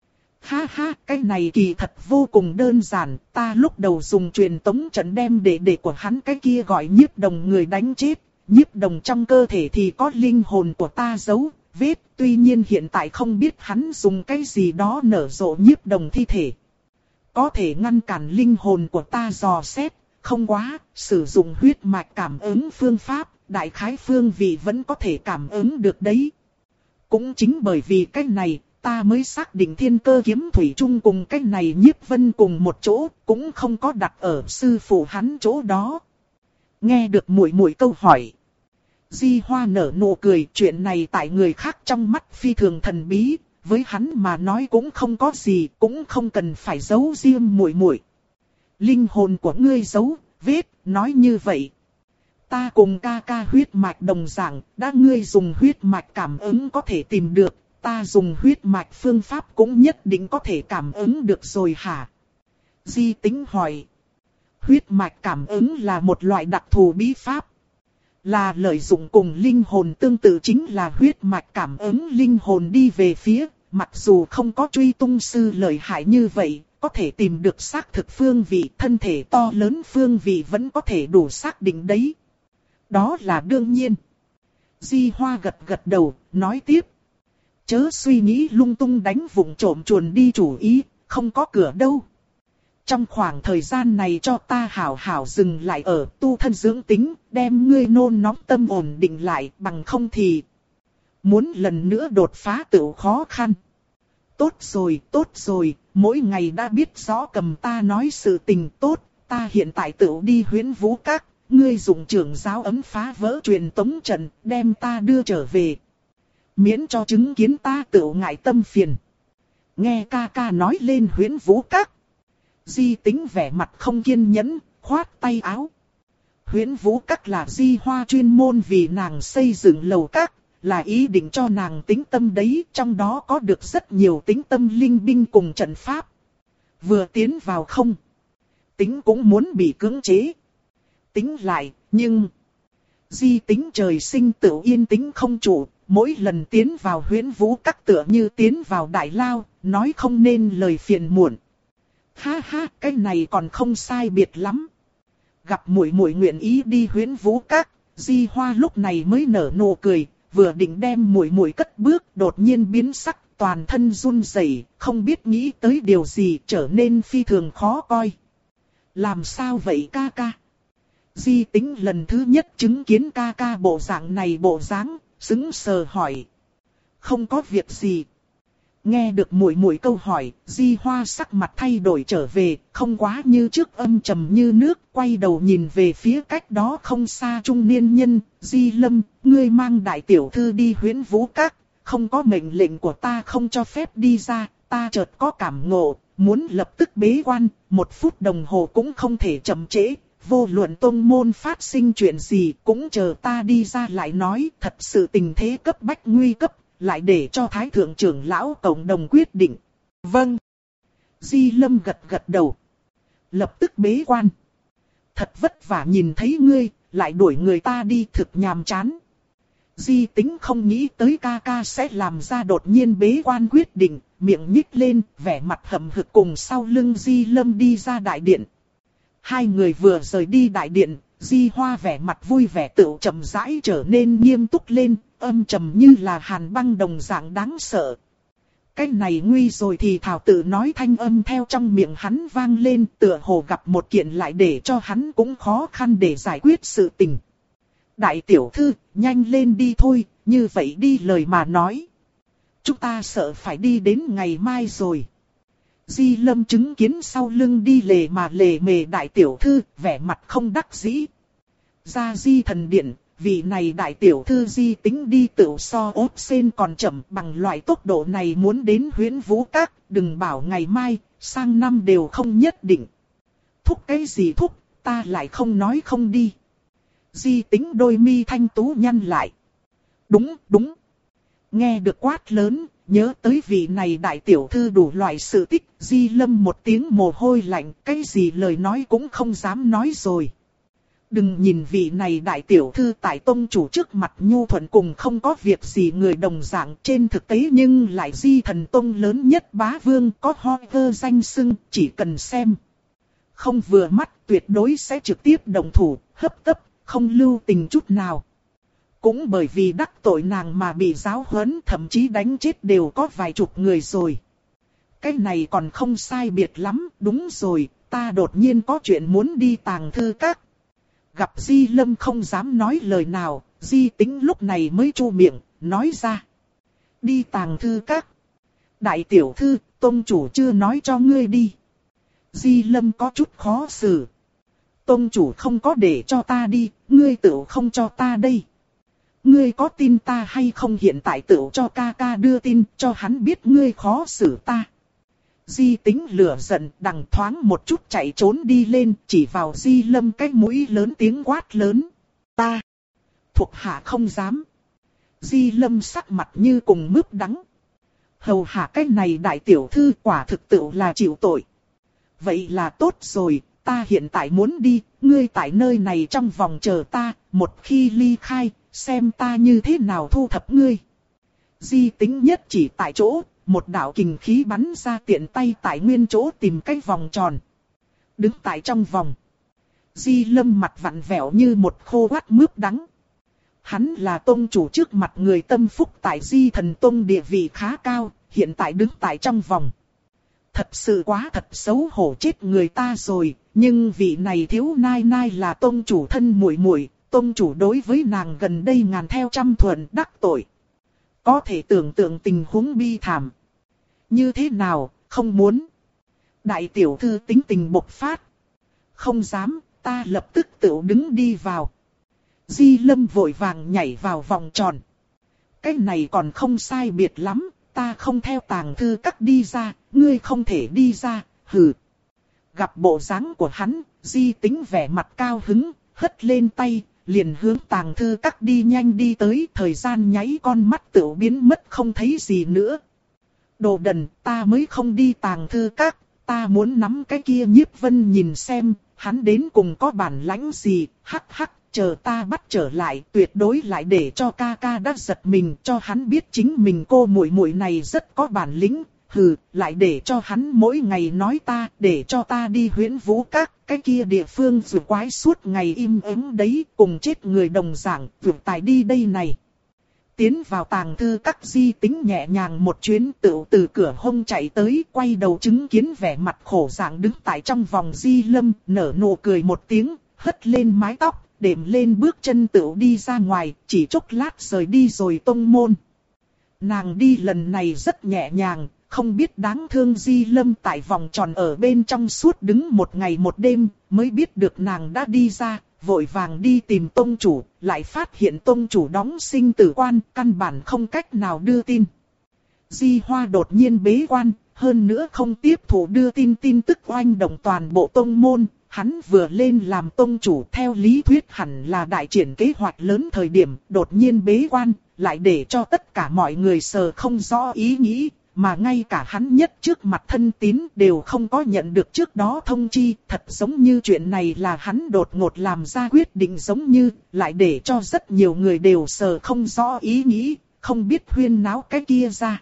[SPEAKER 1] Ha ha, cái này kỳ thật vô cùng đơn giản, ta lúc đầu dùng truyền tống trận đem đệ đệ của hắn cái kia gọi Nhiếp Đồng người đánh chết, Nhiếp Đồng trong cơ thể thì có linh hồn của ta giấu, vết, tuy nhiên hiện tại không biết hắn dùng cái gì đó nở rộ Nhiếp Đồng thi thể. Có thể ngăn cản linh hồn của ta dò xét, không quá, sử dụng huyết mạch cảm ứng phương pháp, đại khái phương vị vẫn có thể cảm ứng được đấy. Cũng chính bởi vì cái này, ta mới xác định thiên cơ kiếm thủy chung cùng cái này Nhiếp Vân cùng một chỗ, cũng không có đặt ở sư phụ hắn chỗ đó. Nghe được muội muội câu hỏi, Di Hoa nở nụ cười, chuyện này tại người khác trong mắt phi thường thần bí, với hắn mà nói cũng không có gì, cũng không cần phải giấu riêng muội muội. Linh hồn của ngươi giấu, vết, nói như vậy. Ta cùng ca ca huyết mạch đồng dạng, đã ngươi dùng huyết mạch cảm ứng có thể tìm được, ta dùng huyết mạch phương pháp cũng nhất định có thể cảm ứng được rồi hả? Di Tính hỏi. Huyết mạch cảm ứng là một loại đặc thù bí pháp. Là lợi dụng cùng linh hồn tương tự chính là huyết mạch cảm ứng linh hồn đi về phía, mặc dù không có truy tung sư lợi hại như vậy, có thể tìm được xác thực phương vị, thân thể to lớn phương vị vẫn có thể đủ xác định đấy. Đó là đương nhiên. Di Hoa gật gật đầu, nói tiếp. Chớ suy nghĩ lung tung đánh vụng trộm chuồn đi chủ ý, không có cửa đâu. Trong khoảng thời gian này cho ta hảo hảo dừng lại ở tu thân dưỡng tính, đem ngươi nôn nóng tâm ổn định lại, bằng không thì muốn lần nữa đột phá tự khó khăn. Tốt rồi, tốt rồi, mỗi ngày đã biết rõ cầm ta nói sự tình tốt, ta hiện tại tự đi Huyễn Vũ Các, ngươi dùng trưởng giáo ấm phá vỡ truyền tống trận, đem ta đưa trở về. Miễn cho chứng kiến ta tự ngại tâm phiền. Nghe ca ca nói lên Huyễn Vũ Các. Di Tính vẻ mặt không kiên nhẫn, khoát tay áo. Huyễn Vũ Các là Di Hoa chuyên môn vì nàng xây dựng lầu các, là ý định cho nàng tính tâm đấy, trong đó có được rất nhiều tính tâm linh binh cùng trận pháp. Vừa tiến vào không, Tính cũng muốn bị cưỡng chế. Tính lại, nhưng... Di Tính trời sinh tự yên tĩnh không chủ, mỗi lần tiến vào Huyễn Vũ Các tựa như tiến vào đại lao, nói không nên lời phiền muộn. Ha ha, cái này còn không sai biệt lắm. Gặp muội muội nguyện ý đi Huyễn Vũ Các, Di Hoa lúc này mới nở nụ cười, vừa định đem muội muội cất bước, đột nhiên biến sắc, toàn thân run rẩy, không biết nghĩ tới điều gì, trở nên phi thường khó coi. Làm sao vậy ca ca? Di Tính lần thứ nhất chứng kiến ca ca bộ dạng này bộ dáng, sững sờ hỏi. Không có việc gì. Nghe được muội muội câu hỏi, Di Hoa sắc mặt thay đổi trở về, không quá như trước âm trầm như nước, quay đầu nhìn về phía cách đó không xa trung niên nhân, Di Lâm, ngươi mang đại tiểu thư đi Huyễn Vũ Các, không có mệnh lệnh của ta không cho phép đi ra, ta chợt có cảm ngộ, muốn lập tức bế quan, một phút đồng hồ cũng không thể chậm trễ. Vô luận tông môn phát sinh chuyện gì cũng chờ ta đi ra lại nói, thật sự tình thế cấp bách nguy cấp, lại để cho Thái Thượng trưởng lão cộng đồng quyết định. Vâng. Di Lâm gật gật đầu. Lập tức bế quan. Thật vất vả nhìn thấy ngươi, lại đuổi người ta đi thực nhàm chán. Di Tính không nghĩ tới ca ca sẽ làm ra đột nhiên bế quan quyết định, miệng nhích lên, vẻ mặt hậm hực cùng sau lưng Di Lâm đi ra đại điện. Hai người vừa rời đi đại điện, Di Hoa vẻ mặt vui vẻ tựu chậm rãi trở nên nghiêm túc lên, âm trầm như là hàn băng đồng dạng đáng sợ. Cái này nguy rồi thì thảo tự nói thanh âm theo trong miệng hắn vang lên, tựa hồ gặp một kiện lại để cho hắn cũng khó khăn để giải quyết sự tình. Đại tiểu thư, nhanh lên đi thôi, như vậy đi lời mà nói. Chúng ta sợ phải đi đến ngày mai rồi. Di Lâm chứng kiến sau lưng đi lề mà lề mề đại tiểu thư, vẻ mặt không đắc dĩ. Ra Di thần điện, vị này đại tiểu thư Di Tính đi tựu so ốt sen còn chậm, bằng loại tốc độ này muốn đến Huyễn Vũ Các, đừng bảo ngày mai, sang năm đều không nhất định. Thúc cái gì thúc, ta lại không nói không đi. Di Tính đôi mi thanh tú nhăn lại. Đúng, đúng. Nghe được quát lớn, nhớ tới vị này đại tiểu thư đủ loại sự tích, Di Lâm một tiếng mồ hôi lạnh, cái gì lời nói cũng không dám nói rồi. Đừng nhìn vị này đại tiểu thư tại tông chủ trước mặt nhu thuận cùng không có việc gì người đồng dạng, trên thực tế nhưng lại Di thần tông lớn nhất bá vương, có ho vơ danh xưng, chỉ cần xem. Không vừa mắt tuyệt đối sẽ trực tiếp động thủ, hấp tấp, không lưu tình chút nào. Cũng bởi vì đắc tội nàng mà bị giáo huấn, thậm chí đánh chết đều có vài chục người rồi. Cái này còn không sai biệt lắm, đúng rồi, ta đột nhiên có chuyện muốn đi Tàng Thư Các. Gặp Di Lâm không dám nói lời nào, Di Tính lúc này mới chu miệng, nói ra. Đi Tàng Thư Các. Đại tiểu thư, tông chủ chưa nói cho ngươi đi. Di Lâm có chút khó xử. Tông chủ không có để cho ta đi, ngươi tự không cho ta đây. Ngươi có tin ta hay không hiện tại tự cho ca ca đưa tin cho hắn biết ngươi khó xử ta. Di Tính lửa giận đằng thoáng một chút chạy trốn đi lên chỉ vào Di Lâm cái mũi lớn tiếng quát lớn. Ta. Thuộc hạ không dám. Di Lâm sắc mặt như cùng mướp đắng. Hầu hạ cái này đại tiểu thư quả thực tự là chịu tội. Vậy là tốt rồi, ta hiện tại muốn đi, ngươi tại nơi này trong vòng chờ ta, một khi ly khai, xem ta như thế nào thu thập ngươi. Di Tính nhất chỉ tại chỗ, một đạo kình khí bắn ra tiện tay tại nguyên chỗ tìm cái vòng tròn. Đứng tại trong vòng. Di Lâm mặt vặn vẹo như một khô quắt mướp đắng. Hắn là tông chủ trước mặt người tâm phúc tại Di thần tông địa vị khá cao, hiện tại đứng tại trong vòng. Thật sự quá thật xấu hổ chết người ta rồi, nhưng vị này thiếu nai nai là tông chủ thân muội muội, tông chủ đối với nàng gần đây ngàn theo trăm thuận đắc tội. Có thể tưởng tượng tình huống bi thảm. Như thế nào, không muốn. Đại tiểu thư tính tình bộc phát. Không dám, ta lập tức tự đứng đi vào. Di Lâm vội vàng nhảy vào vòng tròn. Cái này còn không sai biệt lắm, ta không theo Tàng Thư Các đi ra, ngươi không thể đi ra, hừ. Gặp bộ dáng của hắn, Di Tính vẻ mặt cao hứng, hất lên tay, liền hướng Tàng Thư Các đi nhanh đi tới, thời gian nháy con mắt tựu biến mất không thấy gì nữa. Đồ đần, ta mới không đi Tàng Thư Các, ta muốn nắm cái kia. Nhiếp Vân nhìn xem, hắn đến cùng có bản lãnh gì, hắc hắc, chờ ta bắt trở lại, tuyệt đối lại để cho ca ca đã giật mình, cho hắn biết chính mình cô muội muội này rất có bản lĩnh. Hừ, lại để cho hắn mỗi ngày nói ta, để cho ta đi Huyễn Vũ Các, cái kia địa phương vừa quái suốt ngày im ắng đấy, cùng chết người đồng dạng, vượt tài đi đây này. Tiến vào tàng thư các, Di Tính nhẹ nhàng một chuyến tựu từ cửa hông chạy tới, quay đầu chứng kiến vẻ mặt khổ dạng đứng tại trong vòng Di Lâm, nở nụ cười một tiếng, hất lên mái tóc, đệm lên bước chân tựu đi ra ngoài, chỉ chốc lát rời đi rồi tông môn. Nàng đi lần này rất nhẹ nhàng, không biết đáng thương Di Lâm tại vòng tròn ở bên trong suốt đứng một ngày một đêm, mới biết được nàng đã đi ra, vội vàng đi tìm tông chủ, lại phát hiện tông chủ đóng sinh tử quan, căn bản không cách nào đưa tin. Di Hoa đột nhiên bế quan, hơn nữa không tiếp thụ đưa tin tin tức oanh động toàn bộ tông môn, hắn vừa lên làm tông chủ theo lý thuyết hẳn là đại triển kế hoạch lớn thời điểm, đột nhiên bế quan, lại để cho tất cả mọi người sờ không rõ ý nghĩ. Mà ngay cả hắn nhất trước mặt thân tín đều không có nhận được trước đó thông chi, thật giống như chuyện này là hắn đột ngột làm ra quyết định giống như, lại để cho rất nhiều người đều sờ không rõ ý nghĩ, không biết huyên náo cái kia ra.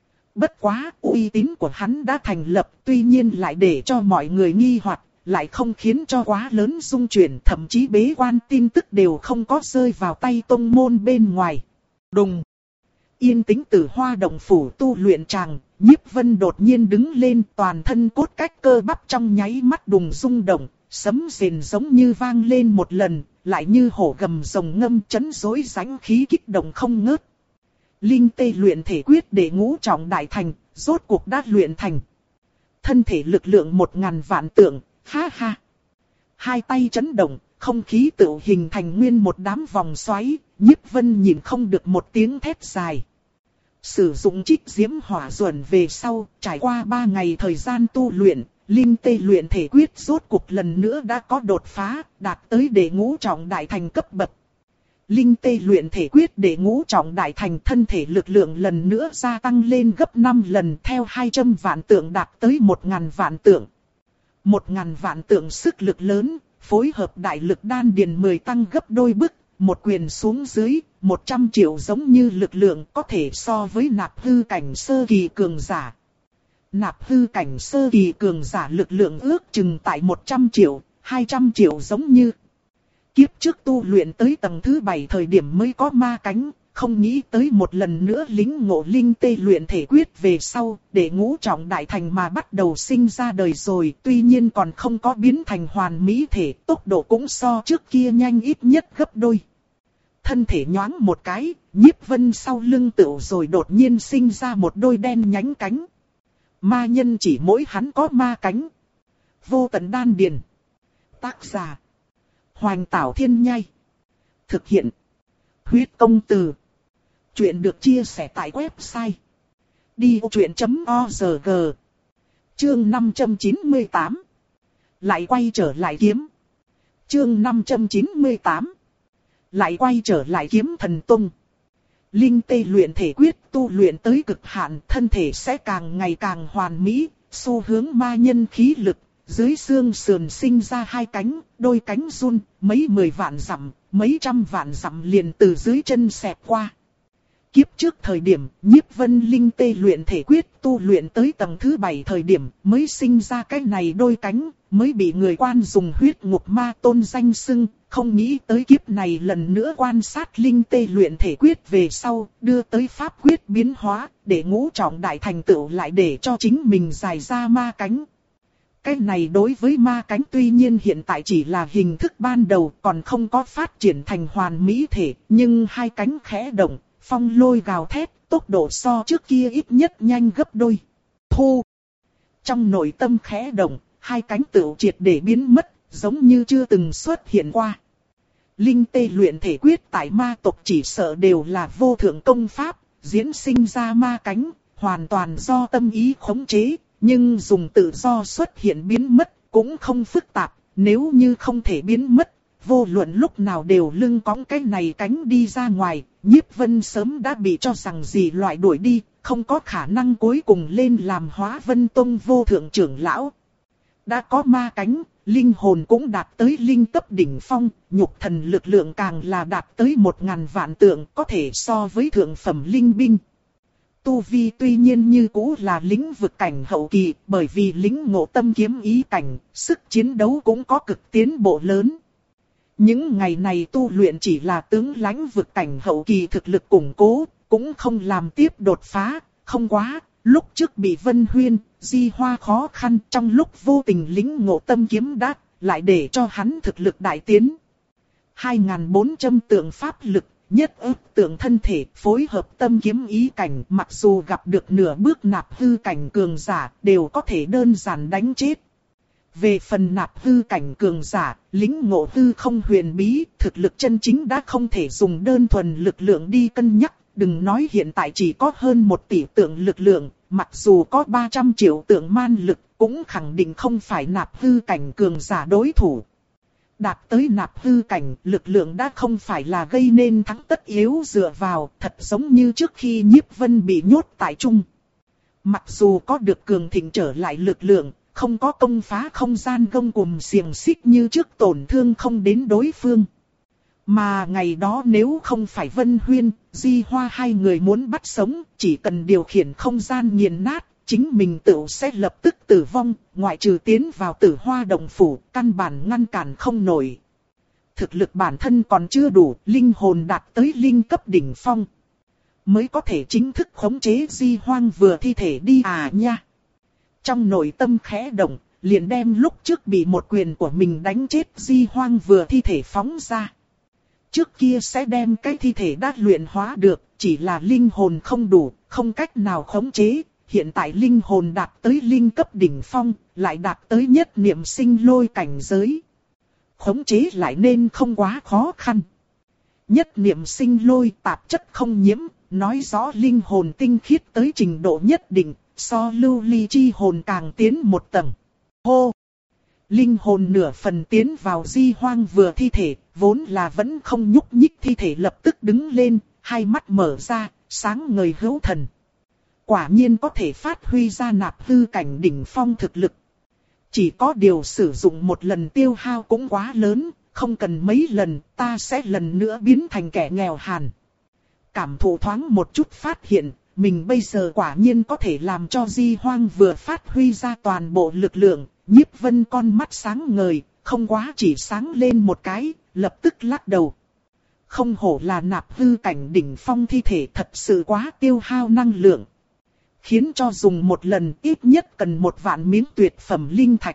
[SPEAKER 1] Bất quá, uy tín của hắn đã thành lập, tuy nhiên lại để cho mọi người nghi hoặc, lại không khiến cho quá lớn rung chuyển, thậm chí bế quan tin tức đều không có rơi vào tay tông môn bên ngoài. Đùng! Yên tĩnh Tử Hoa động phủ tu luyện tràng, Nhiếp Vân đột nhiên đứng lên, toàn thân cốt cách cơ bắp trong nháy mắt đùng rung động, sấm rền giống như vang lên một lần, lại như hổ gầm rồng ngâm chấn rối rãnh khí kích động không ngớt. Linh tê luyện thể quyết đệ ngũ trọng đại thành, rốt cuộc đã luyện thành. Thân thể lực lượng một ngàn vạn tượng, ha ha. Hai tay chấn động, không khí tự hình thành nguyên một đám vòng xoáy, Nhiếp Vân nhìn không được một tiếng thét dài. Sử dụng trích diễm hỏa duẩn về sau, trải qua ba ngày thời gian tu luyện, linh tê luyện thể quyết rốt cuộc lần nữa đã có đột phá, đạt tới đệ ngũ trọng đại thành cấp bậc. Linh tê luyện thể quyết đệ ngũ trọng đại thành, thân thể lực lượng lần nữa gia tăng lên gấp năm lần, theo hai trăm vạn tượng đạt tới một ngàn vạn tượng. một ngàn vạn tượng sức lực lớn, phối hợp đại lực đan điền mười tăng gấp đôi bức. Một quyền xuống dưới, một trăm triệu giống như lực lượng có thể so với nạp hư cảnh sơ kỳ cường giả. Nạp hư cảnh sơ kỳ cường giả lực lượng ước chừng tại một trăm triệu, hai trăm triệu giống như. Kiếp trước tu luyện tới tầng thứ bảy thời điểm mới có ma cánh, không nghĩ tới một lần nữa lính ngộ linh tê luyện thể quyết về sau, để ngũ trọng đại thành mà bắt đầu sinh ra đời rồi, tuy nhiên còn không có biến thành hoàn mỹ thể, tốc độ cũng so trước kia nhanh ít nhất gấp đôi. Thân thể nhoáng một cái, Nhiếp Vân sau lưng tựu rồi đột nhiên sinh ra một đôi đen nhánh cánh. Ma nhân chỉ mỗi hắn có ma cánh. Vô tận đan điền. Tác giả: Hoành Tảo Thiên Nhai. Thực hiện: Huyết Công Từ. Chuyện được chia sẻ tại website đi ô chuyện chấm org. Chương năm trăm chín mươi tám. Lại quay trở lại kiếm. Chương năm trăm chín mươi tám. Lại quay trở lại kiếm thần tung. Linh tê luyện thể quyết tu luyện tới cực hạn, thân thể sẽ càng ngày càng hoàn mỹ, xu hướng ma nhân khí lực, dưới xương sườn sinh ra hai cánh, đôi cánh run, mấy mười vạn dặm, mấy trăm vạn dặm liền từ dưới chân xẹt qua. Kiếp trước thời điểm, Nhiếp Vân linh tê luyện thể quyết tu luyện tới tầng thứ bảy thời điểm mới sinh ra cái này đôi cánh, mới bị người quan dùng huyết ngục ma tôn danh xưng, không nghĩ tới kiếp này lần nữa quan sát linh tê luyện thể quyết về sau, đưa tới pháp quyết biến hóa, để ngũ trọng đại thành tựu lại để cho chính mình dài ra ma cánh. Cái này đối với ma cánh tuy nhiên hiện tại chỉ là hình thức ban đầu, còn không có phát triển thành hoàn mỹ thể, nhưng hai cánh khẽ động, phong lôi gào thét, tốc độ so trước kia ít nhất nhanh gấp đôi. Thu! Trong nội tâm khẽ động, hai cánh tựu triệt để biến mất, giống như chưa từng xuất hiện qua. Linh tê luyện thể quyết tại ma tộc chỉ sợ đều là vô thượng công pháp, diễn sinh ra ma cánh, hoàn toàn do tâm ý khống chế, nhưng dùng tự do xuất hiện biến mất, cũng không phức tạp, nếu như không thể biến mất, vô luận lúc nào đều lưng cõng cái này cánh đi ra ngoài, Nhiếp Vân sớm đã bị cho rằng gì loại đuổi đi, không có khả năng cuối cùng lên làm Hóa Vân Tông vô thượng trưởng lão. Đã có ma cánh, linh hồn cũng đạt tới linh cấp đỉnh phong, nhục thần lực lượng càng là đạt tới một ngàn vạn tượng, có thể so với thượng phẩm linh binh. Tu vi tuy nhiên như cũ là lĩnh vực cảnh hậu kỳ, bởi vì lĩnh ngộ tâm kiếm ý cảnh, sức chiến đấu cũng có cực tiến bộ lớn. Những ngày này tu luyện chỉ là tướng lãnh vực cảnh hậu kỳ thực lực củng cố, cũng không làm tiếp đột phá, không quá. Lúc trước bị Vân Huyên, Di Hoa khó khăn, trong lúc vô tình lĩnh ngộ tâm kiếm đát, lại để cho hắn thực lực đại tiến. hai nghìn bốn trăm tượng pháp lực, nhất ức tượng thân thể, phối hợp tâm kiếm ý cảnh, mặc dù gặp được nửa bước nạp hư cảnh cường giả, đều có thể đơn giản đánh chết. Về phần nạp hư cảnh cường giả, lĩnh ngộ hư không huyền bí, thực lực chân chính đã không thể dùng đơn thuần lực lượng đi cân nhắc. Đừng nói hiện tại chỉ có hơn một tỷ tượng lực lượng, mặc dù có ba trăm triệu tượng man lực, cũng khẳng định không phải nạp hư cảnh cường giả đối thủ. Đạt tới nạp hư cảnh, lực lượng đã không phải là gây nên thắng tất yếu dựa vào, thật giống như trước khi Nhiếp Vân bị nhốt tại trung. Mặc dù có được cường thịnh trở lại lực lượng, không có công phá không gian gông cùm xiềng xích như trước tổn thương không đến đối phương. Mà ngày đó nếu không phải Vân Huyên, Di Hoa hai người muốn bắt sống, chỉ cần điều khiển không gian nghiền nát, chính mình tự sẽ lập tức tử vong, ngoại trừ tiến vào Tử Hoa động phủ, căn bản ngăn cản không nổi. Thực lực bản thân còn chưa đủ, linh hồn đạt tới linh cấp đỉnh phong, mới có thể chính thức khống chế Di Hoang vừa thi thể đi à nha. Trong nội tâm khẽ động, liền đem lúc trước bị một quyền của mình đánh chết Di Hoang vừa thi thể phóng ra. Trước kia sẽ đem cái thi thể đã luyện hóa được, chỉ là linh hồn không đủ, không cách nào khống chế. Hiện tại linh hồn đạt tới linh cấp đỉnh phong, lại đạt tới nhất niệm sinh lôi cảnh giới. Khống chế lại nên không quá khó khăn. Nhất niệm sinh lôi tạp chất không nhiễm, nói rõ linh hồn tinh khiết tới trình độ nhất định, so lưu ly chi hồn càng tiến một tầng. Hô! Linh hồn nửa phần tiến vào Di Hoang vừa thi thể, vốn là vẫn không nhúc nhích thi thể lập tức đứng lên, hai mắt mở ra, sáng ngời hữu thần. Quả nhiên có thể phát huy ra nạp hư cảnh đỉnh phong thực lực. Chỉ có điều sử dụng một lần tiêu hao cũng quá lớn, không cần mấy lần, ta sẽ lần nữa biến thành kẻ nghèo hàn. Cảm thụ thoáng một chút phát hiện, mình bây giờ quả nhiên có thể làm cho Di Hoang vừa phát huy ra toàn bộ lực lượng. Nhiếp Vân con mắt sáng ngời, không quá chỉ sáng lên một cái, lập tức lắc đầu. Không hổ là nạp hư cảnh đỉnh phong thi thể, thật sự quá tiêu hao năng lượng. Khiến cho dùng một lần ít nhất cần một vạn miếng tuyệt phẩm linh thạch.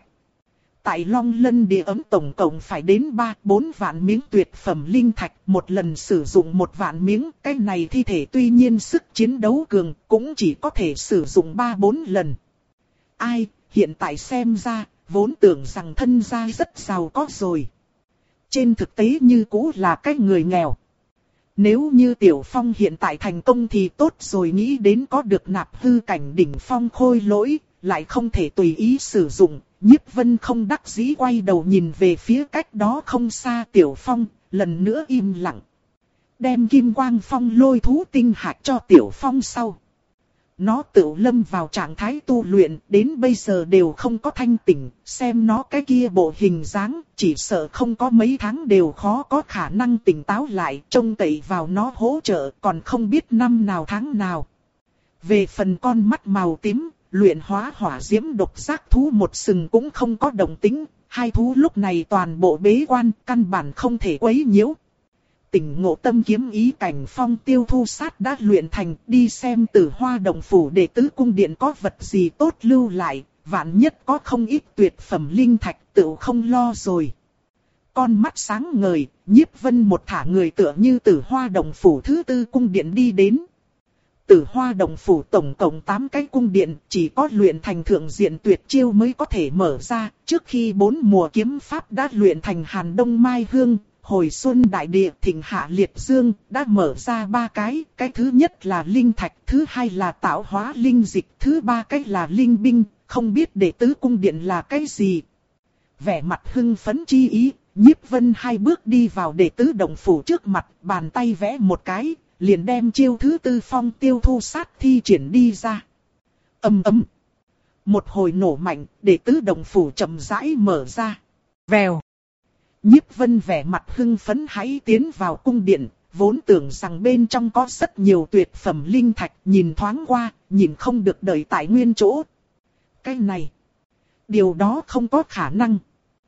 [SPEAKER 1] Tại Long Lân địa ấm tổng cộng phải đến ba bốn vạn miếng tuyệt phẩm linh thạch, một lần sử dụng một vạn miếng. Cái này thi thể tuy nhiên sức chiến đấu cường, cũng chỉ có thể sử dụng ba bốn lần. Ai, hiện tại xem ra, vốn tưởng rằng thân gia rất giàu có rồi. Trên thực tế như cũ là cái người nghèo. Nếu như Tiểu Phong hiện tại thành công thì tốt rồi, nghĩ đến có được nạp hư cảnh đỉnh phong khôi lỗi, lại không thể tùy ý sử dụng. Nhiếp Vân không đắc dĩ quay đầu nhìn về phía cách đó không xa Tiểu Phong, lần nữa im lặng. Đem Kim Quang Phong lôi thú tinh hạch cho Tiểu Phong sau. Nó tự lâm vào trạng thái tu luyện, đến bây giờ đều không có thanh tỉnh, xem nó cái kia bộ hình dáng, chỉ sợ không có mấy tháng đều khó có khả năng tỉnh táo lại, trông cậy vào nó hỗ trợ, còn không biết năm nào tháng nào. Về phần con mắt màu tím, luyện hóa hỏa diễm độc giác thú một sừng cũng không có động tĩnh, hai thú lúc này toàn bộ bế quan, căn bản không thể quấy nhiễu. Tỉnh ngộ tâm kiếm ý cảnh Phong Tiêu Thu Sát đã luyện thành, đi xem Tử Hoa động phủ để tứ cung điện có vật gì tốt lưu lại, vạn nhất có không ít tuyệt phẩm linh thạch tự không lo rồi. Con mắt sáng ngời, Nhiếp Vân một thả người tựa như Tử Hoa động phủ thứ tư cung điện đi đến. Tử Hoa động phủ tổng cộng tám cái cung điện, chỉ có luyện thành thượng diện tuyệt chiêu mới có thể mở ra, trước khi bốn mùa kiếm pháp đã luyện thành Hàn Đông Mai Hương. Hồi xuân đại địa, thịnh hạ liệt dương, đã mở ra ba cái, cái thứ nhất là linh thạch, thứ hai là tạo hóa linh dịch, thứ ba cái là linh binh, không biết đệ tứ cung điện là cái gì. Vẻ mặt hưng phấn chi ý, Nhiếp Vân hai bước đi vào đệ tứ động phủ trước mặt, bàn tay vẽ một cái, liền đem chiêu thứ tư phong tiêu thu sát thi triển đi ra. Ầm ầm. Một hồi nổ mạnh, đệ tứ động phủ chậm rãi mở ra. Vèo. Nhiếp Vân vẻ mặt hưng phấn hãy tiến vào cung điện, vốn tưởng rằng bên trong có rất nhiều tuyệt phẩm linh thạch, nhìn thoáng qua, nhìn không được đợi tại nguyên chỗ. Cái này, điều đó không có khả năng.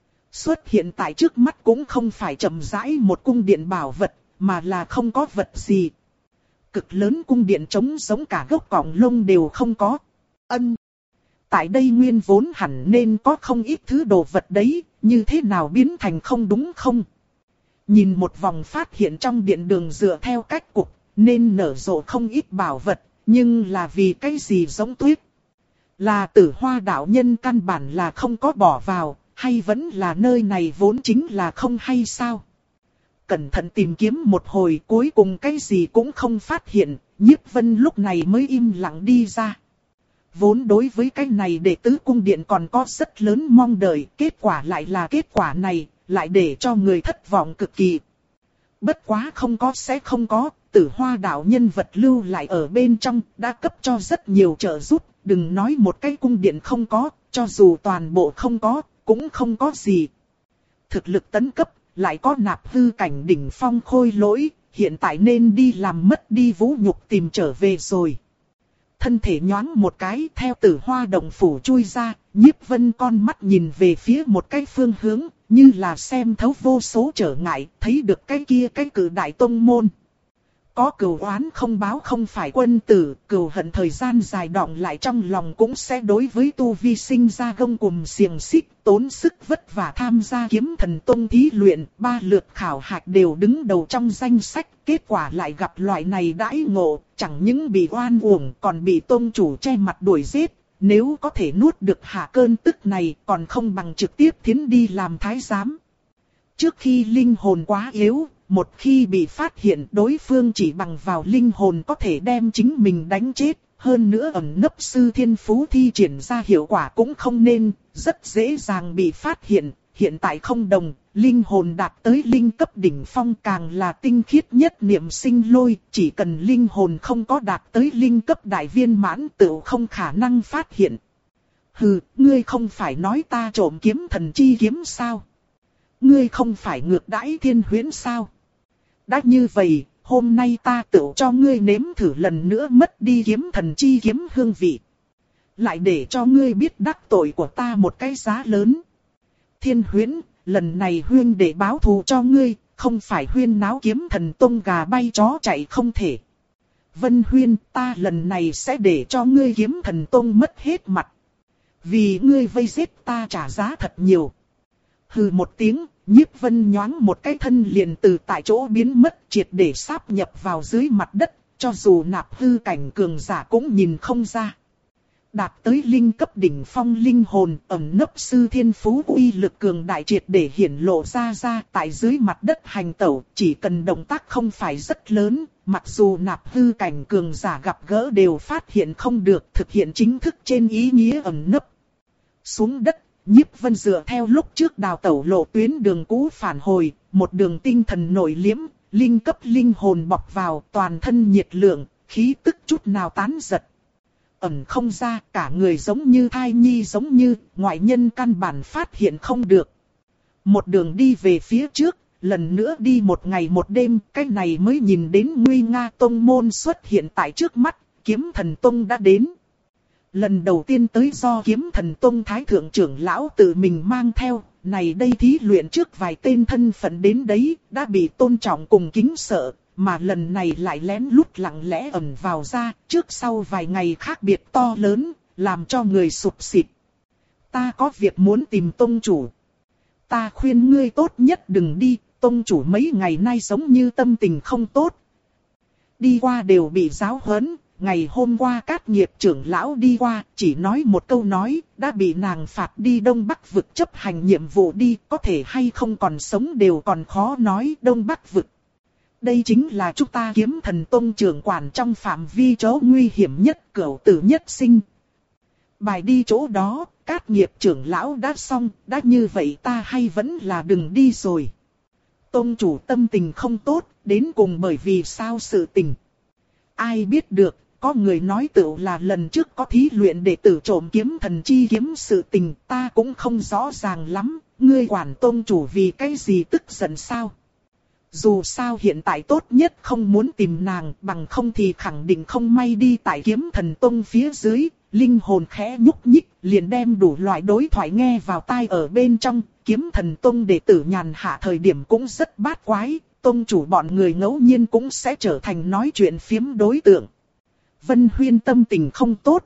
[SPEAKER 1] Xuất hiện tại trước mắt cũng không phải chậm rãi một cung điện bảo vật, mà là không có vật gì. Cực lớn cung điện trống giống cả gốc cọng lông đều không có. Ân. Tại đây nguyên vốn hẳn nên có không ít thứ đồ vật đấy, như thế nào biến thành không đúng không? Nhìn một vòng phát hiện trong điện đường dựa theo cách cục, nên nở rộ không ít bảo vật, nhưng là vì cái gì giống tuyết? Là Tử Hoa đạo nhân căn bản là không có bỏ vào, hay vẫn là nơi này vốn chính là không hay sao? Cẩn thận tìm kiếm một hồi cuối cùng cái gì cũng không phát hiện, Nhiếp Vân lúc này mới im lặng đi ra. Vốn đối với cái này đệ tứ cung điện còn có rất lớn mong đợi, kết quả lại là kết quả này, lại để cho người thất vọng cực kỳ. Bất quá không có sẽ không có, Tử Hoa đạo nhân vật lưu lại ở bên trong, đã cấp cho rất nhiều trợ giúp, đừng nói một cái cung điện không có, cho dù toàn bộ không có, cũng không có gì. Thực lực tấn cấp, lại có nạp hư cảnh đỉnh phong khôi lỗi, hiện tại nên đi làm mất đi vũ nhục tìm trở về rồi. Thân thể nhoáng một cái theo Tử Hoa động phủ chui ra, Nhiếp Vân con mắt nhìn về phía một cái phương hướng, như là xem thấu vô số trở ngại, thấy được cái kia cái cử đại tông môn. Có cừu oán không báo không phải quân tử, cừu hận thời gian dài đọng lại trong lòng cũng sẽ đối với tu vi sinh ra gông cùm xiềng xích, tốn sức vất vả tham gia kiếm thần tông thí luyện, ba lượt khảo hạch đều đứng đầu trong danh sách, kết quả lại gặp loại này đãi ngộ, chẳng những bị oan uổng còn bị tông chủ che mặt đuổi giết, nếu có thể nuốt được hạ cơn tức này còn không bằng trực tiếp thiến đi làm thái giám. Trước khi linh hồn quá yếu, một khi bị phát hiện đối phương chỉ bằng vào linh hồn có thể đem chính mình đánh chết, hơn nữa ẩn nấp sư thiên phú thi triển ra hiệu quả cũng không nên, rất dễ dàng bị phát hiện. Hiện tại không đồng, linh hồn đạt tới linh cấp đỉnh phong càng là tinh khiết nhất niệm sinh lôi, chỉ cần linh hồn không có đạt tới linh cấp đại viên mãn tự không khả năng phát hiện. Hừ, ngươi không phải nói ta trộm kiếm thần chi kiếm sao? Ngươi không phải ngược đãi thiên huyễn sao? Đã như vậy, hôm nay ta tự cho ngươi nếm thử lần nữa mất đi kiếm thần chi kiếm hương vị. Lại để cho ngươi biết đắc tội của ta một cái giá lớn. Thiên huyễn, lần này huyên để báo thù cho ngươi, không phải huyên náo kiếm thần tông gà bay chó chạy không thể. Vân huyên, ta lần này sẽ để cho ngươi kiếm thần tông mất hết mặt. Vì ngươi vây giết ta trả giá thật nhiều. Hừ một tiếng, Nhiếp Vân nhoáng một cái thân liền từ tại chỗ biến mất, triệt để sáp nhập vào dưới mặt đất, cho dù nạp hư cảnh cường giả cũng nhìn không ra. Đạt tới linh cấp đỉnh phong linh hồn, ẩn nấp sư thiên phú uy lực cường đại triệt để hiển lộ ra ra tại dưới mặt đất hành tẩu, chỉ cần động tác không phải rất lớn, mặc dù nạp hư cảnh cường giả gặp gỡ đều phát hiện không được, thực hiện chính thức trên ý nghĩa ẩn nấp. Xuống đất, Nhiếp Vân dựa theo lúc trước đào tẩu lộ tuyến đường cũ phản hồi, một đường tinh thần nội liễm, linh cấp linh hồn bọc vào, toàn thân nhiệt lượng, khí tức chút nào tán giật. Ẩn không ra, cả người giống như thai nhi giống như, ngoại nhân căn bản phát hiện không được. Một đường đi về phía trước, lần nữa đi một ngày một đêm, cái này mới nhìn đến nguy nga tông môn xuất hiện tại trước mắt, kiếm thần tông đã đến. Lần đầu tiên tới do kiếm thần tông thái thượng trưởng lão tự mình mang theo, này đây thí luyện trước vài tên thân phận đến đấy, đã bị tôn trọng cùng kính sợ, mà lần này lại lén lút lặng lẽ ẩn vào ra, trước sau vài ngày khác biệt to lớn, làm cho người sụp xịt. Ta có việc muốn tìm tông chủ. Ta khuyên ngươi tốt nhất đừng đi, tông chủ mấy ngày nay giống như tâm tình không tốt. Đi qua đều bị giáo huấn. Ngày hôm qua Cát Nghiệp trưởng lão đi qua, chỉ nói một câu nói, đã bị nàng phạt đi Đông Bắc vực chấp hành nhiệm vụ đi, có thể hay không còn sống đều còn khó nói. Đông Bắc vực. Đây chính là chúng ta kiếm thần tông trưởng quản trong phạm vi chỗ nguy hiểm nhất, cửu tử nhất sinh. Bài đi chỗ đó, Cát Nghiệp trưởng lão đã xong, đã như vậy ta hay vẫn là đừng đi rồi. Tông chủ tâm tình không tốt, đến cùng bởi vì sao sự tình. Ai biết được, có người nói tựu là lần trước có thí luyện đệ tử trộm kiếm thần chi kiếm sự tình, ta cũng không rõ ràng lắm, ngươi quản tông chủ vì cái gì tức giận sao. Dù sao hiện tại tốt nhất không muốn tìm nàng, bằng không thì khẳng định không may đi tại kiếm thần tông phía dưới, linh hồn khẽ nhúc nhích, liền đem đủ loại đối thoại nghe vào tai ở bên trong, kiếm thần tông đệ tử nhàn hạ thời điểm cũng rất bát quái, tông chủ bọn người ngẫu nhiên cũng sẽ trở thành nói chuyện phiếm đối tượng. Vân Huyên tâm tình không tốt.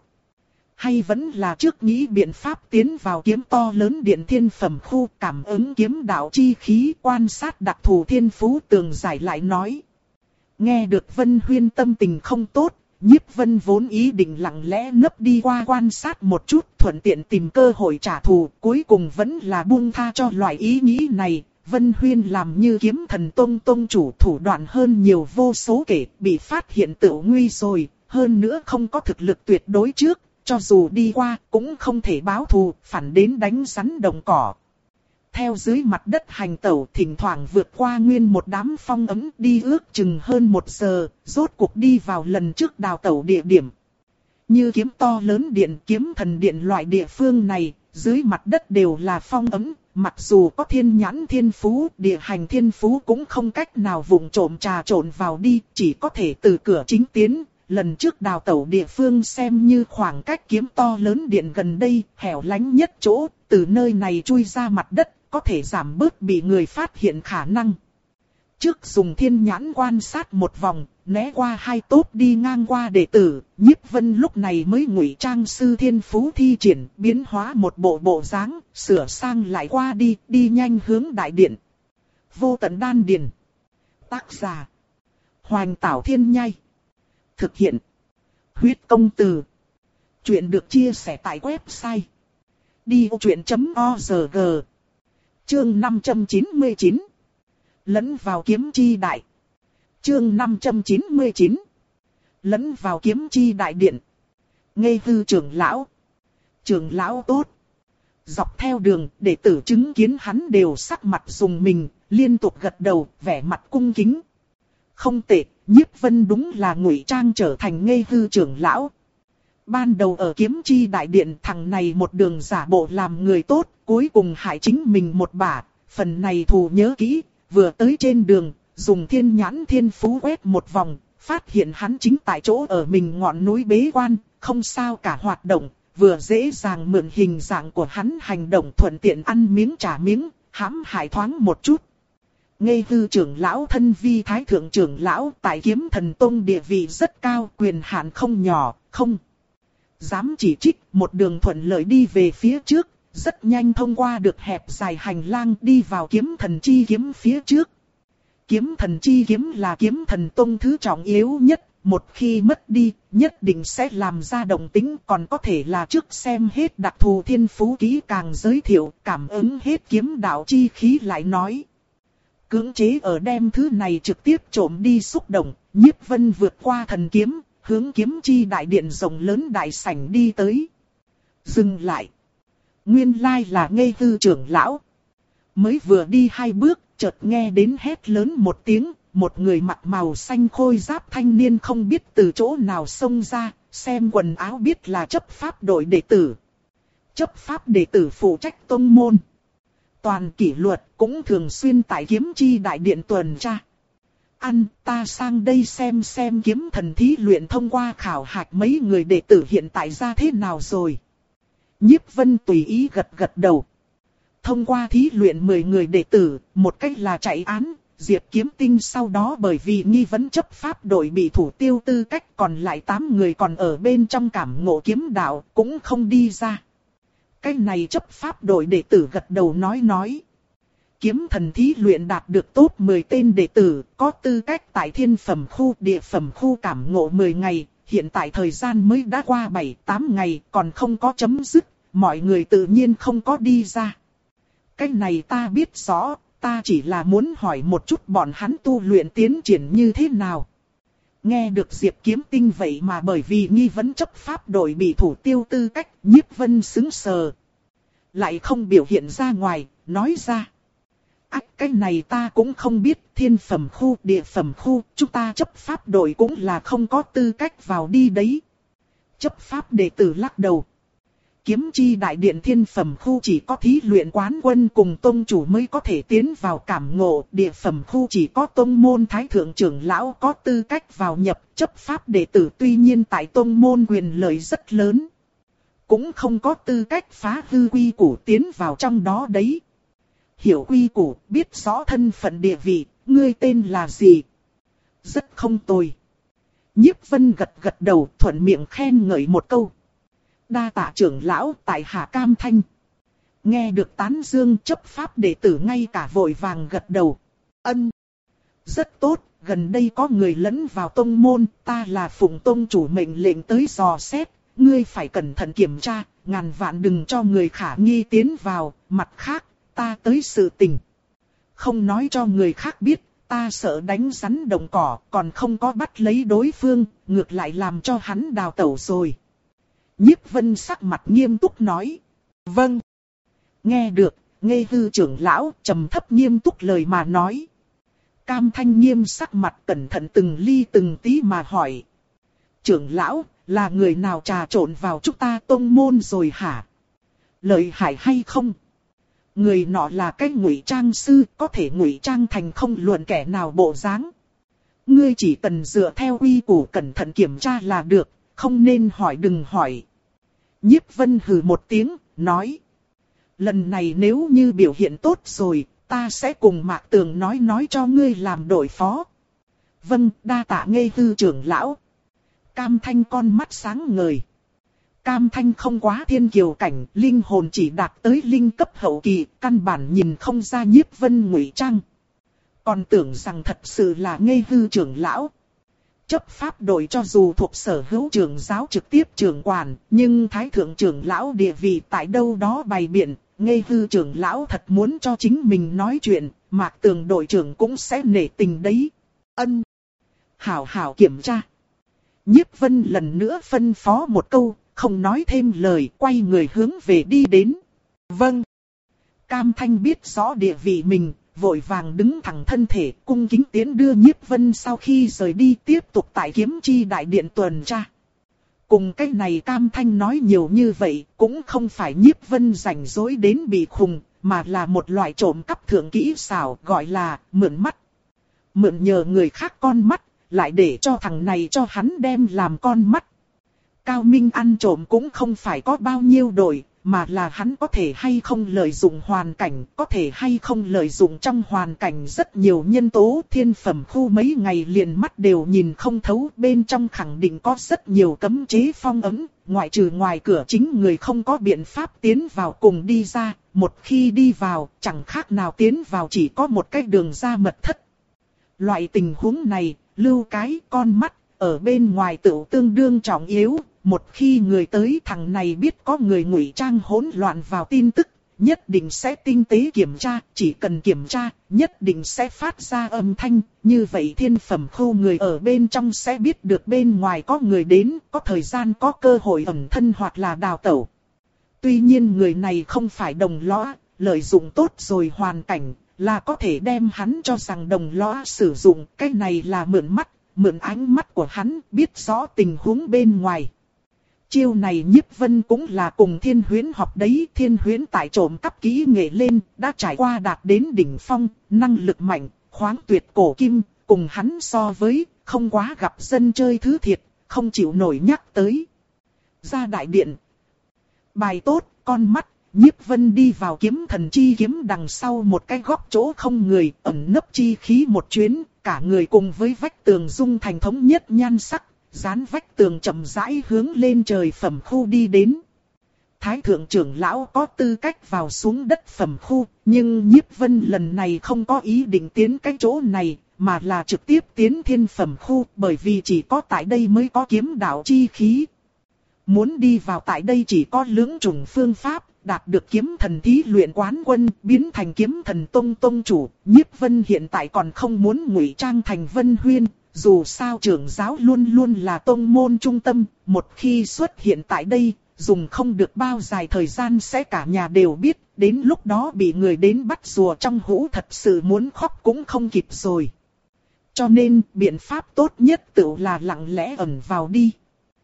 [SPEAKER 1] Hay vẫn là trước nghĩ biện pháp tiến vào kiếm to lớn điện thiên phẩm khu cảm ứng kiếm đạo chi khí quan sát đặc thù thiên phú tường giải lại nói. Nghe được Vân Huyên tâm tình không tốt, Nhiếp Vân vốn ý định lặng lẽ nấp đi qua quan sát một chút thuận tiện tìm cơ hội trả thù, cuối cùng vẫn là buông tha cho loại ý nghĩ này. Vân Huyên làm như kiếm thần tông tông chủ thủ đoạn hơn nhiều vô số kể, bị phát hiện tự nguy rồi, hơn nữa không có thực lực tuyệt đối trước. Cho dù đi qua cũng không thể báo thù, phản đến đánh rắn đồng cỏ. Theo dưới mặt đất hành tẩu thỉnh thoảng vượt qua nguyên một đám phong ấm đi ước chừng hơn một giờ, rốt cuộc đi vào lần trước đào tẩu địa điểm. Như kiếm to lớn điện kiếm thần điện loại địa phương này, dưới mặt đất đều là phong ấm, mặc dù có thiên nhãn thiên phú, địa hành thiên phú cũng không cách nào vụng trộm trà trộn vào đi, chỉ có thể từ cửa chính tiến. Lần trước đào tẩu địa phương xem như khoảng cách kiếm to lớn điện gần đây, hẻo lánh nhất chỗ, từ nơi này chui ra mặt đất, có thể giảm bớt bị người phát hiện khả năng. Trước dùng thiên nhãn quan sát một vòng, né qua hai tốt đi ngang qua đệ tử, Nhiếp Vân lúc này mới ngụy trang sư thiên phú thi triển, biến hóa một bộ bộ dáng, sửa sang lại qua đi, đi nhanh hướng đại điện. Vô tận đan điền. Tác giả: Hoành Tảo Thiên Nhai. Thực hiện: Huyết Công Từ. Chuyện được chia sẻ tại website đi vô chuyện chấm org. Chương năm trăm chín mươi chín. Lẫn vào kiếm chi đại. Chương năm trăm chín mươi chín. Lẫn vào kiếm chi đại điện. Ngây hư trưởng lão. Trưởng lão tốt. Dọc theo đường, đệ tử chứng kiến hắn đều sắc mặt rùng mình, liên tục gật đầu, vẻ mặt cung kính. Không tệ, Nhiếp Vân đúng là ngụy trang trở thành ngây hư trưởng lão. Ban đầu ở kiếm chi đại điện thằng này một đường giả bộ làm người tốt, cuối cùng hại chính mình một bả, phần này thù nhớ kỹ, vừa tới trên đường, dùng thiên nhãn thiên phú quét một vòng, phát hiện hắn chính tại chỗ ở mình ngọn núi bế quan, không sao cả hoạt động, vừa dễ dàng mượn hình dạng của hắn hành động thuận tiện ăn miếng trả miếng, hãm hại thoáng một chút. Ngây hư trưởng lão thân vi thái thượng trưởng lão tại kiếm thần tông địa vị rất cao, quyền hạn không nhỏ, không dám chỉ trích, một đường thuận lợi đi về phía trước, rất nhanh thông qua được hẹp dài hành lang đi vào kiếm thần chi kiếm phía trước. Kiếm thần chi kiếm là kiếm thần tông thứ trọng yếu nhất, một khi mất đi, nhất định sẽ làm ra động tính, còn có thể là trước xem hết đặc thù thiên phú kỹ càng giới thiệu, cảm ứng hết kiếm đạo chi khí lại nói. Cưỡng chế ở đem thứ này trực tiếp trộm đi xúc động, Nhiếp Vân vượt qua thần kiếm, hướng kiếm chi đại điện rộng lớn đại sảnh đi tới. Dừng lại. Nguyên lai là ngây hư trưởng lão. Mới vừa đi hai bước, chợt nghe đến hét lớn một tiếng, một người mặc màu xanh khôi giáp thanh niên không biết từ chỗ nào xông ra, xem quần áo biết là chấp pháp đội đệ tử. Chấp pháp đệ tử phụ trách tông môn. Toàn kỷ luật cũng thường xuyên tại kiếm chi đại điện tuần tra. Ăn, ta sang đây xem xem kiếm thần thí luyện thông qua khảo hạch mấy người đệ tử hiện tại ra thế nào rồi. Nhiếp Vân tùy ý gật gật đầu. Thông qua thí luyện mười người đệ tử, một cách là chạy án, Diệp Kiếm Tinh sau đó bởi vì nghi vấn chấp pháp đội bị thủ tiêu tư cách, còn lại tám người còn ở bên trong cảm ngộ kiếm đạo, cũng không đi ra. Cái này chấp pháp đội đệ tử gật đầu nói nói. Kiếm thần thí luyện đạt được top mười tên đệ tử, có tư cách tại thiên phẩm khu địa phẩm khu cảm ngộ mười ngày, hiện tại thời gian mới đã qua bảy tám ngày, còn không có chấm dứt, mọi người tự nhiên không có đi ra. Cái này ta biết rõ, ta chỉ là muốn hỏi một chút bọn hắn tu luyện tiến triển như thế nào. Nghe được Diệp Kiếm Tinh vậy mà bởi vì nghi vấn chấp pháp đội bị thủ tiêu tư cách, Nhiếp Vân sững sờ. Lại không biểu hiện ra ngoài, nói ra. Ách, cái này ta cũng không biết, thiên phẩm khu, địa phẩm khu, chúng ta chấp pháp đội cũng là không có tư cách vào đi đấy. Chấp pháp đệ tử lắc đầu. Kiếm chi đại điện thiên phẩm khu chỉ có thí luyện quán quân cùng tông chủ mới có thể tiến vào cảm ngộ, địa phẩm khu chỉ có tông môn thái thượng trưởng lão có tư cách vào nhập, chấp pháp đệ tử tuy nhiên tại tông môn quyền lợi rất lớn. Cũng không có tư cách phá hư quy củ tiến vào trong đó đấy. Hiểu quy củ, biết rõ thân phận địa vị, ngươi tên là gì? Rất không tồi. Nhiếp Vân gật gật đầu, thuận miệng khen ngợi một câu. Đa tạ trưởng lão, tại hạ Cam Thanh. Nghe được tán dương, chấp pháp đệ tử ngay cả vội vàng gật đầu. Ân. Rất tốt, gần đây có người lẫn vào tông môn, ta là phụng tông chủ mệnh lệnh tới dò xét. Ngươi phải cẩn thận kiểm tra, ngàn vạn đừng cho người khả nghi tiến vào, mặt khác, ta tới sự tình. Không nói cho người khác biết, ta sợ đánh rắn động cỏ, còn không có bắt lấy đối phương, ngược lại làm cho hắn đào tẩu rồi. Nhiếp Vân sắc mặt nghiêm túc nói. Vâng. Nghe được, Nghê Hư trưởng lão trầm thấp nghiêm túc lời mà nói. Cam Thanh nghiêm sắc mặt cẩn thận từng ly từng tí mà hỏi. Trưởng lão, là người nào trà trộn vào chúng ta tông môn rồi hả? Lợi hại hay không? Người nọ là cái ngụy trang sư, có thể ngụy trang thành không luận kẻ nào bộ dáng. Ngươi chỉ cần dựa theo quy củ cẩn thận kiểm tra là được, không nên hỏi đừng hỏi. Nhiếp Vân hừ một tiếng, nói. Lần này nếu như biểu hiện tốt rồi, ta sẽ cùng Mạc Tường nói nói cho ngươi làm đội phó. Vâng, đa tạ Nghê Hư trưởng lão. Cam Thanh con mắt sáng ngời. Cam Thanh không quá thiên kiều cảnh, linh hồn chỉ đạt tới linh cấp hậu kỳ, căn bản nhìn không ra Nhiếp Vân ngụy trang. Còn tưởng rằng thật sự là Nghê Hư trưởng lão. Chấp pháp đội cho dù thuộc sở hữu trưởng giáo trực tiếp trưởng quản, nhưng thái thượng trưởng lão địa vị tại đâu đó bày biện, Nghê Hư trưởng lão thật muốn cho chính mình nói chuyện, Mạc Tường đội trưởng cũng sẽ nể tình đấy. Ân. Hảo hảo kiểm tra. Nhiếp Vân lần nữa phân phó một câu, không nói thêm lời, quay người hướng về đi đến. Vâng. Cam Thanh biết rõ địa vị mình, vội vàng đứng thẳng thân thể, cung kính tiến đưa Nhiếp Vân sau khi rời đi tiếp tục tại kiếm chi đại điện tuần tra. Cùng cái này Cam Thanh nói nhiều như vậy, cũng không phải Nhiếp Vân rảnh rỗi đến bị khùng, mà là một loại trộm cắp thượng kỹ xảo gọi là mượn mắt. Mượn nhờ người khác con mắt, lại để cho thằng này cho hắn đem làm con mắt. Cao Minh ăn trộm cũng không phải có bao nhiêu đổi, mà là hắn có thể hay không lợi dụng hoàn cảnh, có thể hay không lợi dụng trong hoàn cảnh rất nhiều nhân tố. Thiên phẩm khu mấy ngày liền mắt đều nhìn không thấu, bên trong khẳng định có rất nhiều cấm chế phong ấn, ngoại trừ ngoài cửa chính người không có biện pháp tiến vào cùng đi ra, một khi đi vào, chẳng khác nào tiến vào chỉ có một cái đường ra mật thất. Loại tình huống này, lưu cái con mắt, ở bên ngoài tự tương đương trọng yếu. Một khi người tới thằng này biết có người ngụy trang hỗn loạn vào tin tức, nhất định sẽ tinh tế kiểm tra, chỉ cần kiểm tra, nhất định sẽ phát ra âm thanh, như vậy thiên phẩm khu người ở bên trong sẽ biết được bên ngoài có người đến, có thời gian có cơ hội ẩn thân hoặc là đào tẩu. Tuy nhiên người này không phải đồng lõa, lợi dụng tốt rồi hoàn cảnh, là có thể đem hắn cho rằng đồng lõa sử dụng, cái này là mượn mắt, mượn ánh mắt của hắn, biết rõ tình huống bên ngoài. Chiêu này Nhiếp Vân cũng là cùng Thiên Huyễn học đấy, Thiên Huyễn tại trộm cắp kỹ nghệ lên, đã trải qua đạt đến đỉnh phong, năng lực mạnh, khoáng tuyệt cổ kim, cùng hắn so với, không quá gặp dân chơi thứ thiệt, không chịu nổi nhắc tới. Ra đại điện. Bài tốt, con mắt, Nhiếp Vân đi vào kiếm thần chi kiếm đằng sau một cái góc chỗ không người, ẩn nấp chi khí một chuyến, cả người cùng với vách tường dung thành thống nhất nhan sắc. Dán vách tường chậm rãi hướng lên trời phẩm khu đi đến. Thái thượng trưởng lão có tư cách vào xuống đất phẩm khu, nhưng Nhiếp Vân lần này không có ý định tiến cái chỗ này, mà là trực tiếp tiến thiên phẩm khu, bởi vì chỉ có tại đây mới có kiếm đạo chi khí. Muốn đi vào tại đây chỉ có lưỡng chủng phương pháp, đạt được kiếm thần thí luyện quán quân, biến thành kiếm thần tông tông chủ. Nhiếp Vân hiện tại còn không muốn ngụy trang thành Vân Huyên. Dù sao trưởng giáo luôn luôn là tông môn trung tâm, một khi xuất hiện tại đây, dùng không được bao dài thời gian sẽ cả nhà đều biết, đến lúc đó bị người đến bắt rùa trong hũ thật sự muốn khóc cũng không kịp rồi. Cho nên, biện pháp tốt nhất tự là lặng lẽ ẩn vào đi.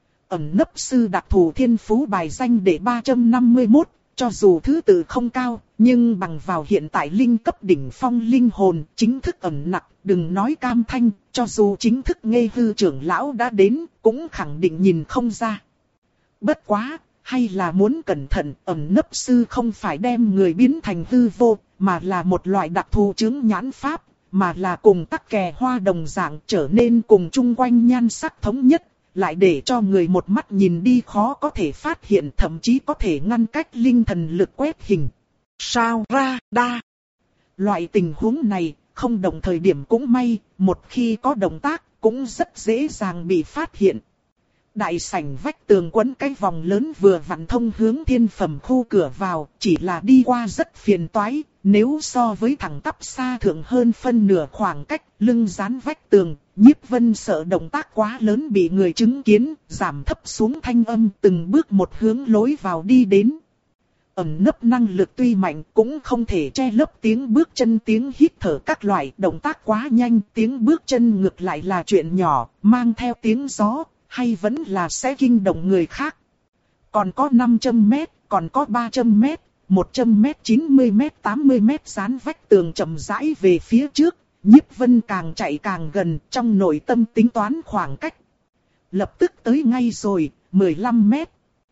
[SPEAKER 1] Ẩn nấp sư đặc thù thiên phú bài danh đệ ba trăm năm mươi mốt, cho dù thứ tự không cao, nhưng bằng vào hiện tại linh cấp đỉnh phong linh hồn, chính thức ẩn nặc, đừng nói Cam Thanh, cho dù chính thức Nghê Hư trưởng lão đã đến, cũng khẳng định nhìn không ra. Bất quá, hay là muốn cẩn thận, ẩn nấp sư không phải đem người biến thành hư vô, mà là một loại đặc thù chứng nhãn pháp, mà là cùng tắc kè hoa đồng dạng trở nên cùng chung quanh nhan sắc thống nhất, lại để cho người một mắt nhìn đi khó có thể phát hiện, thậm chí có thể ngăn cách linh thần lực quét hình. Sao ra đa? Loại tình huống này, không đồng thời điểm cũng may, một khi có động tác, cũng rất dễ dàng bị phát hiện. Đại sảnh vách tường quấn cái vòng lớn vừa vặn thông hướng thiên phẩm khu cửa vào, chỉ là đi qua rất phiền toái, nếu so với thẳng tắp xa thượng hơn phân nửa khoảng cách, lưng dán vách tường, Nhiếp Vân sợ động tác quá lớn bị người chứng kiến, giảm thấp xuống thanh âm từng bước một hướng lối vào đi đến. Ẩn nấp năng lực tuy mạnh cũng không thể che lấp tiếng bước chân, tiếng hít thở các loại, động tác quá nhanh, tiếng bước chân ngược lại là chuyện nhỏ, mang theo tiếng gió, hay vẫn là sẽ kinh động người khác. Còn có năm trăm mét, còn có ba trăm mét, một trăm mét, chín mươi mét, tám mươi mét dán vách tường chậm rãi về phía trước, Nhiếp Vân càng chạy càng gần, trong nội tâm tính toán khoảng cách. Lập tức tới ngay rồi, mười lăm mét.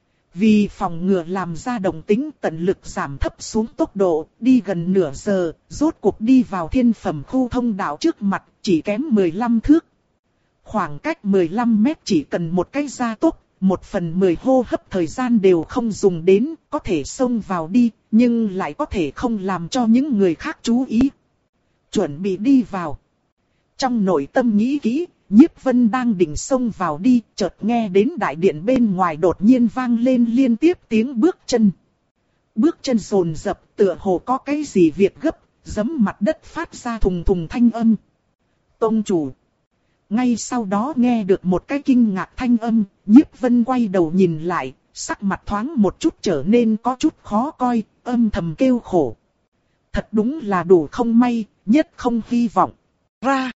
[SPEAKER 1] Vì phòng ngừa làm ra động tĩnh, tận lực giảm thấp xuống tốc độ, đi gần nửa giờ, rốt cuộc đi vào thiên phẩm khu thông đạo trước mặt, chỉ kém mười lăm thước. Khoảng cách mười lăm mét chỉ cần một cái gia tốc, một phần mười hô hấp thời gian đều không dùng đến, có thể xông vào đi, nhưng lại có thể không làm cho những người khác chú ý. Chuẩn bị đi vào. Trong nội tâm nghĩ kỹ, Nhiếp Vân đang định xông vào đi, chợt nghe đến đại điện bên ngoài đột nhiên vang lên liên tiếp tiếng bước chân. Bước chân rồn rập, tựa hồ có cái gì việc gấp, giẫm mặt đất phát ra thùng thùng thanh âm. Tông chủ. Ngay sau đó nghe được một cái kinh ngạc thanh âm, Nhiếp Vân quay đầu nhìn lại, sắc mặt thoáng một chút trở nên có chút khó coi, âm thầm kêu khổ. Thật đúng là đủ không may, nhất không hy vọng. Ra.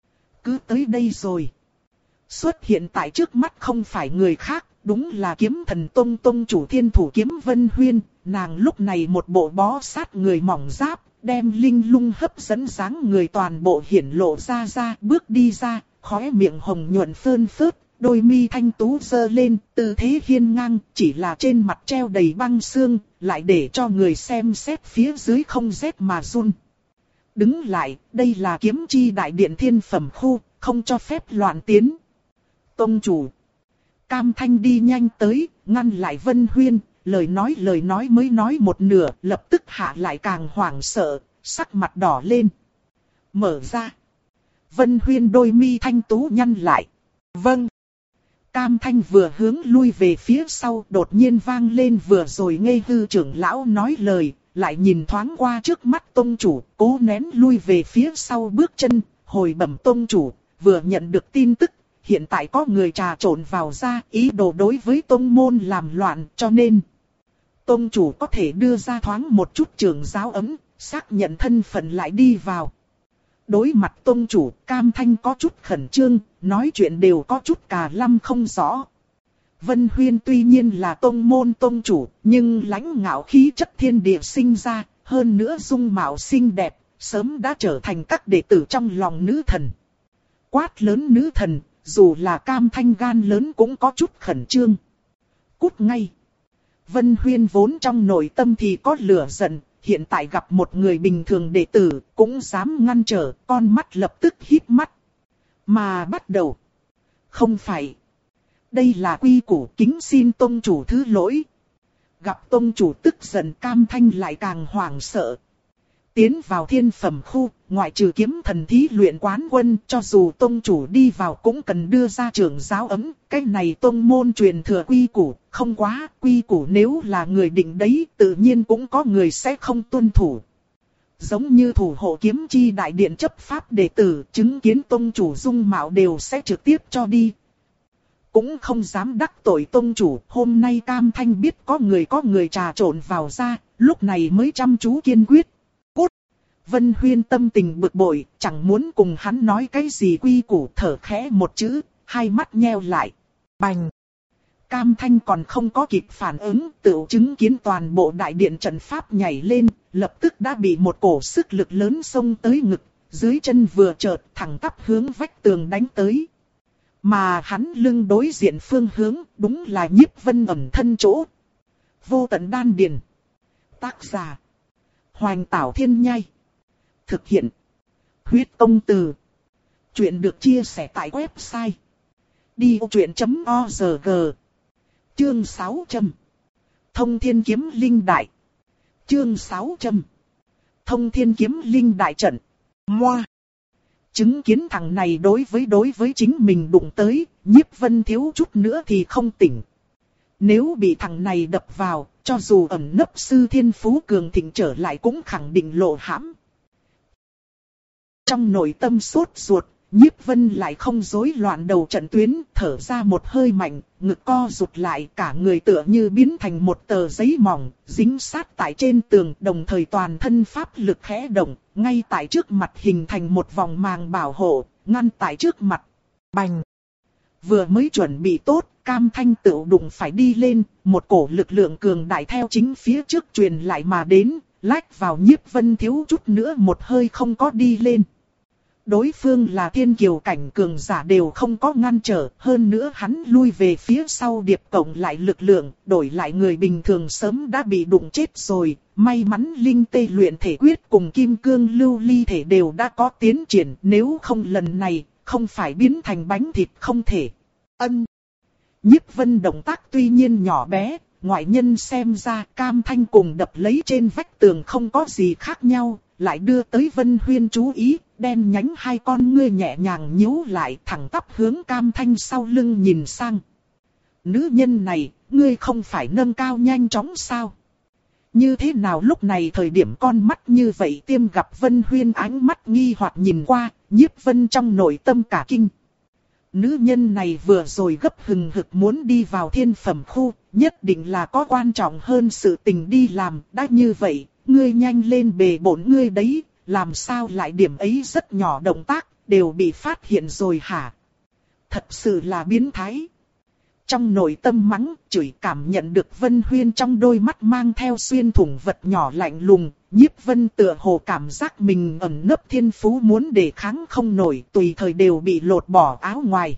[SPEAKER 1] Cứ tới đây rồi. Xuất hiện tại trước mắt không phải người khác, đúng là Kiếm Thần Tông Tông chủ Thiên Thủ Kiếm Vân Huyên. Nàng lúc này một bộ bó sát người mỏng giáp, đem linh lung hấp dẫn dáng người toàn bộ hiển lộ ra ra, bước đi ra, khóe miệng hồng nhuận phơn phớt, đôi mi thanh tú giơ lên, tư thế hiên ngang, chỉ là trên mặt treo đầy băng xương, lại để cho người xem xét phía dưới không rét mà run. Đứng lại, đây là kiếm chi đại điện thiên phẩm khu, không cho phép loạn tiến. Tông chủ. Cam Thanh đi nhanh tới, ngăn lại Vân Huyên, lời nói lời nói mới nói một nửa, lập tức hạ lại càng hoảng sợ, sắc mặt đỏ lên. Mở ra. Vân Huyên đôi mi thanh tú nhăn lại. Vâng. Cam Thanh vừa hướng lui về phía sau, đột nhiên vang lên vừa rồi Nghê Hư trưởng lão nói lời, lại nhìn thoáng qua trước mắt tông chủ, cố nén lui về phía sau bước chân, hồi bẩm tông chủ, vừa nhận được tin tức, hiện tại có người trà trộn vào ra, ý đồ đối với tông môn làm loạn, cho nên tông chủ có thể đưa ra thoáng một chút trưởng giáo ấm, xác nhận thân phận lại đi vào. Đối mặt tông chủ, Cam Thanh có chút khẩn trương, nói chuyện đều có chút cà lăm không rõ. Vân Huyên tuy nhiên là tông môn tông chủ, nhưng lãnh ngạo khí chất thiên địa sinh ra, hơn nữa dung mạo xinh đẹp, sớm đã trở thành các đệ tử trong lòng nữ thần. Quát lớn nữ thần, dù là Cam Thanh gan lớn cũng có chút khẩn trương. Cút ngay. Vân Huyên vốn trong nội tâm thì có lửa giận, hiện tại gặp một người bình thường đệ tử, cũng dám ngăn trở, con mắt lập tức híp mắt. Mà bắt đầu. Không phải. Đây là quy củ, kính xin tông chủ thứ lỗi. Gặp tông chủ tức giận, Cam Thanh lại càng hoảng sợ. Tiến vào thiên phẩm khu, ngoại trừ kiếm thần thí luyện quán quân, cho dù tông chủ đi vào cũng cần đưa ra trưởng giáo ấm. Cái này tông môn truyền thừa quy củ, không quá, quy củ nếu là người định đấy, tự nhiên cũng có người sẽ không tuân thủ. Giống như thủ hộ kiếm chi đại điện chấp pháp đệ tử, chứng kiến tông chủ dung mạo đều sẽ trực tiếp cho đi. cũng không dám đắc tội tông chủ. Hôm nay Cam Thanh biết có người có người trà trộn vào ra, lúc này mới chăm chú kiên quyết. Cút! Vân Huyên tâm tình bực bội, chẳng muốn cùng hắn nói cái gì quy củ, thở khẽ một chữ, hai mắt nheo lại. Bành! Cam Thanh còn không có kịp phản ứng, tự chứng kiến toàn bộ đại điện trận pháp nhảy lên, lập tức đã bị một cổ sức lực lớn xông tới ngực, dưới chân vừa chợt thẳng tắp hướng vách tường đánh tới. Mà hắn lưng đối diện phương hướng, đúng là Nhiếp Vân ẩn thân chỗ. Vô tận đan điền. Tác giả: Hoành Tảo Thiên Nhai. Thực hiện: Huyết Công Từ. Chuyện được chia sẻ tại website đi ô truyện chấm org. Chương sáu trăm. Thông Thiên Kiếm Linh Đại. Chương sáu trăm. Thông Thiên Kiếm Linh Đại trận. Moa. Chứng kiến thằng này đối với đối với chính mình đụng tới, Nhiếp Vân thiếu chút nữa thì không tỉnh. Nếu bị thằng này đập vào, cho dù ẩn nấp sư thiên phú cường thịnh trở lại cũng khẳng định lộ hãm. Trong nội tâm sốt ruột, Nhiếp Vân lại không rối loạn đầu trận tuyến, thở ra một hơi mạnh, ngực co rụt lại, cả người tựa như biến thành một tờ giấy mỏng, dính sát tại trên tường, đồng thời toàn thân pháp lực khẽ động, ngay tại trước mặt hình thành một vòng màng bảo hộ, ngăn tại trước mặt. Bành! Vừa mới chuẩn bị tốt, Cam Thanh tự đụng phải đi lên, một cổ lực lượng cường đại theo chính phía trước truyền lại mà đến, lách vào Nhiếp Vân thiếu chút nữa một hơi không có đi lên. Đối phương là thiên kiều cảnh cường giả đều không có ngăn trở, hơn nữa hắn lui về phía sau điệp cộng lại lực lượng, đổi lại người bình thường sớm đã bị đụng chết rồi, may mắn linh tê luyện thể quyết cùng kim cương lưu ly thể đều đã có tiến triển, nếu không lần này, không phải biến thành bánh thịt không thể. Ân. Nhiếp Vân động tác tuy nhiên nhỏ bé, ngoại nhân xem ra Cam Thanh cùng đập lấy trên vách tường không có gì khác nhau, lại đưa tới Vân Huyên chú ý, đen nhánh hai con ngươi nhẹ nhàng nhíu lại, thẳng tắp hướng Cam Thanh sau lưng nhìn sang. Nữ nhân này, ngươi không phải nâng cao nhanh chóng sao? Như thế nào lúc này thời điểm con mắt như vậy tiêm gặp Vân Huyên ánh mắt nghi hoặc nhìn qua, Nhiếp Vân trong nội tâm cả kinh. Nữ nhân này vừa rồi gấp hừng hực muốn đi vào thiên phẩm khu, nhất định là có quan trọng hơn sự tình đi làm, đã như vậy, ngươi nhanh lên bề bổn ngươi đấy, làm sao lại điểm ấy rất nhỏ động tác, đều bị phát hiện rồi hả? Thật sự là biến thái. Trong nội tâm mắng, chửi cảm nhận được Vân Huyên trong đôi mắt mang theo xuyên thủng vật nhỏ lạnh lùng, Nhiếp Vân tựa hồ cảm giác mình ẩn nấp thiên phú muốn đề kháng không nổi, tùy thời đều bị lột bỏ áo ngoài.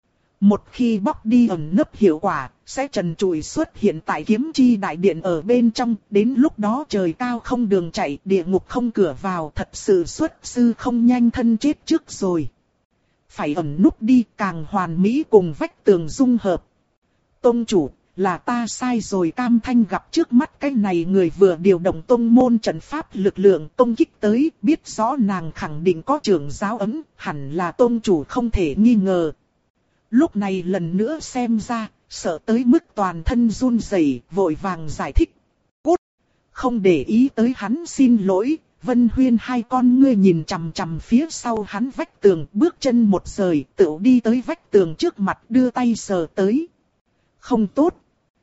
[SPEAKER 1] Một khi bóc đi ẩn nấp hiệu quả, sẽ trần trụi xuất hiện tại kiếm chi đại điện ở bên trong, đến lúc đó trời cao không đường chạy, địa ngục không cửa vào, thật sự xuất sư không nhanh thân chết trước rồi. Phải ẩn núp đi càng hoàn mỹ cùng vách tường dung hợp. Tông chủ, là ta sai rồi. Cam Thanh gặp trước mắt cái này người vừa điều động tông môn trận pháp lực lượng công kích tới, biết rõ nàng khẳng định có trưởng giáo ấm, hẳn là tông chủ không thể nghi ngờ. Lúc này lần nữa xem ra, sợ tới mức toàn thân run rẩy, vội vàng giải thích. Cút! Không để ý tới hắn xin lỗi, Vân Huyên hai con ngươi nhìn chằm chằm phía sau hắn vách tường, bước chân một rời, tự đi tới vách tường trước mặt đưa tay sờ tới. Không tốt.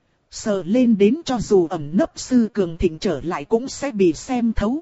[SPEAKER 1] Sờ lên đến cho dù ẩn nấp sư cường thịnh trở lại cũng sẽ bị xem thấu.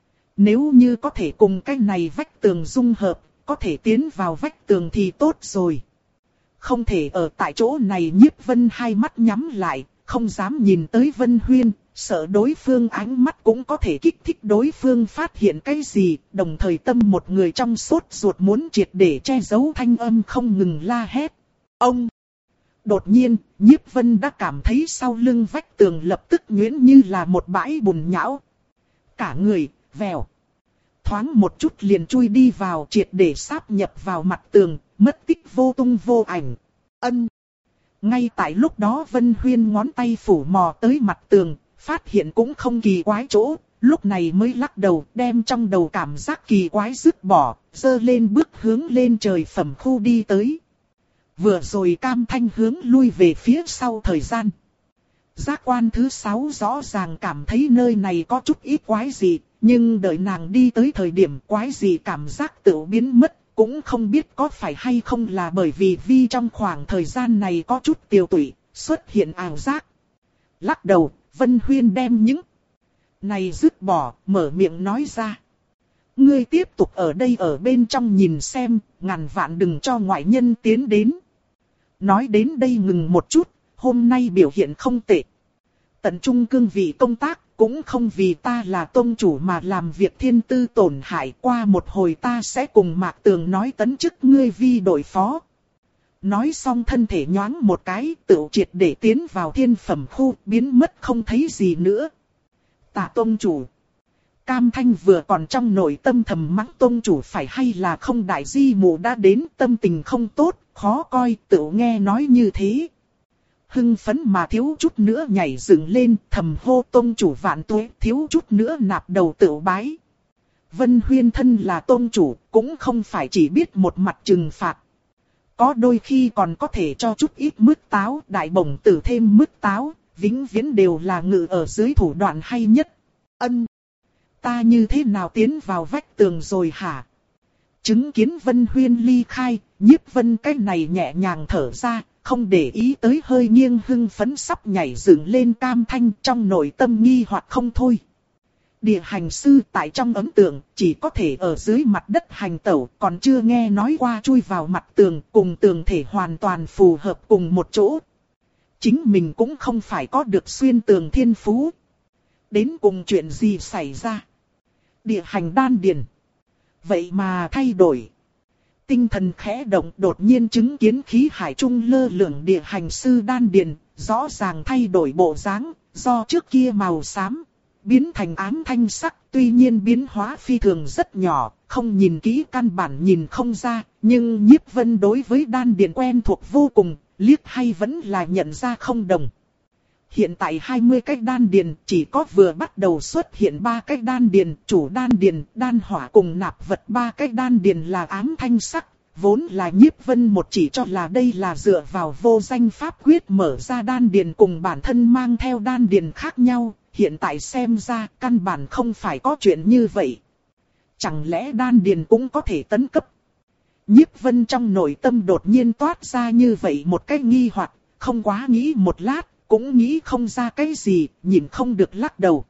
[SPEAKER 1] Nếu như có thể cùng cái này vách tường dung hợp, có thể tiến vào vách tường thì tốt rồi. Không thể ở tại chỗ này. Nhiếp Vân hai mắt nhắm lại, không dám nhìn tới Vân Huyên, sợ đối phương ánh mắt cũng có thể kích thích đối phương phát hiện cái gì, đồng thời tâm một người trong sốt ruột muốn triệt để che giấu thanh âm không ngừng la hét. Ông! Đột nhiên, Nhiếp Vân đã cảm thấy sau lưng vách tường lập tức nhuyễn như là một bãi bùn nhão. Cả người, vèo. Thoáng một chút liền chui đi vào, triệt để sáp nhập vào mặt tường, mất tích vô tung vô ảnh. Ân. Ngay tại lúc đó Vân Huyên ngón tay phủ mò tới mặt tường, phát hiện cũng không kỳ quái chỗ, lúc này mới lắc đầu đem trong đầu cảm giác kỳ quái dứt bỏ, dơ lên bước hướng lên trời phẩm khu đi tới. Vừa rồi Cam Thanh hướng lui về phía sau thời gian. Giác quan thứ sáu rõ ràng cảm thấy nơi này có chút ít quái gì, nhưng đợi nàng đi tới thời điểm quái gì cảm giác tự biến mất, cũng không biết có phải hay không là bởi vì Vi trong khoảng thời gian này có chút tiều tụy, xuất hiện ảo giác. Lắc đầu, Vân Huyên đem những này dứt bỏ, mở miệng nói ra. Ngươi tiếp tục ở đây ở bên trong nhìn xem, ngàn vạn đừng cho ngoại nhân tiến đến. Nói đến đây ngừng một chút, hôm nay biểu hiện không tệ. Tận trung cương vị công tác, cũng không vì ta là tôn chủ mà làm việc thiên tư tổn hại. Qua một hồi ta sẽ cùng Mạc Tường nói tấn chức ngươi Vi đội phó. Nói xong thân thể nhoáng một cái, tự triệt để tiến vào thiên phẩm khu, biến mất không thấy gì nữa. Tạ tôn chủ. Cam Thanh vừa còn trong nội tâm thầm mắng tôn chủ phải hay là không, đại di mụ đã đến, tâm tình không tốt, khó coi, tự nghe nói như thế. Hưng phấn mà thiếu chút nữa nhảy dựng lên, thầm hô tôn chủ vạn tuế, thiếu chút nữa nạp đầu tự bái. Vân Huyên thân là tôn chủ, cũng không phải chỉ biết một mặt trừng phạt. Có đôi khi còn có thể cho chút ít mứt táo, đại bổng tử thêm mứt táo, vĩnh viễn đều là ngự ở dưới thủ đoạn hay nhất. Ân! Ta như thế nào tiến vào vách tường rồi hả? Chứng kiến Vân Huyên ly khai, Nhiếp Vân cái này nhẹ nhàng thở ra, không để ý tới hơi nghiêng hưng phấn sắp nhảy dựng lên Cam Thanh, trong nội tâm nghi hoặc không thôi. Địa hành sư tại trong ấn tượng chỉ có thể ở dưới mặt đất hành tẩu, còn chưa nghe nói qua chui vào mặt tường, cùng tường thể hoàn toàn phù hợp cùng một chỗ. Chính mình cũng không phải có được xuyên tường thiên phú. Đến cùng chuyện gì xảy ra? Địa hành đan điền. Vậy mà thay đổi. Tinh thần khẽ động, đột nhiên chứng kiến khí hải trung lơ lửng địa hành sư đan điền, rõ ràng thay đổi bộ dáng, do trước kia màu xám, biến thành ám thanh sắc, tuy nhiên biến hóa phi thường rất nhỏ, không nhìn kỹ căn bản nhìn không ra, nhưng Nhiếp Vân đối với đan điền quen thuộc vô cùng, liếc hay vẫn là nhận ra không đồng. Hiện tại hai mươi cái đan điền, chỉ có vừa bắt đầu xuất hiện ba cái đan điền, chủ đan điền, đan hỏa cùng nạp vật ba cái đan điền là ám thanh sắc, vốn là Nhiếp Vân một chỉ cho là đây là dựa vào vô danh pháp quyết mở ra đan điền cùng bản thân mang theo đan điền khác nhau, hiện tại xem ra căn bản không phải có chuyện như vậy. Chẳng lẽ đan điền cũng có thể tấn cấp? Nhiếp Vân trong nội tâm đột nhiên toát ra như vậy một cái nghi hoặc, không quá nghĩ một lát. Cũng nghĩ không ra cái gì, nhìn không được lắc đầu.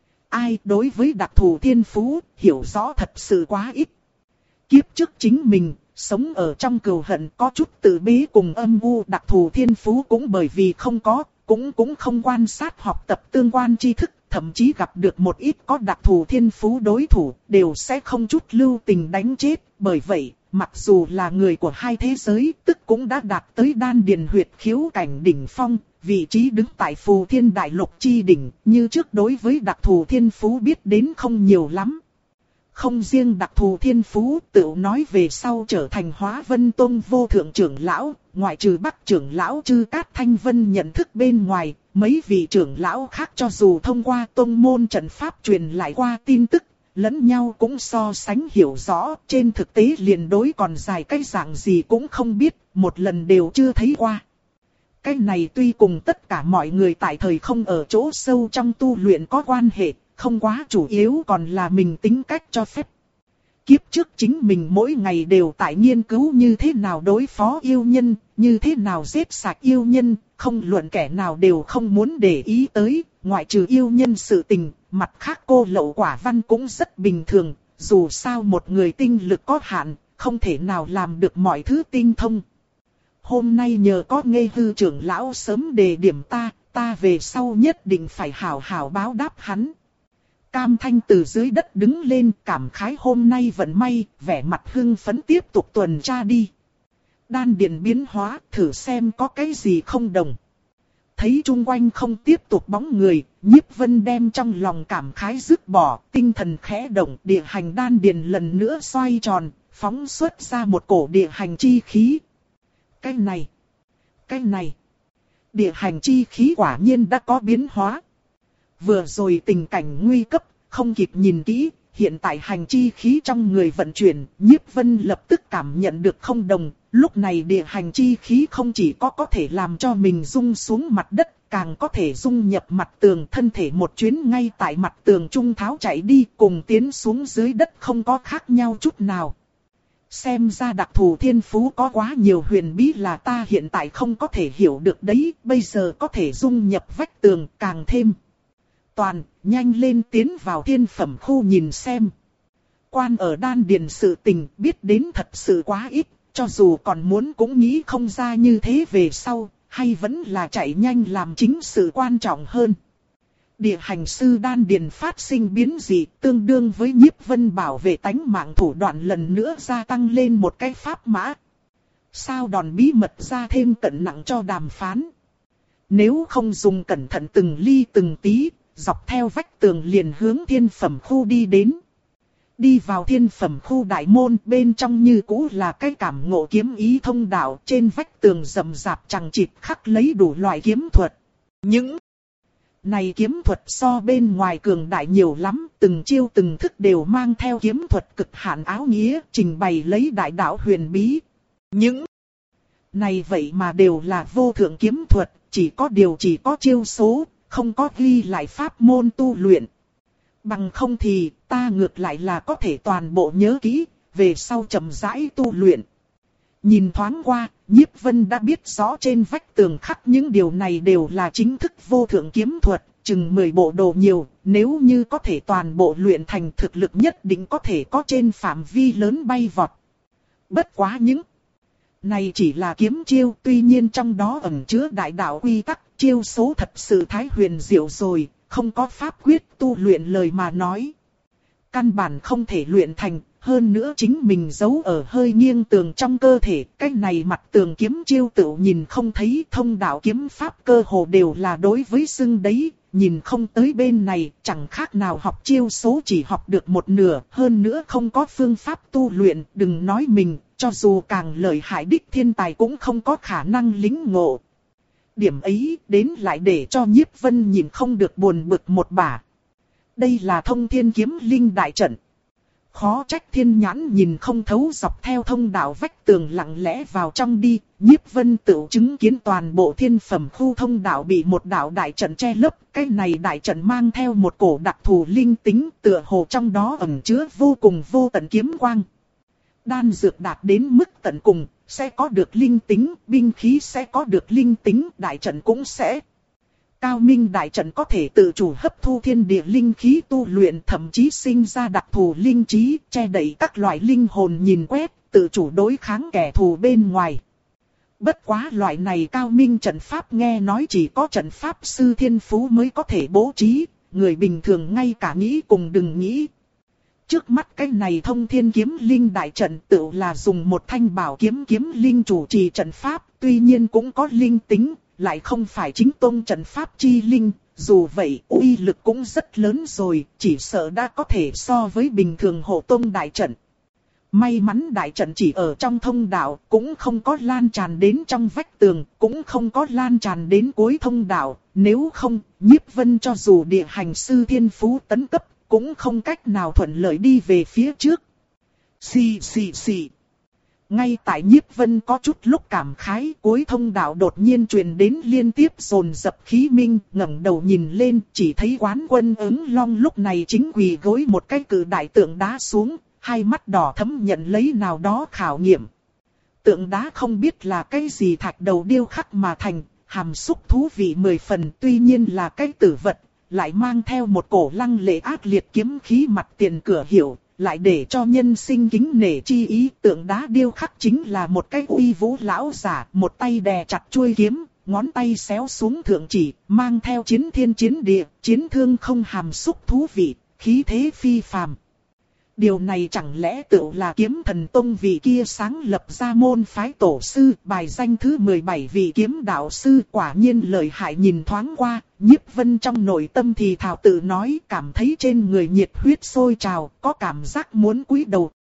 [SPEAKER 1] Ai đối với đặc thù thiên phú, hiểu rõ thật sự quá ít. Kiếp trước chính mình, sống ở trong cừu hận có chút tự bế cùng âm u, đặc thù thiên phú cũng bởi vì không có, cũng cũng không quan sát học tập tương quan tri thức, thậm chí gặp được một ít có đặc thù thiên phú đối thủ, đều sẽ không chút lưu tình đánh chết, bởi vậy. Mặc dù là người của hai thế giới, tức cũng đã đạt tới đan điền huyệt khiếu cảnh đỉnh phong, vị trí đứng tại phù thiên đại lục chi đỉnh, như trước đối với đặc thù thiên phú biết đến không nhiều lắm. Không riêng đặc thù thiên phú, tự nói về sau trở thành Hóa Vân Tông vô thượng trưởng lão, ngoại trừ Bắc trưởng lão Chư Cát Thanh Vân nhận thức bên ngoài, mấy vị trưởng lão khác cho dù thông qua tông môn trận pháp truyền lại qua tin tức, lẫn nhau cũng so sánh hiểu rõ, trên thực tế liền đối còn dài cái dạng gì cũng không biết, một lần đều chưa thấy qua. Cái này tuy cùng tất cả mọi người tại thời không ở chỗ sâu trong tu luyện có quan hệ, không quá chủ yếu còn là mình tính cách cho phép. Kiếp trước chính mình mỗi ngày đều tại nghiên cứu như thế nào đối phó yêu nhân, như thế nào giết sạch yêu nhân, không luận kẻ nào đều không muốn để ý tới, ngoại trừ yêu nhân sự tình, mặt khác cô lậu quả văn cũng rất bình thường, dù sao một người tinh lực có hạn, không thể nào làm được mọi thứ tinh thông. Hôm nay nhờ có Ngây Hư trưởng lão sớm đề điểm ta, ta về sau nhất định phải hảo hảo báo đáp hắn. Cam Thanh từ dưới đất đứng lên, cảm khái hôm nay vận may, vẻ mặt hưng phấn tiếp tục tuần tra đi. Đan điền biến hóa, thử xem có cái gì không đồng. Thấy chung quanh không tiếp tục bóng người, Nhiếp Vân đem trong lòng cảm khái dứt bỏ, tinh thần khẽ động, địa hành đan điền lần nữa xoay tròn, phóng xuất ra một cổ địa hành chi khí. Cái này, cái này, địa hành chi khí quả nhiên đã có biến hóa. Vừa rồi tình cảnh nguy cấp, không kịp nhìn kỹ, hiện tại hành chi khí trong người vận chuyển, Nhiếp Vân lập tức cảm nhận được không đồng. Lúc này địa hành chi khí không chỉ có có thể làm cho mình rung xuống mặt đất, càng có thể dung nhập mặt tường, thân thể một chuyến ngay tại mặt tường trung tháo chạy đi, cùng tiến xuống dưới đất không có khác nhau chút nào. Xem ra đặc thù thiên phú có quá nhiều huyền bí là ta hiện tại không có thể hiểu được đấy, bây giờ có thể dung nhập vách tường càng thêm. Toàn, nhanh lên tiến vào thiên phẩm khu nhìn xem. Quan ở đan điền sự tình biết đến thật sự quá ít, cho dù còn muốn cũng nghĩ không ra như thế về sau, hay vẫn là chạy nhanh làm chính sự quan trọng hơn. Địa hành sư đan điền phát sinh biến dị tương đương với Nhiếp Vân bảo vệ tánh mạng thủ đoạn lần nữa gia tăng lên một cái pháp mã. Sao đòn bí mật ra thêm cẩn nặng cho đàm phán. Nếu không dùng cẩn thận từng ly từng tí, dọc theo vách tường liền hướng thiên phẩm khu đi đến. Đi vào thiên phẩm khu đại môn, bên trong như cũ là cái cảm ngộ kiếm ý thông đạo, trên vách tường rậm rạp chằng chịt khắc lấy đủ loại kiếm thuật. Những này kiếm thuật so bên ngoài cường đại nhiều lắm, từng chiêu từng thức đều mang theo kiếm thuật cực hạn áo nghĩa, trình bày lấy đại đạo huyền bí. Những này vậy mà đều là vô thượng kiếm thuật, chỉ có điều chỉ có chiêu số, không có ghi lại pháp môn tu luyện. Bằng không thì ta ngược lại là có thể toàn bộ nhớ kỹ, về sau chậm rãi tu luyện. Nhìn thoáng qua, Nhiếp Vân đã biết rõ trên vách tường khắc những điều này đều là chính thức vô thượng kiếm thuật, chừng mười bộ đồ nhiều, nếu như có thể toàn bộ luyện thành thực lực nhất định có thể có trên phạm vi lớn bay vọt. Bất quá những này chỉ là kiếm chiêu, tuy nhiên trong đó ẩn chứa đại đạo quy tắc, chiêu số thật sự thái huyền diệu rồi, không có pháp quyết tu luyện lời mà nói. Căn bản không thể luyện thành, hơn nữa chính mình giấu ở hơi nghiêng tường trong cơ thể, cái này mặt tường kiếm chiêu tự nhìn không thấy, thông đạo kiếm pháp cơ hồ đều là đối với xưng đấy, nhìn không tới bên này, chẳng khác nào học chiêu số chỉ học được một nửa, hơn nữa không có phương pháp tu luyện, đừng nói mình, cho dù càng lợi hại đích thiên tài cũng không có khả năng lĩnh ngộ. Điểm ấy đến lại để cho Nhiếp Vân nhìn không được buồn bực một bả. Đây là thông thiên kiếm linh đại trận. Khó trách thiên nhãn nhìn không thấu dọc theo thông đạo vách tường lặng lẽ vào trong đi. Nhiếp Vân tự chứng kiến toàn bộ thiên phẩm khu thông đạo bị một đạo đại trận che lấp. Cái này đại trận mang theo một cổ đặc thù linh tính, tựa hồ trong đó ẩn chứa vô cùng vô tận kiếm quang. Đan dược đạt đến mức tận cùng, sẽ có được linh tính, binh khí sẽ có được linh tính, đại trận cũng sẽ. Cao minh đại trận có thể tự chủ hấp thu thiên địa linh khí tu luyện, thậm chí sinh ra đặc thù linh trí, che đậy các loại linh hồn nhìn quét, tự chủ đối kháng kẻ thù bên ngoài. Bất quá loại này cao minh trận pháp nghe nói chỉ có trận pháp sư thiên phú mới có thể bố trí, người bình thường ngay cả nghĩ cùng đừng nghĩ. Trước mắt cái này thông thiên kiếm linh đại trận tự là dùng một thanh bảo kiếm kiếm linh chủ trì trận pháp, tuy nhiên cũng có linh tính, lại không phải chính tông trận pháp chi linh, dù vậy uy lực cũng rất lớn rồi, chỉ sợ đã có thể so với bình thường hộ tông đại trận. May mắn đại trận chỉ ở trong thông đạo, cũng không có lan tràn đến trong vách tường, cũng không có lan tràn đến cuối thông đạo, nếu không, Nhiếp Vân cho dù địa hành sư thiên phú tấn cấp, cũng không cách nào thuận lợi đi về phía trước. Xì xì xì. Ngay tại Nhiếp Vân có chút lúc cảm khái, cuối thông đạo đột nhiên truyền đến liên tiếp dồn dập khí minh, ngẩng đầu nhìn lên, chỉ thấy Quán Quân Ứng Long lúc này chính quỳ gối một cái cự đại tượng đá xuống, hai mắt đỏ thẫm nhận lấy nào đó khảo nghiệm. Tượng đá không biết là cái gì thạch đầu điêu khắc mà thành, hàm xúc thú vị mười phần, tuy nhiên là cái tử vật, lại mang theo một cổ lăng lệ ác liệt kiếm khí mặt tiền cửa hiệu, lại để cho nhân sinh kính nể chi ý. Tượng đá điêu khắc chính là một cái uy vũ lão giả, một tay đè chặt chuôi kiếm, ngón tay xéo xuống thượng chỉ, mang theo chiến thiên chiến địa, chiến thương không hàm xúc thú vị, khí thế phi phàm. Điều này chẳng lẽ tựu là Kiếm Thần Tông vị kia sáng lập ra môn phái tổ sư, bài danh thứ mười bảy vị kiếm đạo sư, quả nhiên lợi hại. Nhìn thoáng qua, Nhiếp Vân trong nội tâm thì thào tự nói, cảm thấy trên người nhiệt huyết sôi trào, có cảm giác muốn cúi đầu